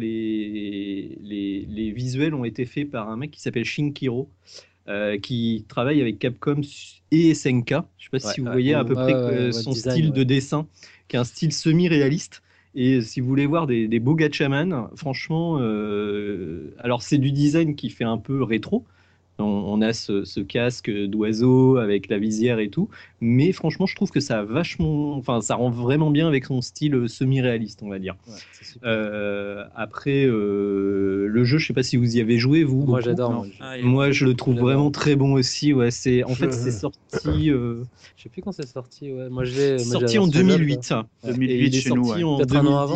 les visuels ont été faits par un mec qui s'appelle Shinkiro. Qui travaille avec Capcom et SNK. Je ne sais pas si vous voyez à peu près son style de dessin, qui est un style semi-réaliste. Et si vous voulez voir des beaux Gatchaman, franchement, alors c'est du design qui fait un peu rétro. On a ce casque d'oiseau avec la visière et tout, mais franchement, je trouve que ça rend vraiment bien avec son style semi-réaliste, on va dire. Après, le jeu, je sais pas si vous y avez joué, vous. Moi, j'adore. Moi, je le trouve vraiment très bon aussi. Ouais, c'est sorti. Je sais plus quand c'est sorti. Ouais, moi, sorti en 2008. 2008 chez nous. Peut-être un an avant.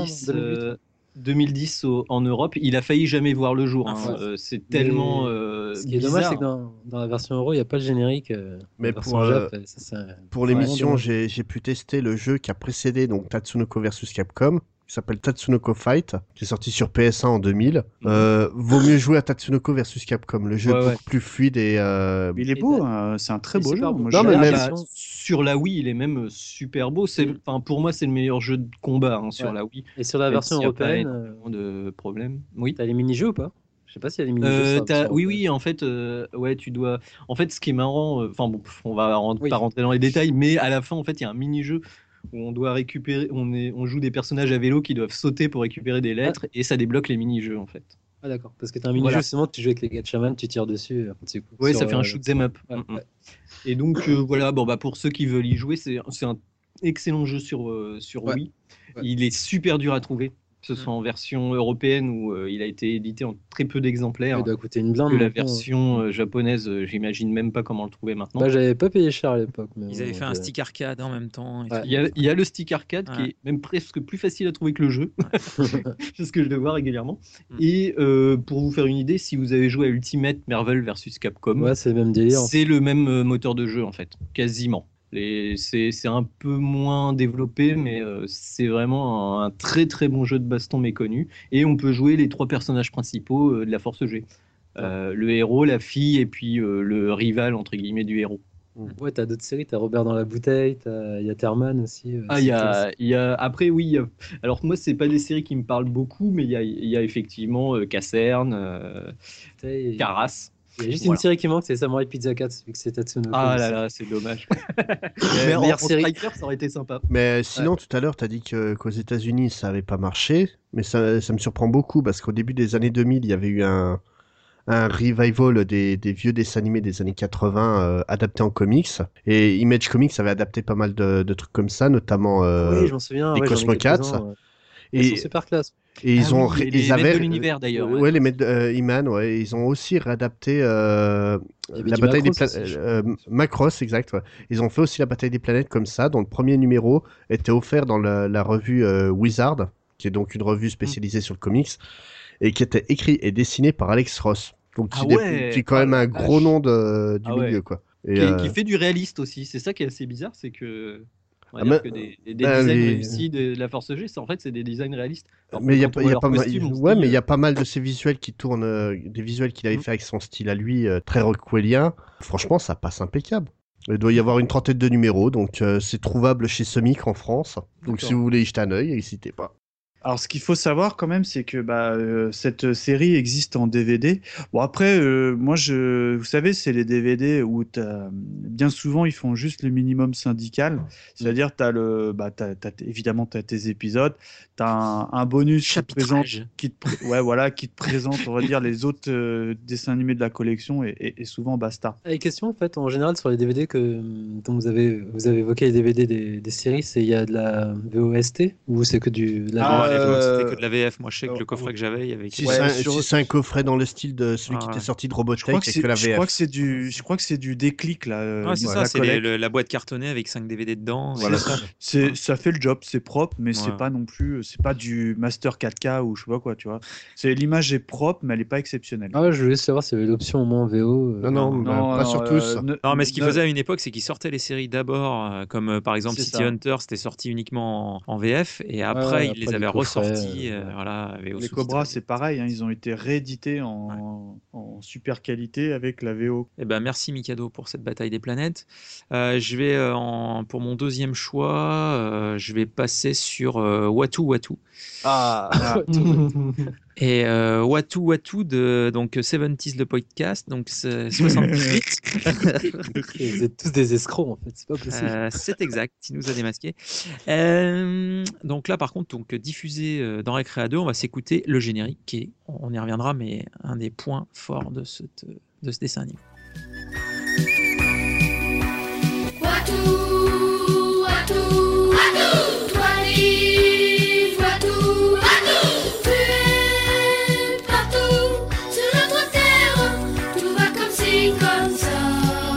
2010 en Europe, il a failli jamais voir le jour. C'est tellement. Ce qui est dommage, c'est que dans la version euro, il n'y a pas le générique. Mais pour l'émission, j'ai pu tester le jeu qui a précédé donc Tatsunoko versus Capcom, qui s'appelle Tatsunoko Fight, qui est sorti sur PS1 en 2000. Vaut mieux jouer à Tatsunoko versus Capcom. Le jeu est beaucoup plus fluide et. Il est beau, c'est un très beau jeu. Sur la Wii, il est même super beau. Pour moi, c'est le meilleur jeu de combat sur la Wii. Et sur la version européenne, de problème. Oui. T'as les mini-jeux ou pas? Je sais pas s'il y a les mini-jeux. Oui, en fait, tu dois. En fait, ce qui est marrant, on va pas rentrer dans les détails, mais à la fin, en fait, il y a un mini-jeu où on doit récupérer. On joue des personnages à vélo qui doivent sauter pour récupérer des lettres, et ça débloque les mini-jeux, en fait. Ah d'accord, parce que t'as un mini-jeu, sinon tu joues avec les Gatchaman, tu tires dessus. Oui, ça fait un shoot 'em up. Et donc voilà, pour ceux qui veulent y jouer, c'est un excellent jeu sur Wii. Il est super dur à trouver, que ce soit en version européenne où il a été édité en très peu d'exemplaires. Il doit coûter une blinde. Que la version japonaise, j'imagine même pas comment le trouver maintenant. J'avais pas payé cher à l'époque. Ils avaient fait un stick arcade en même temps. Il y a le stick arcade qui est même presque plus facile à trouver que le jeu. C'est ce que je le vois régulièrement. Et pour vous faire une idée, si vous avez joué à Ultimate Marvel vs Capcom, c'est le même délire. C'est le même moteur de jeu en fait, quasiment. C'est un peu moins développé, mais c'est vraiment un très très bon jeu de baston méconnu. Et on peut jouer les 3 personnages principaux de la Force G. le héros, la fille et puis le rival entre guillemets du héros. Ouais, t'as d'autres séries, t'as Robert dans la bouteille, il y a Terman aussi. Il y a après oui. Alors moi c'est pas des séries qui me parlent beaucoup, mais il y a effectivement Caserne, Caras. Il y a juste une série qui manque, c'est Samurai Pizza 4, vu que c'est Tatsunoko. Ah là là, c'est dommage. Mais en Striker, ça aurait été sympa. Mais sinon, tout à l'heure, tu as dit qu'aux États-Unis, ça n'avait pas marché. Mais ça me surprend beaucoup parce qu'au début des années 2000, il y avait eu un revival des vieux dessins animés des années 80 adaptés en comics. Et Image Comics avait adapté pas mal de trucs comme ça, notamment oui, je m'en souviens, les Cosmo Cats. Ils sont super classe. Et ils ont les avaient de l'univers d'ailleurs. Ouais, les maîtres He-Man, ouais, ils ont aussi réadapté la bataille des planètes. Macross, exact. Ouais. Ils ont fait aussi la bataille des planètes comme ça, dont le premier numéro était offert dans la revue Wizard, qui est donc une revue spécialisée sur le comics, et qui était écrit et dessiné par Alex Ross. Donc qui est quand même un gros nom du milieu, quoi. Et qui fait du réaliste aussi. C'est ça qui est assez bizarre, c'est que on va dire que des designs réussis de la Force G, en fait, c'est des designs réalistes. Alors, mais il y a pas mal de ces visuels qui tournent, des visuels qu'il avait fait avec son style à lui, très rockwellien. Franchement, ça passe impeccable. Il doit y avoir une trentaine de numéros, donc c'est trouvable chez Semic en France. Donc si vous voulez y jeter un œil, n'hésitez pas. Alors, ce qu'il faut savoir quand même, c'est que cette série existe en DVD. Bon, après, vous savez, c'est les DVD où bien souvent, ils font juste le minimum syndical. C'est-à-dire, évidemment, tu as tes épisodes, tu as un bonus qui te présente, on va dire, les autres dessins animés de la collection et souvent basta. Et question, en fait, en général, sur les DVD dont vous avez évoqué les DVD des séries, il y a de la VOST ou c'est que de la c'était que de la VF. Moi, je sais que le coffret que j'avais, il y avait. Si c'est un coffret dans le style de celui qui était sorti de Robotech, avec que la VF. Je crois que c'est du déclic là. C'est ça, c'est la boîte cartonnée avec 5 DVD dedans. Voilà. Ça fait le job, c'est propre, mais c'est pas non plus, c'est pas du master 4K ou je sais pas quoi, tu vois. L'image est propre, mais elle est pas exceptionnelle. Ah ouais, je voulais savoir s'il y avait l'option au moins en VO. Non, pas sur tous. Non, mais ce qu'ils faisaient à une époque, c'est qu'ils sortaient les séries d'abord, comme par exemple City Hunter, c'était sorti uniquement en VF, et après ils les avaient ressortis. Les Cobras, c'est pareil, ils ont été réédités en super qualité avec la VO. Eh ben, merci Mikado pour cette bataille des planètes. Je vais pour mon deuxième choix, je vais passer sur Watu Watu. Et Watu Watu de donc 70s le podcast, donc 78. Vous êtes tous des escrocs en fait, c'est pas possible. C'est exact, il nous a démasqué. Donc là par contre, diffusé dans Récréa 2, on va s'écouter le générique qui est, on y reviendra, mais un des points forts de ce dessin animé. Watu, Watu, Watu, toi livre Watu, Watu, tu es partout sur notre terre, tout va comme ci, comme ça,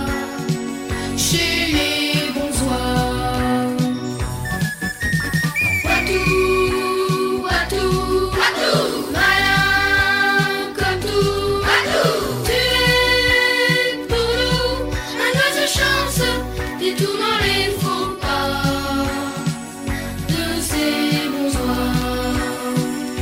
chez les bons oies. Watu, Watu, Watu, malin comme tout, Watu, tu es pour nous un oiseau chance, détournant les faux pas de ces bons oies.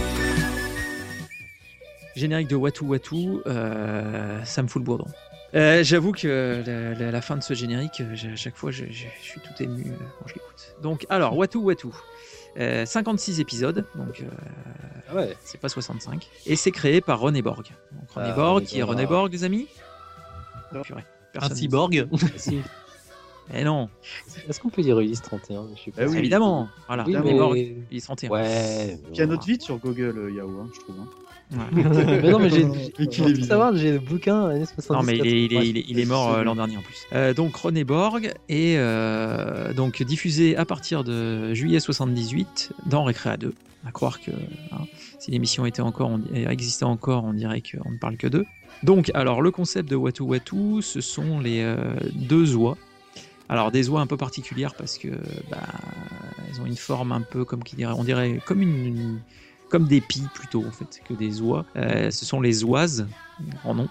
Générique de Watu Watu, ça me fout le bourdon. J'avoue que la fin de ce générique, à chaque fois, je suis tout ému quand je l'écoute. Donc, alors, Watu Watu. 56 épisodes, donc c'est pas 65. Et c'est créé par René Borg. Donc, René Borg, qui est René Borg, les amis? Purée, un cyborg. Eh non. Est-ce qu'on peut dire Ulysse 31? Je sais pas. Évidemment. Voilà, oui, René Borg, Ulysse 31. Ouais. Il y a notre vide sur Google Yahoo, je trouve. Mais non, mais j'ai savoir, j'ai le bouquin années 70. Non, mais il est mort l'an dernier en plus. Donc René Borg est donc diffusé à partir de juillet 78 dans Récréa 2. À croire que si l'émission existait encore, on dirait qu'on ne parle que d'eux. Donc, alors le concept de Watu Watu, ce sont les deux oies. Alors des oies un peu particulières parce que elles ont une forme un peu comme on dirait comme des pies plutôt en fait que des oies. Ce sont les oises, en nom,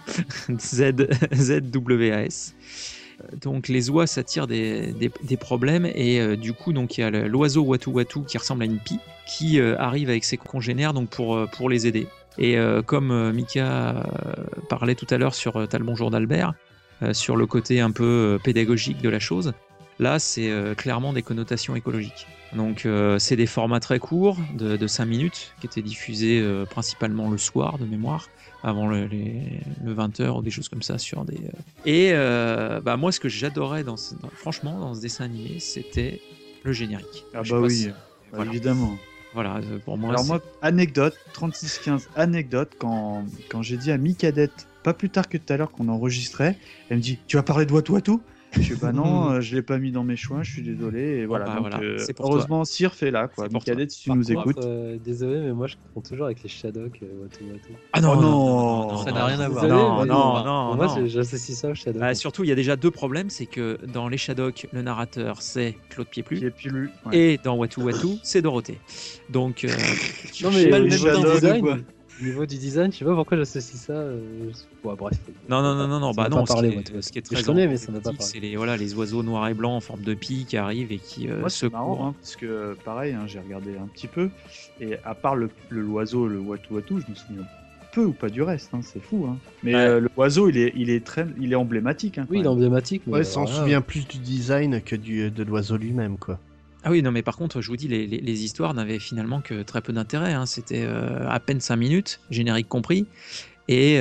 ZWAS. Donc les oies s'attirent des problèmes et du coup donc il y a l'oiseau Watu Watu qui ressemble à une pie qui arrive avec ses congénères donc pour les aider. Et comme Mika parlait tout à l'heure sur T'as le bonjour d'Albert, sur le côté un peu pédagogique de la chose, là c'est clairement des connotations écologiques. Donc c'est des formats très courts de 5 minutes qui étaient diffusés principalement le soir de mémoire, avant le 20h ou des choses comme ça sur des... Et moi ce que j'adorais franchement dans ce dessin animé, c'était le générique. Ah bah oui, voilà. Évidemment. Voilà, pour moi. Alors moi, anecdote, 3615 anecdote, quand j'ai dit à Micadette, pas plus tard que tout à l'heure qu'on enregistrait, elle me dit, tu vas parler de Watu? Je suis non, je l'ai pas mis dans mes choix, je suis désolé. Et voilà, donc, heureusement, Sirf est là, quoi. Micadette, si tu nous écoutes. Désolé, mais moi je confonds toujours avec les Shadok, Watu. Ah non, ça n'a rien à voir. Désolé, non. Moi j'associe ça au Shadok. Surtout, il y a déjà deux problèmes, c'est que dans les Shadok, le narrateur c'est Claude Pieplu, ouais. Et dans Watu, c'est Dorothée. Donc, non mais pas le même design. Au niveau du design, je sais pas pourquoi j'associe ça. Bref. Non. Bah non. Ce qui est très je connais, mais ça n'a pas parlé. C'est les oiseaux noirs et blancs en forme de pie qui arrivent et qui moi, c'est marrant, parce que pareil, j'ai regardé un petit peu et à part l'oiseau, le Watu, je me souviens peu ou pas du reste. C'est fou. Mais l'oiseau, il est emblématique. Oui, il est emblématique. Ouais, ça en souvient plus du design que de l'oiseau lui-même, quoi. Ah oui, non, mais par contre, je vous dis, les histoires n'avaient finalement que très peu d'intérêt. C'était à peine 5 minutes, générique compris. Et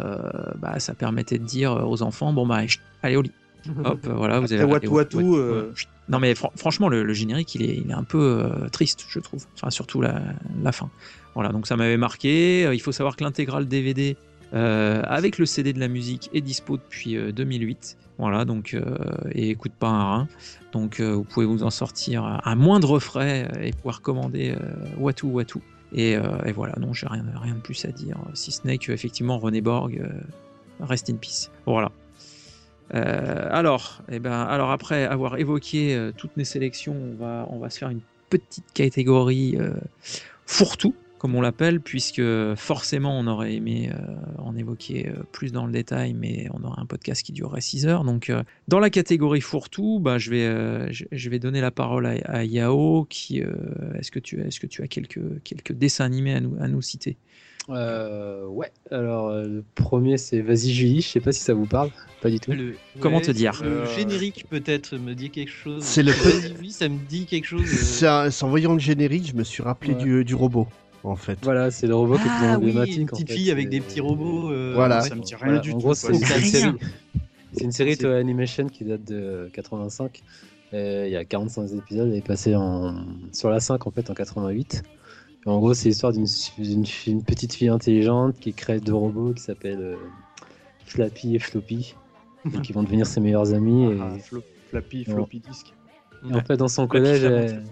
ça permettait de dire aux enfants, allez au lit. Hop, voilà, vous avez... Watu. Non, mais franchement, le générique, il est un peu triste, je trouve. Enfin, surtout la fin. Voilà, donc ça m'avait marqué. Il faut savoir que l'intégrale DVD, avec le CD de la musique, est dispo depuis 2008. Voilà, donc, et coûte pas un rein. Donc, vous pouvez vous en sortir à moindre frais et pouvoir commander Watu. Et voilà, non, j'ai rien de plus à dire, si ce n'est qu'effectivement, René Borg, rest in peace. Voilà. Alors après avoir évoqué toutes mes sélections, on va se faire une petite catégorie fourre-tout, comme on l'appelle, puisque forcément on aurait aimé en évoquer plus dans le détail, mais on aurait un podcast qui durerait 6 heures. Donc dans la catégorie fourre-tout, je vais donner la parole à Yao. Est-ce que tu as quelques dessins animés à nous citer? Ouais, alors le premier c'est Vas-y Julie, je sais pas si ça vous parle, pas du tout. Comment te dire, le générique peut-être me dit quelque chose. C'est Vas-y Julie, ça me dit quelque chose. C'est en voyant le générique, je me suis rappelé du robot. En fait. Voilà, c'est le robot qui est plus emblématique. Une petite fille avec des petits robots. Voilà, ça me dit rien du tout. En gros, c'est une série Toei Animation qui date de 85. Il y a 45 épisodes, elle est passée sur la 5 en fait en 88. Et en gros, c'est l'histoire d'une petite fille intelligente qui crée 2 robots qui s'appellent Flappy et Floppy, et qui vont devenir ses meilleurs amis. Flappy, Floppy Disk. Et en fait, dans son collège,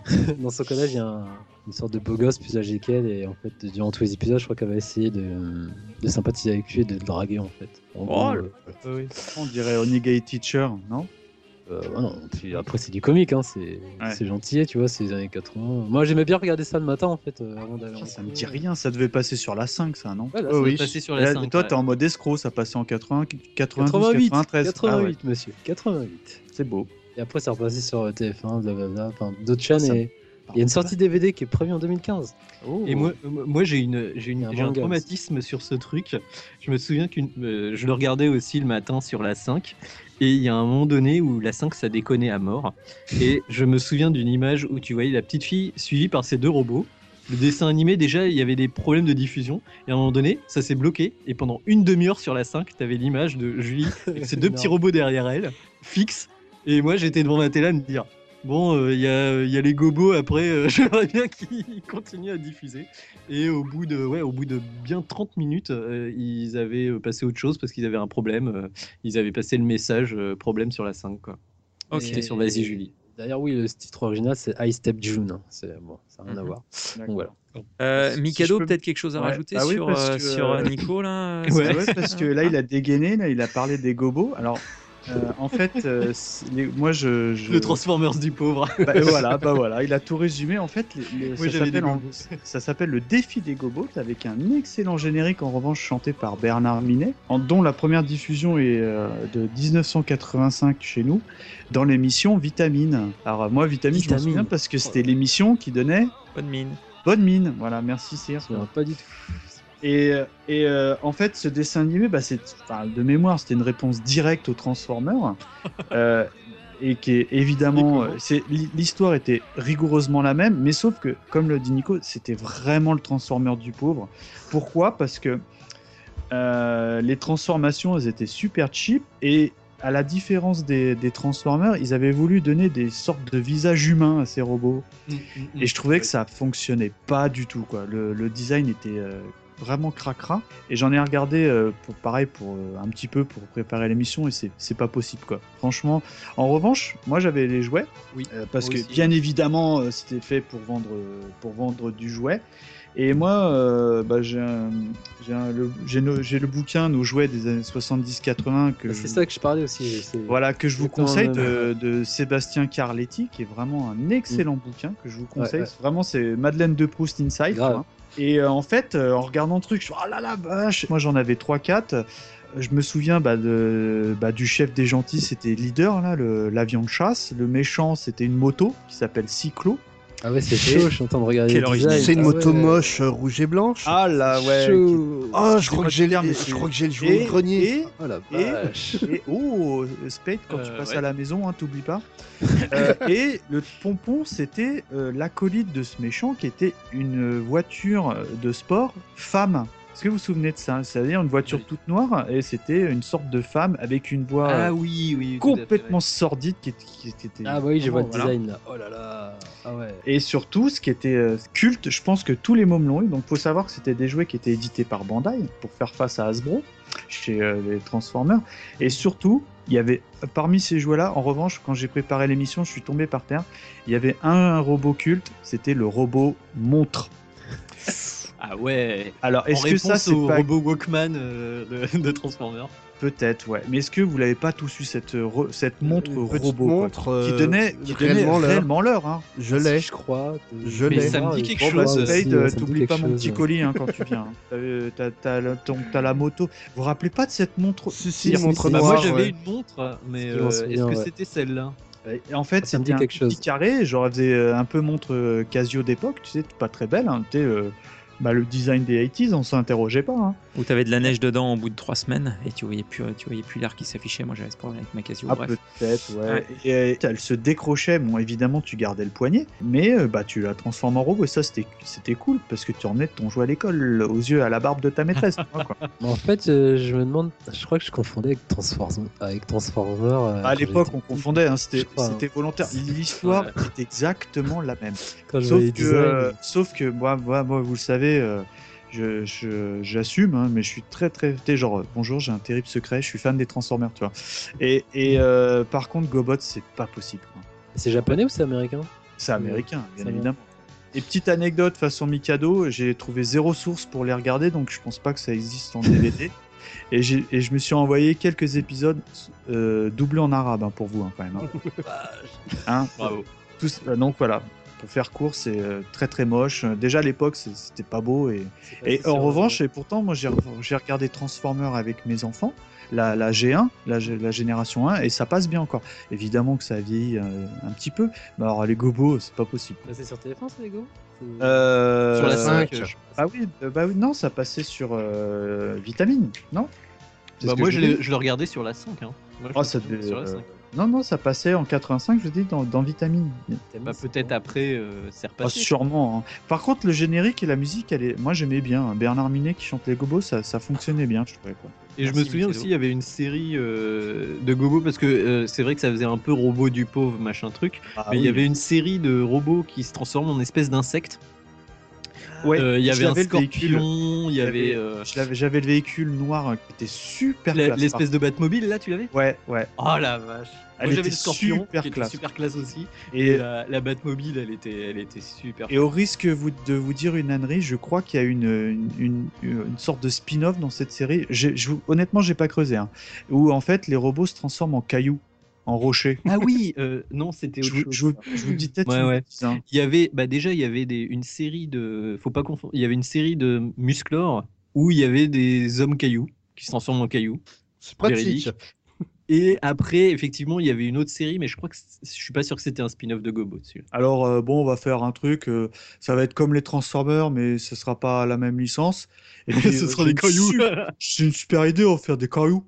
il y a une sorte de beau gosse plus âgé qu'elle, et en fait, durant tous les épisodes, je crois qu'elle va essayer de sympathiser avec lui et de le draguer en fait. Oui. On dirait Onigay Teacher, non? Non, puis après c'est du comique, c'est gentil, tu vois, c'est les années 80. Moi j'aimais bien regarder ça le matin en fait, avant d'aller. Ça me dit rien, ça devait passer sur la 5, ça, non? Ouais, là, ça devait passer sur la 5. Toi, t'es en mode escroc, ça passait en 88, 93. 88, monsieur, 88. C'est beau. Et après, c'est repassé sur TF1, blablabla, enfin, d'autres chaînes. Et il y a une sortie DVD qui est prévue en 2015. Oh. Et moi j'ai un traumatisme sur ce truc. Je me souviens que je le regardais aussi le matin sur la 5. Et il y a un moment donné où la 5, ça déconnait à mort. Et je me souviens d'une image où tu voyais la petite fille suivie par ces 2 robots. Le dessin animé, déjà, il y avait des problèmes de diffusion. Et à un moment donné, ça s'est bloqué. Et pendant une demi-heure sur la 5, tu avais l'image de Julie avec ces 2 petits robots derrière elle, fixes. Et moi, j'étais devant ma télé à me dire, bon, il y a les gobos, après, j'aimerais bien qu'ils continuent à diffuser. Et au bout de bien 30 minutes, ils avaient passé autre chose parce qu'ils avaient un problème. Ils avaient passé le message problème sur la 5, quoi. Ok. C'était sur Vas-y Julie. D'ailleurs, oui, le titre original, c'est I Step June. Ça n'a rien à voir. Donc voilà. Mikado, peut-être quelque chose à rajouter sur Nico, là? Ouais, parce que là, il a dégainé, là, il a parlé des gobos. Alors... en fait, moi le Transformers du pauvre. Voilà, il a tout résumé. En fait, ça s'appelle le défi des Gobots, avec un excellent générique en revanche chanté par Bernard Minet, dont la première diffusion est de 1985 chez nous, dans l'émission Vitamine. Alors moi, Vitamine, je m'en souviens parce que c'était l'émission qui donnait Bonne mine. Bonne mine. Voilà, merci Cyr. Pas du tout. En fait, ce dessin animé, de mémoire, c'était une réponse directe aux Transformers. Et qui est évidemment, l'histoire était rigoureusement la même, mais sauf que, comme le dit Nico, c'était vraiment le Transformer du pauvre. Pourquoi ? Parce que les transformations, elles étaient super cheap, et à la différence des Transformers, ils avaient voulu donner des sortes de visages humains à ces robots. Et je trouvais que ça fonctionnait pas du tout, quoi. Le design était vraiment cracra, et j'en ai regardé un petit peu pour préparer l'émission, et c'est pas possible, quoi. Franchement. En revanche, moi j'avais les jouets, parce que bien évidemment c'était fait pour vendre du jouet. Et moi, j'ai le bouquin Nos jouets des années 70-80 c'est ça que je parlais aussi. Voilà, que je vous conseille, de Sébastien Carletti, qui est vraiment un excellent bouquin que je vous conseille. Vraiment, c'est Madeleine de Proust Inside. Et en fait, en regardant le truc, je me suis dit, oh là là, vache. Moi j'en avais 3-4. Je me souviens du chef des gentils, c'était Leader, là, l'avion de chasse. Le méchant, c'était une moto qui s'appelle Cyclo. Ah ouais, c'est chaud, je suis en train de regarder le design. C'est une moto moche, rouge et blanche. Ah là, ouais. Je crois que j'ai le jouet au grenier. Oh la vache. Spade, quand tu passes à la maison, t'oublies pas. Et le pompon, c'était l'acolyte de ce méchant, qui était une voiture de sport femme. Est-ce que vous vous souvenez de ça ? C'est-à-dire une voiture toute noire, et c'était une sorte de femme avec une voix complètement sordide qui était... Ah oui, je vois le design là. Oh là là. Ah ouais. Et surtout, ce qui était culte, je pense que tous les mômes l'ont eu. Donc, faut savoir que c'était des jouets qui étaient édités par Bandai pour faire face à Hasbro chez les Transformers. Et surtout, il y avait parmi ces jouets-là, en revanche, quand j'ai préparé l'émission, je suis tombé par terre. Il y avait un robot culte, c'était le robot montre. Ah ouais. Alors, est-ce que ça, c'est au robot Walkman de Transformers? Peut-être, ouais. Mais est-ce que vous l'avez pas tous eu, cette montre robot qui donnait réellement l'heure, hein? Je l'ai, je crois. Mais ça me dit quelque chose. Spade, t'oublies pas mon petit colis quand tu viens. T'as la moto. Vous vous rappelez pas de cette montre? Si, montre noire. Moi, j'avais une montre, mais est-ce que c'était celle-là? En fait, c'était un petit carré, genre elle faisait un peu montre Casio d'époque, tu sais, pas très belle, hein, le design des 80s, on s'interrogeait pas. Hein. Où tu avais de la neige dedans au bout de 3 semaines et tu voyais plus l'air qui s'affichait. Moi, j'avais ce problème avec ma Casio. Bref. Peut-être, ouais. Et elle se décrochait. Bon, évidemment, tu gardais le poignet, mais tu la transformes en robot. Et ça, c'était cool parce que tu emmenais ton jouet à l'école aux yeux à la barbe de ta maîtresse. Quoi. En fait, je me demande, je crois que je confondais avec Transformer. À l'époque, on confondait. Hein, c'était volontaire. L'histoire est exactement la même. Sauf que moi, vous le savez. J'assume, hein, mais je suis très genre bonjour, j'ai un terrible secret, je suis fan des Transformers, tu vois. Et par contre, GoBot, c'est pas possible. Quoi. C'est japonais ou c'est américain? C'est américain, bien évidemment. Et petite anecdote façon Mikado, j'ai trouvé 0 source pour les regarder, donc je pense pas que ça existe en DVD. Et je me suis envoyé quelques épisodes doublés en arabe, hein, pour vous, hein, quand même. Hein. Bravo. Donc voilà. Pour faire court, c'est très moche. Déjà à l'époque, c'était pas beau. Et en revanche, et pourtant, moi j'ai regardé Transformers avec mes enfants, la G1, la génération 1, et ça passe bien encore. Évidemment que ça a vieilli un petit peu. Mais alors les gobos, c'est pas possible. C'est sur téléphone, c'est les go sur la 5. Bah oui, non, ça passait sur Vitamine, non? Moi je le regardais sur la 5. Hein. Moi, ça devait, sur la 5. Non, ça passait en 85, je dis, dans Vitamine. Peut-être après, c'est repassé. Sûrement. Hein. Par contre, le générique et la musique, moi j'aimais bien. Hein. Bernard Minet qui chante les gobos, ça fonctionnait bien, je trouvais. Quoi. Et je me souviens aussi, il y avait une série de gobos, parce que c'est vrai que ça faisait un peu robot du pauvre, machin truc. Mais il y avait une série de robots qui se transforment en espèce d'insectes. Ouais, il y avait un scorpion, j'avais le véhicule noir qui était super classe. L'espèce de Batmobile, là, tu l'avais? Ouais. Oh la vache. Moi, j'avais le scorpion qui était super classe aussi. Et la Batmobile, elle était super. Et au risque de vous dire une ânerie, je crois qu'il y a une sorte de spin-off dans cette série. Honnêtement, j'ai pas creusé. Hein, où en fait, les robots se transforment en cailloux. En rocher. Ah oui, non, c'était autre chose. Je vous dis peut-être. Ouais. Il y avait, déjà, il y avait une série de. Faut pas confondre. Il y avait une série de Musclor où il y avait des hommes cailloux qui se transforment en cailloux. C'est pratique. Et après, effectivement, il y avait une autre série, mais je crois que je suis pas sûr que c'était un spin-off de Gobo dessus. Alors, bon, on va faire un truc. Ça va être comme les Transformers, mais ce sera pas la même licence. Et puis, Ce sera des cailloux. C'est une super idée, on va faire des cailloux.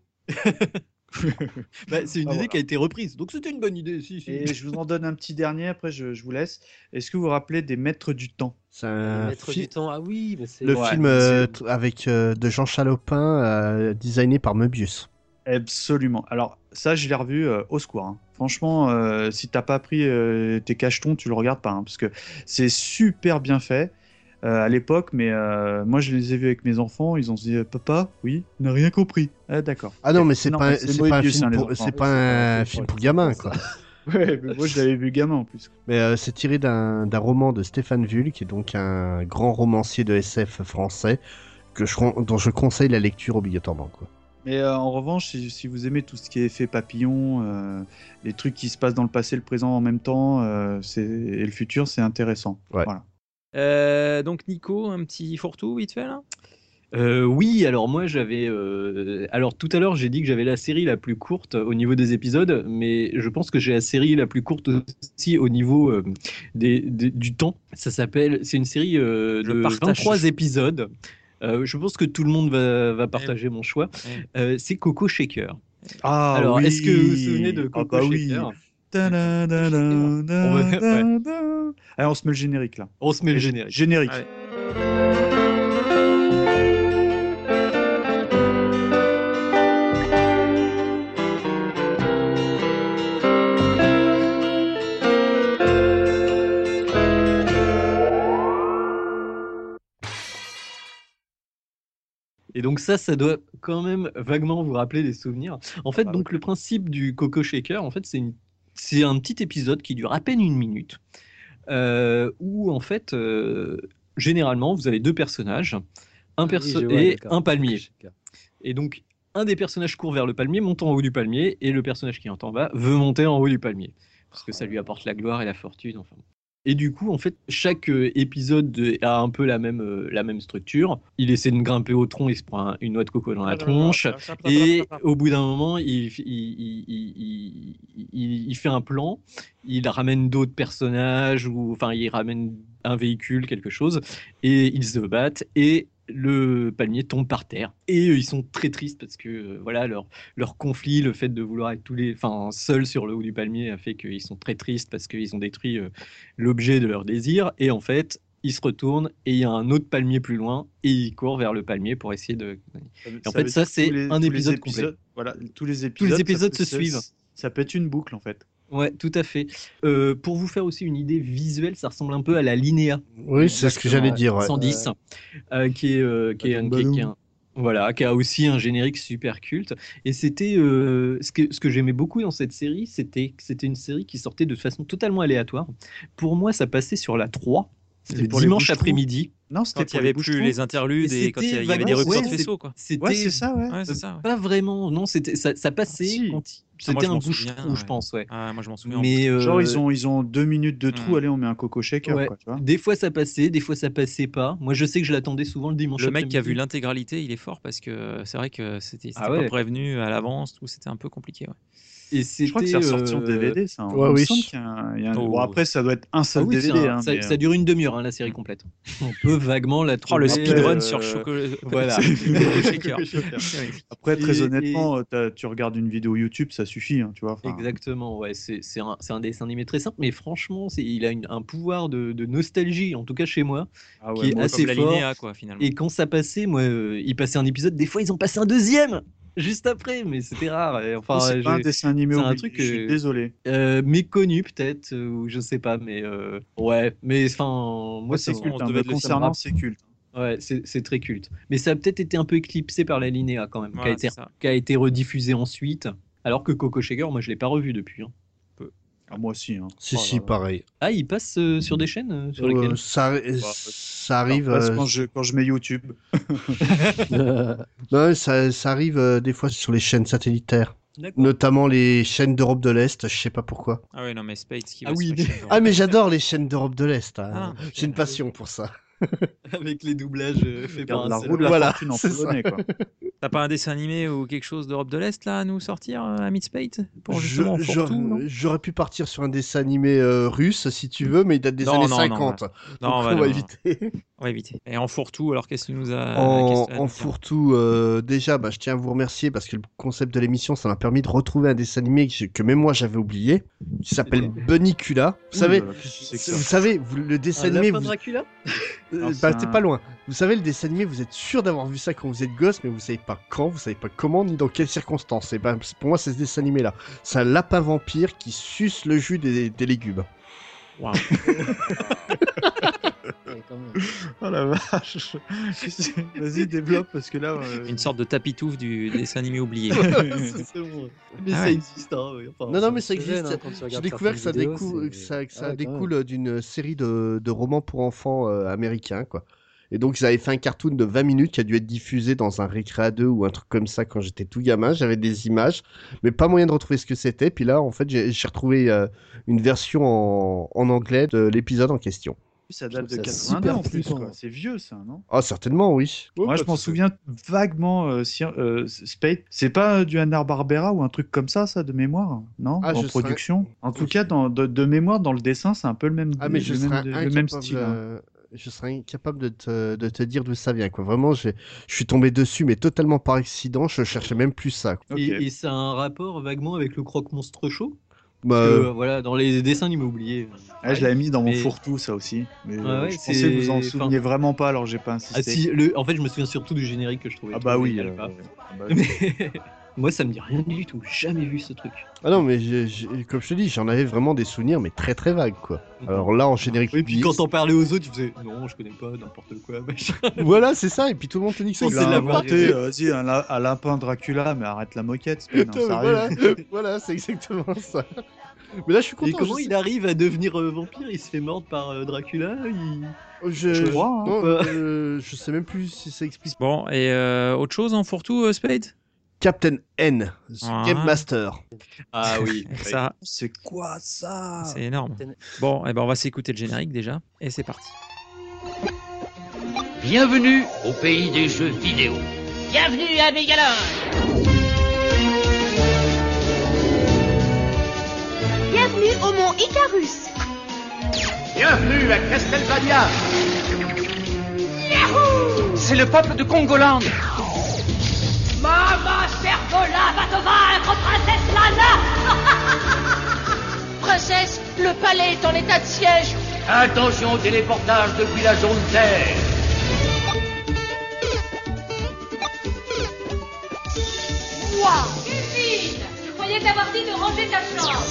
C'est une idée qui a été reprise, donc c'était une bonne idée. Si. Et je vous en donne un petit dernier, après je vous laisse. Est-ce que vous vous rappelez des Maîtres du Temps? C'est un Maître du temps, ah oui, mais c'est... le film avec de Jean Chalopin, designé par Möbius. Absolument. Alors ça, je l'ai revu au secours. Hein. Franchement, si t'as pas pris tes cachetons, tu le regardes pas, hein, parce que c'est super bien fait. À l'époque, mais moi je les ai vus avec mes enfants, ils ont dit papa, oui, on n'a rien compris. Ah, d'accord. Ah non, mais c'est pas un film pour gamins, quoi. Ouais, mais moi je l'avais vu gamin en plus. Mais c'est tiré d'un roman de Stéphane Vull, qui est donc un grand romancier de SF français, dont je conseille la lecture obligatoirement, quoi. Mais en revanche, si vous aimez tout ce qui est effet papillon, les trucs qui se passent dans le passé et le présent en même temps, et le futur, c'est intéressant. Ouais. Voilà. Donc Nico, un petit fourre-tout vite fait là. Oui, alors moi j'avais. Alors tout à l'heure j'ai dit que j'avais la série la plus courte au niveau des épisodes, mais je pense que j'ai la série la plus courte aussi au niveau du temps. C'est une série de 23 épisodes. Je pense que tout le monde va partager mon choix. C'est Coco Shaker. Ah, alors oui. est-ce que vous vous souvenez de Coco Shaker? Oui. Allez, on se met le générique là. On se met le générique. Générique. Ouais. Et donc ça doit quand même vaguement vous rappeler des souvenirs. En fait, donc le principe du Coco Shaker, en fait, c'est un petit épisode qui dure à peine 1 minute, où en fait, généralement, vous avez 2 personnages, un palmier. Et donc, un des personnages court vers le palmier, monte en haut du palmier, et le personnage qui est en bas veut monter en haut du palmier, parce que ça lui apporte la gloire et la fortune, enfin. Et du coup, en fait, chaque épisode a un peu la même structure. Il essaie de grimper au tronc, il se prend une noix de coco dans la tronche, et au bout d'un moment, il fait un plan, il ramène d'autres personnages, enfin, il ramène un véhicule, quelque chose, et ils se battent, et le palmier tombe par terre. Et ils sont très tristes parce que voilà, leur conflit, le fait de vouloir être seuls sur le haut du palmier a fait qu'ils sont très tristes parce qu'ils ont détruit l'objet de leur désir. Et en fait, ils se retournent et il y a un autre palmier plus loin et ils courent vers le palmier pour essayer de... Et en fait, ça, c'est un épisode complet. Voilà, tous les épisodes se suivent. Ça peut être une boucle en fait. Ouais, tout à fait. Pour vous faire aussi une idée visuelle, ça ressemble un peu à la Linéa. Oui, c'est ce que j'allais dire. Ouais. 110, qui a aussi un générique super culte. Et c'était ce que j'aimais beaucoup dans cette série, c'était que c'était une série qui sortait de façon totalement aléatoire. Pour moi, ça passait sur la 3. C'était pour dimanche après-midi. Non, c'était quand il n'y avait plus les interludes et quand il y avait des ruptures de faisceaux, quoi. Ouais, c'est ça, ouais. Ouais, c'est ça, ouais. Pas vraiment, non, ça passait quand c'était un bouche-trou, je pense, ouais. Ah, moi je m'en souviens. Mais genre ils ont 2 minutes de trou, allez, on met un Coco Shaker, ouais. quoi, tu vois. Des fois ça passait, des fois ça passait pas. Moi je sais que je l'attendais souvent le dimanche. Le mec qui a vu l'intégralité, il est fort parce que c'est vrai que c'était pas prévenu à l'avance, tout, c'était un peu compliqué, ouais. Et je crois que c'est ressorti en DVD, ça. Ouais, oui. Bon, après, ça doit être un seul DVD. Ça dure 1 demi-heure, la série complète. On peut vaguement la trouver. Le speedrun sur Chocolat. Voilà. Après, très honnêtement, tu regardes une vidéo YouTube, ça suffit, hein, tu vois. Exactement, ouais. C'est un dessin animé très simple, mais franchement, il a un pouvoir de nostalgie, en tout cas chez moi, qui est assez fort. La Linéa, quoi, finalement. Et quand ça passait, moi, il passait un épisode, des fois, ils ont passé un deuxième juste après, mais c'était rare. Enfin, c'est pas un dessin animé, c'est un truc je suis désolé. Méconnu peut-être, ou je sais pas, mais ouais, mais enfin, moi c'est culte. Concernant, c'est culte. Ouais, c'est très culte. Mais ça a peut-être été un peu éclipsé par la Linéa quand même, voilà, qui a été rediffusé ensuite. Alors que Coco Shaker, moi je l'ai pas revu depuis. Hein. Ah, moi aussi. Hein. Si, pareil. Ah, il passe sur des chaînes sur lesquelles ça arrive. Quand je mets YouTube. Non, ça arrive des fois sur les chaînes satellitaires. Notamment les chaînes d'Europe de l'Est, je sais pas pourquoi. Ah ouais, non, mais Spades qui va mais j'adore les chaînes d'Europe de l'Est. Hein. J'ai une passion pour ça. Avec les doublages faits par la roue de la fortune en polonais, quoi. T'as pas un dessin animé ou quelque chose d'Europe de l'Est là à nous sortir à Midspate pour justement Fourre-tout, j'aurais pu partir sur un dessin animé russe si tu veux, mais il date des années 50. Non, on va éviter. On va éviter. Et en Fourre-tout, alors qu'est-ce que tu nous as En Fourre-tout, déjà, je tiens à vous remercier parce que le concept de l'émission, ça m'a permis de retrouver un dessin animé que même moi j'avais oublié, qui s'appelle Bunnicula. Vous savez, le dessin animé. Dracula t'es pas loin. Vous savez, le dessin animé, vous êtes sûr d'avoir vu ça quand vous êtes gosse, mais vous savez pas quand, vous savez pas comment, ni dans quelles circonstances. Et pour moi, c'est ce dessin animé-là. C'est un lapin vampire qui suce le jus des légumes. Waouh. Oh la vache. Vas-y, développe parce que là. Une sorte de tapitouf du dessin animé oublié. C'est bon. Mais ça existe. Hein, non, mais ça existe. J'ai découvert que ça découle d'une série de romans pour enfants américains, quoi. Et donc, ils avaient fait un cartoon de 20 minutes qui a dû être diffusé dans un Récré 2 ou un truc comme ça quand j'étais tout gamin. J'avais des images, mais pas moyen de retrouver ce que c'était. Puis là, en fait, j'ai retrouvé une version en anglais de l'épisode en question. Ça date de 82 en plus, quoi. C'est vieux ça, non? Ah, certainement, oui. Moi, je m'en souviens vaguement. Spade, c'est pas du Hanna-Barbera ou un truc comme ça, de mémoire, non? En production. En tout cas, de mémoire, dans le dessin, c'est un peu le même, le même style. Je serais incapable de te dire d'où ça vient, quoi. Vraiment, je suis tombé dessus, mais totalement par accident. Je cherchais même plus ça. Okay. Et ça a un rapport vaguement avec le croque-monstre chaud? Voilà, dans les dessins immobiliers. Je l'avais mis dans mon fourre-tout, ça aussi. Mais je pensais que vous en souveniez vraiment pas, alors j'ai pas insisté. En fait, je me souviens surtout du générique que je trouvais. Mais... Moi, ça me dit rien du tout. Jamais vu ce truc. Ah non, mais comme je te dis, j'en avais vraiment des souvenirs, mais très très vagues, quoi. Alors là, en générique. Et puis quand t'en parlais aux autres, tu faisais non, je connais pas, n'importe quoi. Voilà, c'est ça. Et puis tout le monde te dit que c'est ça. Vas-y, un lapin Dracula, mais arrête la moquette. Voilà, c'est exactement ça. Mais là, je suis content. Et comment il arrive à devenir vampire? Il se fait mordre par Dracula Je crois. Je sais même plus si ça explique. Bon, et autre chose en fourre-tout, Spade? Captain N, Game Master. Ah oui, ça. C'est quoi ça? C'est énorme. Bon, on va s'écouter le générique déjà, et c'est parti. Bienvenue au pays des jeux vidéo. Bienvenue à Megaland. Bienvenue au mont Icarus. Bienvenue à Castlevania. Yahoo! C'est le peuple de Congoland. Mama Servola va te vaincre, princesse Lana. Princesse, le palais est en état de siège. Attention au téléportage depuis la zone terre. Quoi? Usine! Je croyais t'avoir dit de ranger ta chambre.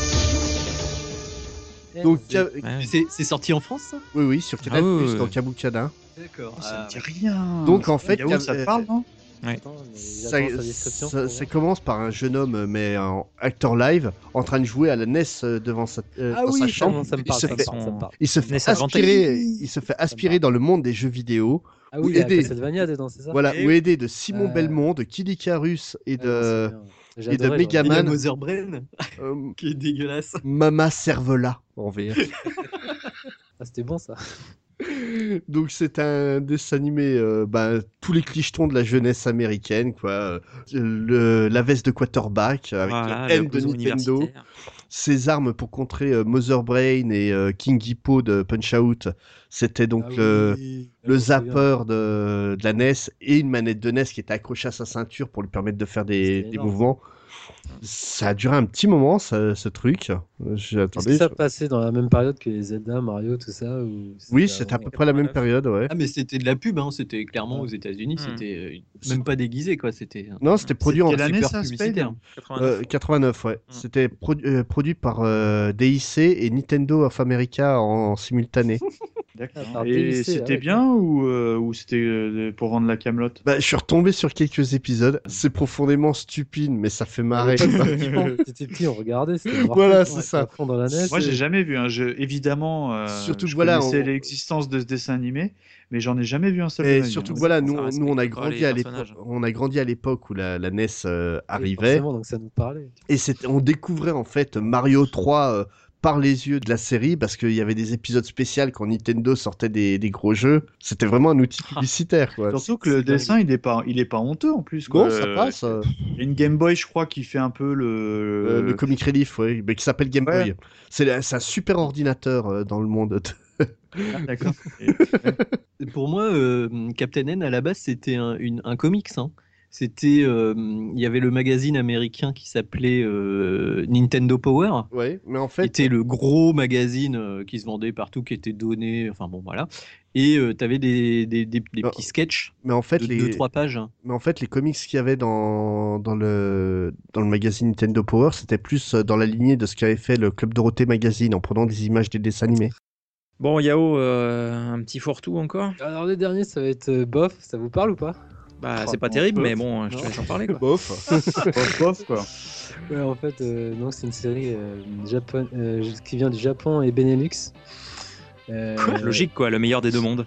Donc, c'est sorti en France, ça? Oui, sur Canal+, dans Kabukiana. D'accord. Ça me dit rien. Donc en fait, ça te parle, non? Ouais. Ça commence par un jeune homme, mais en acteur live, en train de jouer à la NES devant sa chambre. Il se fait aspirer dans le monde des jeux vidéo. Ah oui, Castlevania dedans, c'est ça? Voilà, ou aidé de Simon Belmont, de Kid Icarus et de Megaman. Mother Brain, qui est dégueulasse. Mama Servola en VR. C'était bon ça. Donc c'est un dessin animé, tous les clichetons de la jeunesse américaine, quoi. La veste de quarterback avec le M de Nintendo, ses armes pour contrer Mother Brain et King Hippo de Punch-Out. C'était donc le zapper de la NES et une manette de NES qui était accrochée à sa ceinture pour lui permettre de faire des mouvements. Ça a duré un petit moment, ce truc. Est-ce que ça passait dans la même période que les Zelda, Mario, tout ça Oui, c'était à peu près la même période, ouais. Ah, mais c'était de la pub, hein. C'était clairement aux États-Unis, c'était même pas déguisé, quoi. Non, c'était produit en super publicitaire. 89, ouais. C'était produit par DIC et Nintendo of America en simultané. D'accord. Et c'était bien ou c'était pour vendre la camelote? Je suis retombé sur quelques épisodes. C'est profondément stupide, mais ça fait marrer. T'étais petit, on regardait. Voilà, c'est ça. Dans la NES, moi, j'ai jamais vu un jeu. Évidemment, surtout je connaissais l'existence de ce dessin animé, mais j'en ai jamais vu un seul. Et surtout, voilà, nous, on a grandi à l'époque. On a grandi à l'époque où la NES arrivait. Donc ça nous parlait. Et on découvrait en fait Mario 3. par les yeux de la série parce qu'il y avait des épisodes spéciaux quand Nintendo sortait des gros jeux. C'était vraiment un outil publicitaire, quoi. Surtout que le dessin, il est pas honteux en plus, quoi. Non, ça passe. Il y a une Game Boy, je crois, qui fait un peu le Comic Relief, oui, mais qui s'appelle Game Boy. C'est un super ordinateur dans le monde. Ah, d'accord. Pour moi, Captain N, à la base, c'était un comics. Hein. C'était, il y avait le magazine américain qui s'appelait Nintendo Power. Ouais, mais en fait, qui était le gros magazine qui se vendait partout, qui était donné. Enfin bon, voilà. Et tu avais des petits sketchs. Mais en fait, de 2-3 pages. Mais en fait, les comics qu'il y avait dans le magazine Nintendo Power, c'était plus dans la lignée de ce qu'avait fait le Club Dorothée Magazine en prenant des images des dessins animés. Bon, Yao, un petit fourre-tout encore? Alors, le dernier, ça va être Bof. Ça vous parle ou pas? Bah, c'est pas terrible, mais bon, je te laisse en parler, quoi. Bof. Bof, quoi. Ouais, en fait, donc c'est une série qui vient du Japon et Benelux. Logique, quoi, le meilleur des deux mondes.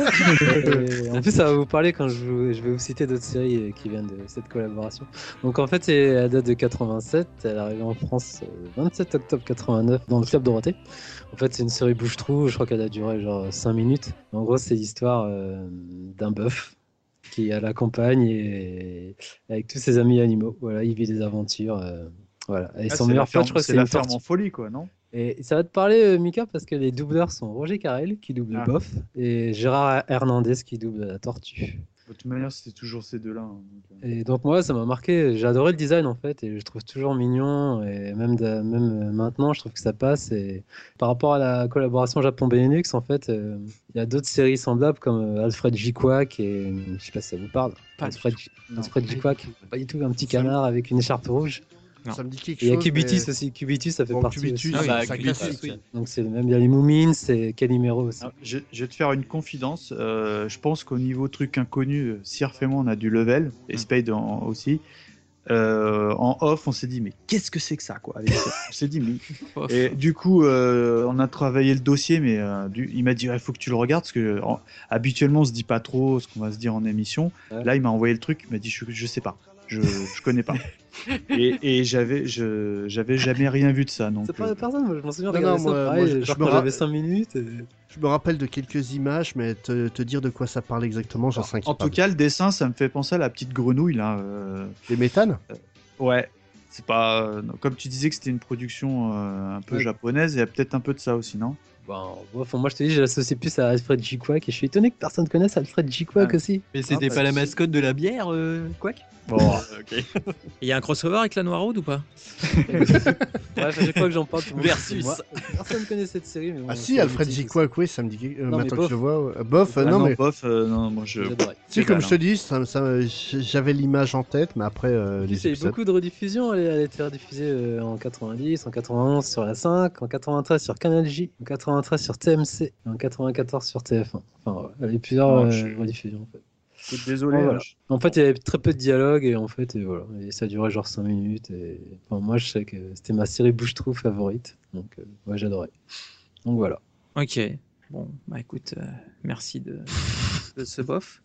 En plus, ça va vous parler quand je vais vous citer d'autres séries qui viennent de cette collaboration. Donc, en fait, elle date de 87. Elle est arrivée en France le 27 octobre 89 dans le Club Dorothée. En fait, c'est une série bouche-trou. Je crois qu'elle a duré genre 5 minutes. En gros, c'est l'histoire d'un bœuf qui est à la campagne et avec tous ses amis animaux. Voilà, il vit des aventures. Voilà. Et son meilleur pote, je crois que c'est la ferme en folie, quoi, non? Et ça va te parler, Mika, parce que les doubleurs sont Roger Carrel qui double Bof et Gérard Hernandez qui double la tortue. De toute manière, c'était toujours ces deux-là. Hein, et donc moi, ça m'a marqué. J'ai adoré le design en fait, et je trouve toujours mignon. Et même maintenant, je trouve que ça passe. Et par rapport à la collaboration Japon-Benelux, en fait, il y a d'autres séries semblables comme Alfred J. Quack et je sais pas si ça vous parle. Alfred J. Quack, pas du tout, un petit canard avec une écharpe rouge. Non. Ça me dit quelque chose. Il y a mais... Cubitus aussi. Cubitus, ça fait partie Cubitus, aussi. Cubitus, oui. Donc c'est même bien les Moomins, c'est Calimero aussi. Alors, je vais te faire une confidence. Je pense qu'au niveau truc inconnu, Sirf et moi, on a du level, et Spade aussi. En off, on s'est dit mais qu'est-ce que c'est que ça, quoi, avec ça. On s'est dit mais et du coup on a travaillé le dossier, mais il m'a dit il faut que tu le regardes parce que habituellement on se dit pas trop ce qu'on va se dire en émission. Ouais. Là il m'a envoyé le truc, il m'a dit je sais pas. Je connais pas. et j'avais jamais rien vu de ça. Donc, c'est pas personne, moi je m'en souviens. J'avais 5 minutes. Je me rappelle de quelques images, mais te dire de quoi ça parle exactement, j'en sais pas. En tout cas, le dessin, ça me fait penser à la petite grenouille là. Les méthanes. Ouais. C'est pas comme tu disais que c'était une production un peu japonaise, il y a peut-être un peu de ça aussi, non? Bon, moi je te dis, je l'associe plus à Alfred J. Quack et je suis étonné que personne connaisse Alfred J. Quack aussi. Mais c'était pas la mascotte de la bière, Quack? Bon, ok. Il y a un crossover avec la Noiraude ou pas? Bref, à chaque fois que j'en parle, tout le monde Versus. Personne connaît cette série. Mais bon, ah si, Alfred J. Quack, oui, ça me dit. Maintenant que je vois. Bof, non, mais. Bof, non, moi je. Si, comme je te dis, j'avais l'image en tête, mais après. Il y a eu beaucoup de rediffusions. Elle a été rediffusée en 90, en 91 sur la 5, en 93 sur Canal J, en 93 sur TMC, et en 94 sur TF1. Enfin, il y avait plusieurs rediffusions en fait. Désolé. Voilà. En fait, il y avait très peu de dialogue et en fait, voilà. Et ça durait genre 5 minutes. Et enfin, moi, je sais que c'était ma série bouche-trou favorite. Donc, ouais, j'adorais. Donc, voilà. Ok. Bon, bah écoute, merci de ce bof.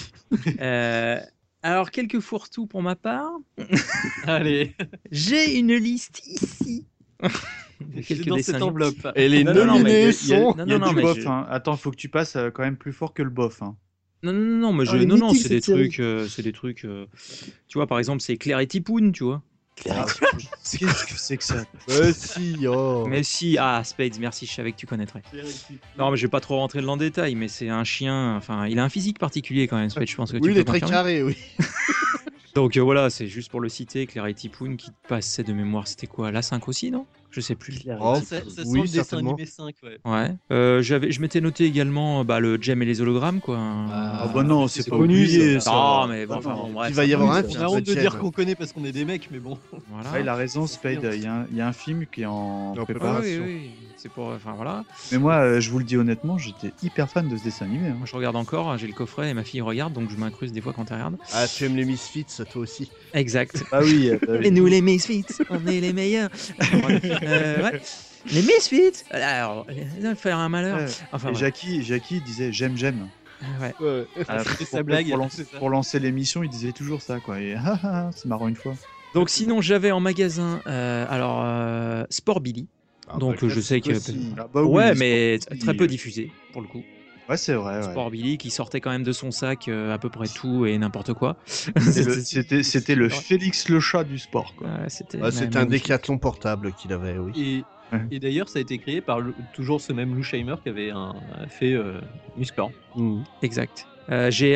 Alors, quelques fourre-tout pour ma part. Allez. J'ai une liste ici. Dans cette enveloppe. Et les nominés sont... Il y a du bof. Hein. Attends, faut que tu passes quand même plus fort que le bof. Hein. Non, mais non, c'est des trucs, tu vois, par exemple, c'est Claire et Tipoun, tu vois. Qu'est-ce que c'est que ça? Mais si, Spades, merci, je savais que tu connaîtrais. Non, mais je vais pas trop rentrer dans le détail, mais c'est un chien, enfin, il a un physique particulier quand même, Spades, je pense que tu peux il est très carré, oui. Donc voilà, c'est juste pour le citer, Claire et Tipoun qui passait de mémoire, c'était quoi, la 5 aussi, non? Je sais plus. Ça sent le dessin animé 5, ouais. Je m'étais noté également le Jem et les hologrammes, quoi. Ah bah non, c'est pas oublié ça. Non, mais bon, bref. Il va y avoir un film. On a honte de dire qu'on connaît parce qu'on est des mecs, mais bon. Voilà. Ouais, il a raison, Spade. Il y a un film qui est en préparation. Oui. C'est pour, enfin voilà. Mais moi, je vous le dis honnêtement, j'étais hyper fan de ce dessin animé. Moi, je regarde encore. J'ai le coffret et ma fille regarde, donc je m'incruste des fois quand elle regarde. Ah, tu aimes les Misfits, toi aussi. Exact. Ah oui. Et nous, les Misfits, on est les meilleurs. Ouais. Les Misfits. Alors, il va faire un malheur. Enfin, et Jackie disait j'aime. Ouais. C'est sa blague. Pour lancer l'émission, il disait toujours ça, quoi. Et c'est marrant une fois. Donc sinon, j'avais en magasin, Sport Billy. Donc je sais que mais très peu diffusé pour le coup. Ouais, c'est vrai. Sport Billy qui sortait quand même de son sac à peu près tout et n'importe quoi. C'était le Félix le chat du sport. C'était un décathlon portable qu'il avait, oui. Et d'ailleurs, ça a été créé par toujours ce même Lou Scheimer qui avait fait Musport. Exact. J'ai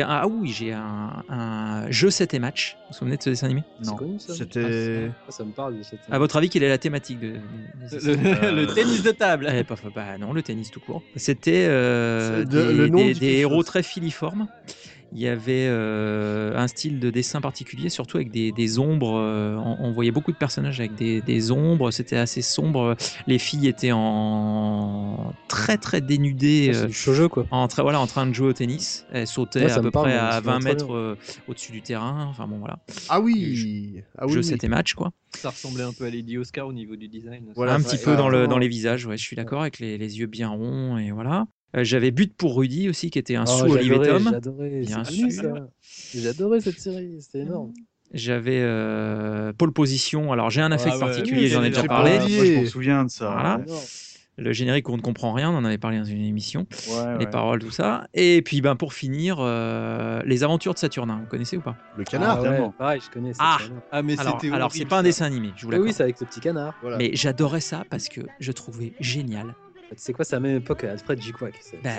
un jeu 7 et match. Vous vous souvenez de ce dessin animé? Non. Connu, ça C'était. Ça me parle de cette. À votre avis, quelle est la thématique de le tennis de table? Non, le tennis tout court. C'était des héros très filiformes. Il y avait un style de dessin particulier, surtout avec des ombres. On voyait beaucoup de personnages avec des ombres. C'était assez sombre. Les filles étaient en très très dénudées. C'est du shoujo, quoi. En train de jouer au tennis. Elles sautaient à peu près à 20 mètres au-dessus du terrain. Enfin bon, voilà. Ah oui. Jeu 7 et match, quoi. Ça ressemblait un peu à Lady Oscar au niveau du design. Voilà, un petit peu dans les visages. Ouais, je suis d'accord, avec les yeux bien ronds et voilà. J'avais But pour Rudy aussi, qui était un sous-Olivier Tom. J'adorais, bien sûr. J'adorais cette série, c'était énorme. J'avais Pole Position. Alors j'ai un affect particulier, j'en ai déjà parlé. Moi, je m'en souviens de ça. Voilà. Le générique, on ne comprend rien, on en avait parlé dans une émission. Les paroles, tout ça. Et puis pour finir, les aventures de Saturnin. Vous connaissez ou pas? Le canard, pareil, je connais. Mais c'était alors c'est pas un dessin animé, je vous l'accorde. Oui, c'est avec le petit canard. Voilà. Mais j'adorais ça parce que je trouvais génial. C'est quoi, c'est à la même époque Alfred Jiquac.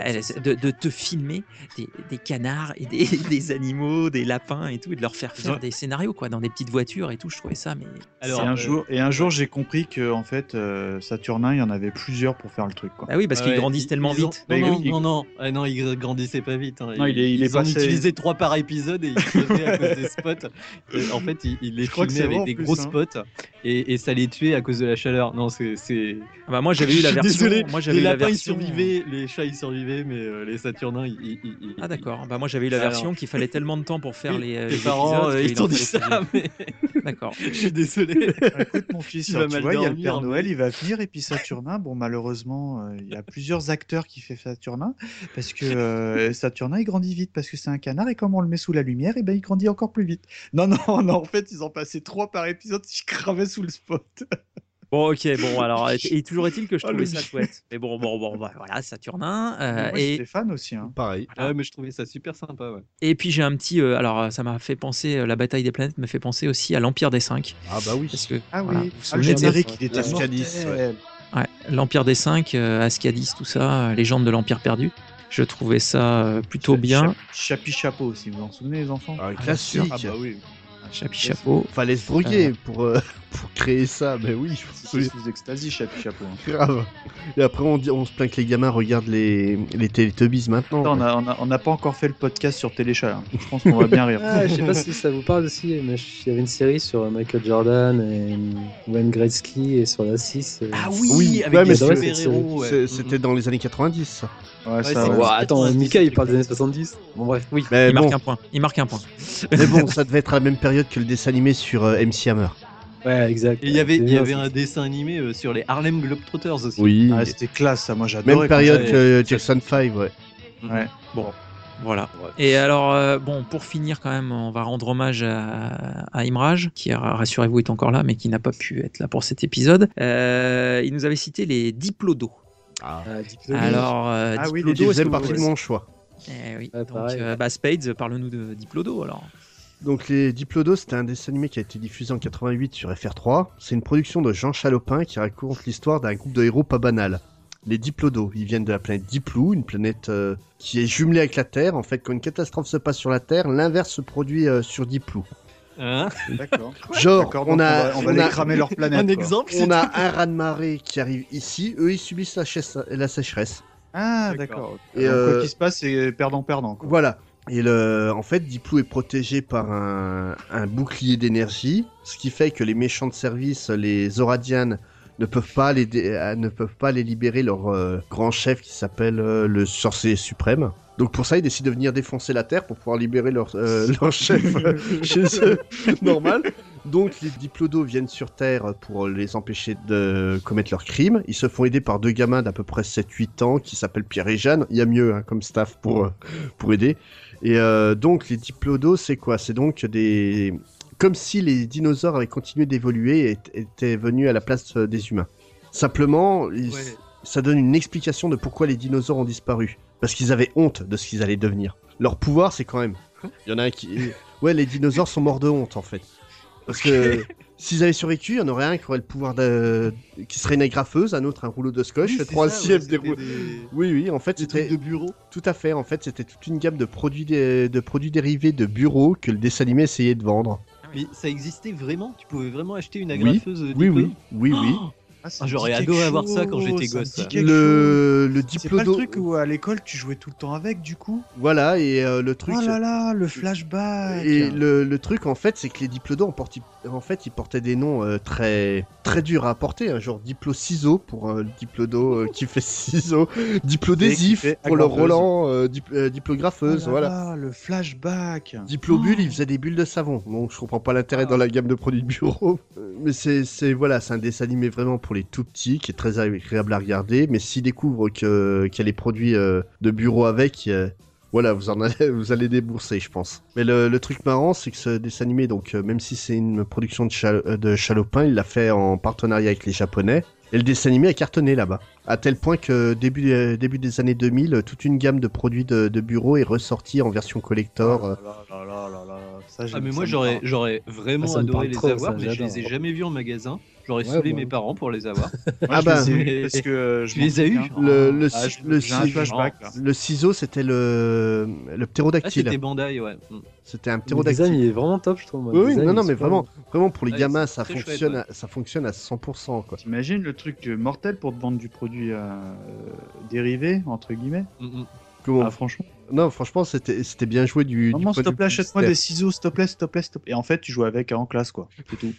De te filmer des canards et des animaux, des lapins et tout, et de leur faire des scénarios quoi, dans des petites voitures et tout. Je trouvais ça, mais. Alors, un jour, j'ai compris que en fait, Saturnin, il y en avait plusieurs pour faire le truc. Quoi. Ah oui, parce qu'ils grandissent tellement vite. Non, ils grandissaient pas vite. Hein. Non, ils ont utilisé 3 par épisode et ils crevaient à cause des spots. En fait, ils les filmaient avec des gros spots et ça les tuait à cause de la chaleur. Non, c'est. Moi, j'avais eu la version. Désolé. Les lapins ils survivaient, les chats ils survivaient, mais les Saturnins ils... Ah d'accord, moi j'avais eu la version qu'il fallait tellement de temps pour faire les parents épisodes. Ils t'ont dit ça, mais... D'accord. Je suis désolé. Écoute mon fils, tu vois, il y a le Père Noël, il va venir, et puis Saturnin, bon malheureusement, il y a plusieurs acteurs qui font Saturnin, parce que Saturnin il grandit vite, parce que c'est un canard, et comme on le met sous la lumière, et il grandit encore plus vite. Non, en fait ils ont passé 3 par épisode, ils cravaient sous le spot. Bon, ok, alors, et toujours est-il que je trouvais ça chouette. Mais bon, voilà, Saturnin. Moi, j'étais fan aussi. Hein. Pareil. Ouais, mais je trouvais ça super sympa, ouais. Et puis j'ai un petit. Alors, ça m'a fait penser, la bataille des planètes me fait penser aussi à l'Empire des 5. Ah, bah oui. Parce que, oui. Le générique, il était Ascadis. Ouais, l'Empire des 5, Ascadis, tout ça, légende de l'Empire perdu. Je trouvais ça plutôt bien. Chapi Chapeau aussi, vous vous en souvenez, les enfants? Classique. Ah, bah oui. Chapi Chapeau. Fallait se brouiller pour créer ça, mais oui. C'est sous extasie, Chapi Chapeau. Grave. Et après, on se plaint que les gamins regardent les Teletubbies maintenant. On n'a pas encore fait le podcast sur Téléchat. Hein. Je pense qu'on va bien rire. Je sais pas si ça vous parle aussi, mais il y avait une série sur Michael Jordan et Wayne Gretzky et sur la 6. Ah oui, avec les super-héros. C'était dans les années 90, ça. Attends, Mika il parle des années 70. Bon bref, oui, il marque un point. Mais bon, ça devait être à la même période que le dessin animé sur MC Hammer. Ouais, exact. Et il y avait un dessin animé sur les Harlem Globetrotters aussi. Oui. Ah, c'était classe, ça, moi j'adorais. Même période que Jackson 5, ouais. Ouais. Bon. Voilà. Et alors, pour finir quand même, on va rendre hommage à Imraj, qui, rassurez-vous, est encore là, mais qui n'a pas pu être là pour cet épisode. Il nous avait cité les Diplodos. Alors, Diplodo faisait partie de mon choix. Oui. Donc, Spades, parle-nous de Diplodo alors. Donc les Diplodos, c'était un dessin animé qui a été diffusé en 88 sur FR3. C'est une production de Jean Chalopin qui raconte l'histoire d'un groupe de héros pas banal. Les Diplodos, ils viennent de la planète Diplou, une planète qui est jumelée avec la Terre. En fait, quand une catastrophe se passe sur la Terre, l'inverse se produit sur Diplou. D'accord. Genre, on va les cramer leur planète. Un exemple. On a un raz-de-marée qui arrive ici, eux ils subissent la sécheresse. Ah d'accord. Et quoi qu'il se passe, c'est perdant-perdant. Voilà. Et en fait, Diplou est protégé par un bouclier d'énergie, ce qui fait que les méchants de service, les Oradianes, ne peuvent pas les libérer leur grand chef qui s'appelle le sorcier suprême. Donc pour ça, ils décident de venir défoncer la Terre pour pouvoir libérer leur chef chez eux. Normal. Donc les Diplodos viennent sur Terre pour les empêcher de commettre leurs crimes. Ils se font aider par 2 gamins d'à peu près 7-8 ans qui s'appellent Pierre et Jeanne. Il y a mieux comme staff pour aider. Et donc les Diplodos, c'est quoi? C'est donc comme si les dinosaures avaient continué d'évoluer et étaient venus à la place des humains. Simplement, ça donne une explication de pourquoi les dinosaures ont disparu. Parce qu'ils avaient honte de ce qu'ils allaient devenir. Leur pouvoir, c'est quand même... Il y en a un qui... Ouais, les dinosaures sont morts de honte, en fait. Parce que s'ils avaient survécu, il y en aurait un qui aurait le pouvoir qui serait une agrafeuse, un autre un rouleau de scotch, le troisième des rouleaux... Oui, en fait, c'était... de bureau. Tout à fait, en fait, c'était toute une gamme de produits dérivés de bureaux que le dessin animé essayait de vendre. Mais ça existait vraiment? Tu pouvais vraiment acheter une agrafeuse? Oui. J'aurais adoré avoir ça quand j'étais gosse. Le Diplodo. C'est pas le truc où à l'école tu jouais tout le temps avec du coup. Voilà, et le truc. Oh là là, le flashback. Et le truc en fait, c'est que les diplodos ils portaient des noms très très durs à porter, hein, genre Diplo-ciseau pour le diplodo qui fait ciseaux, Diplodésif pour le Roland, Diplographeuse, voilà. Le flashback. Diplobulle, il faisait des bulles de savon. Donc je comprends pas l'intérêt dans la gamme de produits de bureau. Mais c'est un dessin animé vraiment pour les tout petits, qui est très agréable à regarder, mais s'ils découvrent qu'il y a les produits de bureau avec, voilà, vous allez débourser, je pense. Mais le truc marrant, c'est que ce dessin animé, donc même si c'est une production de Chalopin, il l'a fait en partenariat avec les Japonais, et le dessin animé a cartonné là-bas. À tel point que début des années 2000, toute une gamme de produits de bureau est ressortie en version collector. Mais moi j'aurais vraiment adoré les avoir, mais je les ai jamais vus en magasin. J'aurais saoulé mes parents pour les avoir. Parce que je les ai eus. Le ciseau, c'était le ptérodactyle. C'était Bandai, ouais. C'était un ptérodactyle. Le design, il est vraiment top, je trouve. Oui, mais vraiment pour les gamins, ça fonctionne à 100%. Quoi. T'imagines le truc mortel pour te vendre du produit dérivé, entre guillemets. Comment franchement. Non, franchement, c'était bien joué du. Non, s'il te plaît, achète-moi des ciseaux, s'il te plaît. Et en fait, tu joues avec en classe, quoi. C'est tout.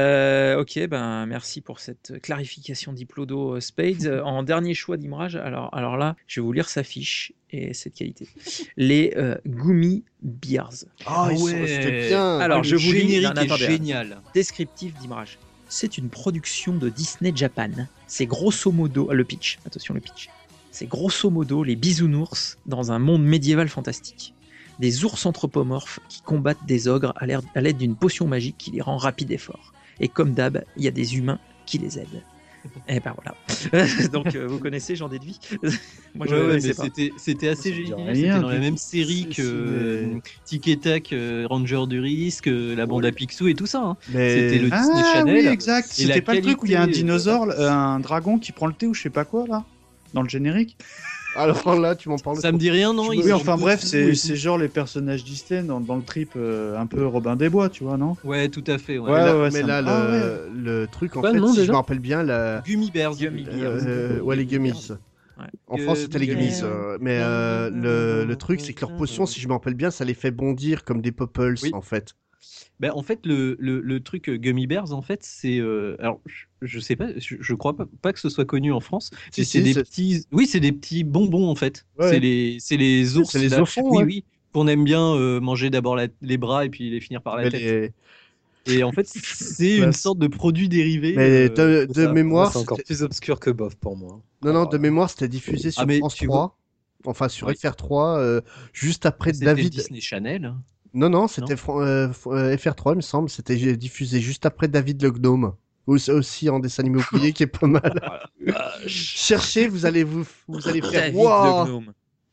Ok, merci pour cette clarification Diplodo Spades. En dernier choix d'image, alors là, je vais vous lire sa fiche et c'est de qualité. Les Gummy Bears. C'était bien. Alors, je vous lis génial. Descriptif d'image. C'est une production de Disney Japan. C'est grosso modo le pitch. Attention le pitch. C'est grosso modo les bisounours dans un monde médiéval fantastique. Des ours anthropomorphes qui combattent des ogres à l'aide d'une potion magique qui les rend rapides et forts. Et comme d'hab, il y a des humains qui les aident. Et ben voilà. Donc vous connaissez, j'en déduis. Moi, c'était assez génial. C'était dans la même série que Tic et Tac, Ranger du Risque, la bande à Picsou et tout ça. Hein. C'était le Disney Channel. Oui, exact. C'était pas le truc où il y a un dinosaure, un dragon qui prend le thé ou je sais pas quoi là, dans le générique. Alors là, tu m'en parles. Ça me dit rien, non? Oui, enfin bref, c'est genre les personnages Disney dans le trip un peu Robin des Bois, tu vois, non? Ouais, tout à fait. Mais là, le truc, en fait, si je me rappelle bien, la... Gummy Bears. Ouais, les Gummies. Ouais. En France, c'était les Gummies. Mais le truc, c'est que leur potion, si je me rappelle bien, ça les fait bondir comme des Popples, en fait. En fait, le truc Gummy Bears, en fait, c'est... alors, je sais pas, je crois pas que ce soit connu en France. C'est des petits... Oui, c'est des petits bonbons, en fait. Ouais. C'est les ours. C'est les enfants, oui. Qu'on aime bien manger d'abord les bras et puis les finir par la tête. Et en fait, c'est une sorte de produit dérivé. Mais de mémoire... C'est encore plus obscur que bof pour moi. Non, de mémoire, c'était diffusé sur France 3. Enfin, sur FR3, juste après David... C'était Disney Channel. Non, c'était FR3, il me semble. C'était diffusé juste après David le Gnome. Aussi en dessin animé oublié qui est pas mal. Cherchez, vous allez faire David le Gnome.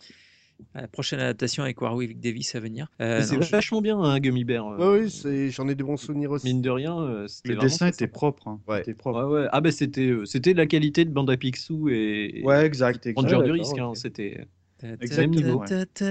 La prochaine adaptation avec Warwick Davis à venir. C'est vachement bien, hein, Gummy Bear. Oui, j'en ai de bons souvenirs aussi. Mine de rien, le dessin était propre. Hein. Ouais. C'était propre. Ouais. Ah c'était de la qualité de Bande à Picsou et exact. Ranger du Risque. Hein, c'était exactement.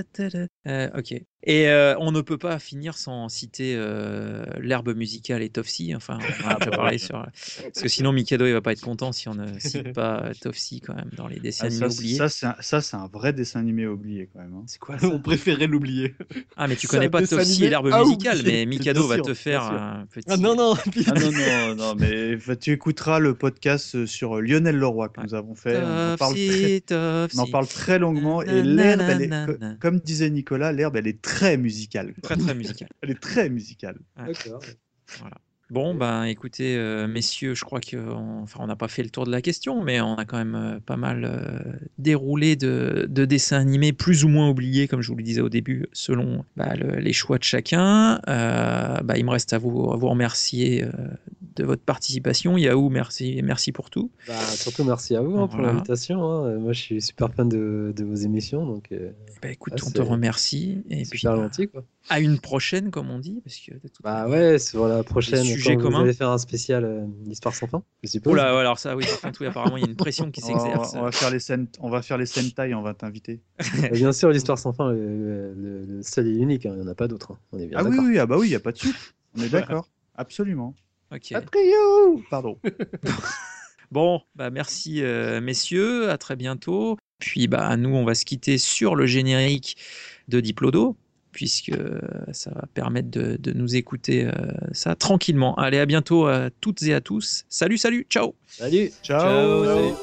Ok. Et on ne peut pas finir sans citer l'herbe musicale et Tofsy. Enfin, on a déjà parlé sur. Parce que sinon, Mikado, il va pas être content si on ne cite pas Tofsy quand même dans les dessins animés oubliés. Ça, c'est un vrai dessin animé oublié quand même. Hein. C'est quoi ça? On préférait l'oublier. Ah, mais tu connais pas Tofsy et l'herbe musicale, mais Mikado va te faire un petit. Ah non. non, mais tu écouteras le podcast sur Lionel Leroy que nous avons fait. On en parle très longuement. Et l'herbe, comme disait Nicolas, l'herbe, elle est très musicale. Très musicale. Elle est très musicale. D'accord. Voilà. Bon, écoutez, messieurs, je crois qu'on n'a pas fait le tour de la question, mais on a quand même pas mal déroulé de dessins animés plus ou moins oubliés, comme je vous le disais au début, selon les choix de chacun. Il me reste à vous remercier de votre participation. Yahoo, merci pour tout. Surtout merci à vous pour l'invitation. Moi, je suis super fan de vos émissions. Donc, écoute, on te remercie. Et puis, gentil, quoi. À une prochaine, comme on dit. Parce que, ouais, sur la prochaine, sujet commun. Vous allez faire un spécial L'Histoire sans fin, je suppose. Oula, alors ça, oui, par contre, apparemment, il y a une pression qui s'exerce. On va faire les Sentai, on va t'inviter. Bien sûr, L'Histoire sans fin, le seul et unique, il n'y en a pas d'autre. On est bien d'accord. Oui, il n'y a pas de suite. On est d'accord, absolument. Ok. Pardon. Bon, merci messieurs, à très bientôt. Puis nous, on va se quitter sur le générique de Diplodo, puisque ça va permettre de nous écouter ça tranquillement. Allez, à bientôt à toutes et à tous. Salut, ciao. Salut. Ciao. Salut.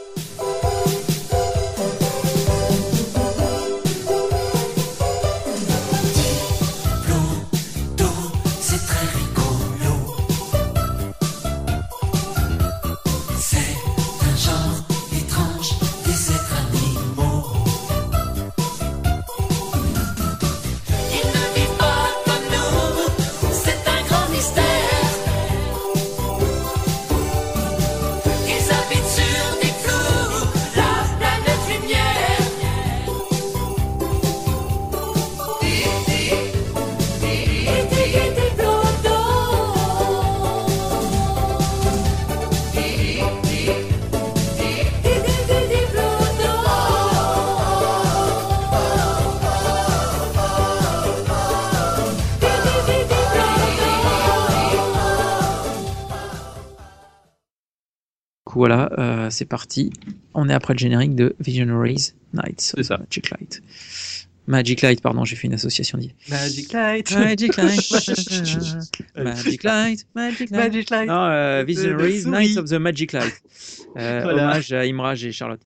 Voilà, c'est parti. On est après le générique de Visionaries Nights. C'est ça. Magic Light, pardon, j'ai fait une association d'hier. Magic Light. Non, Visionaries Nights of the Magic Light. Hommage à Imraj et Charlotte.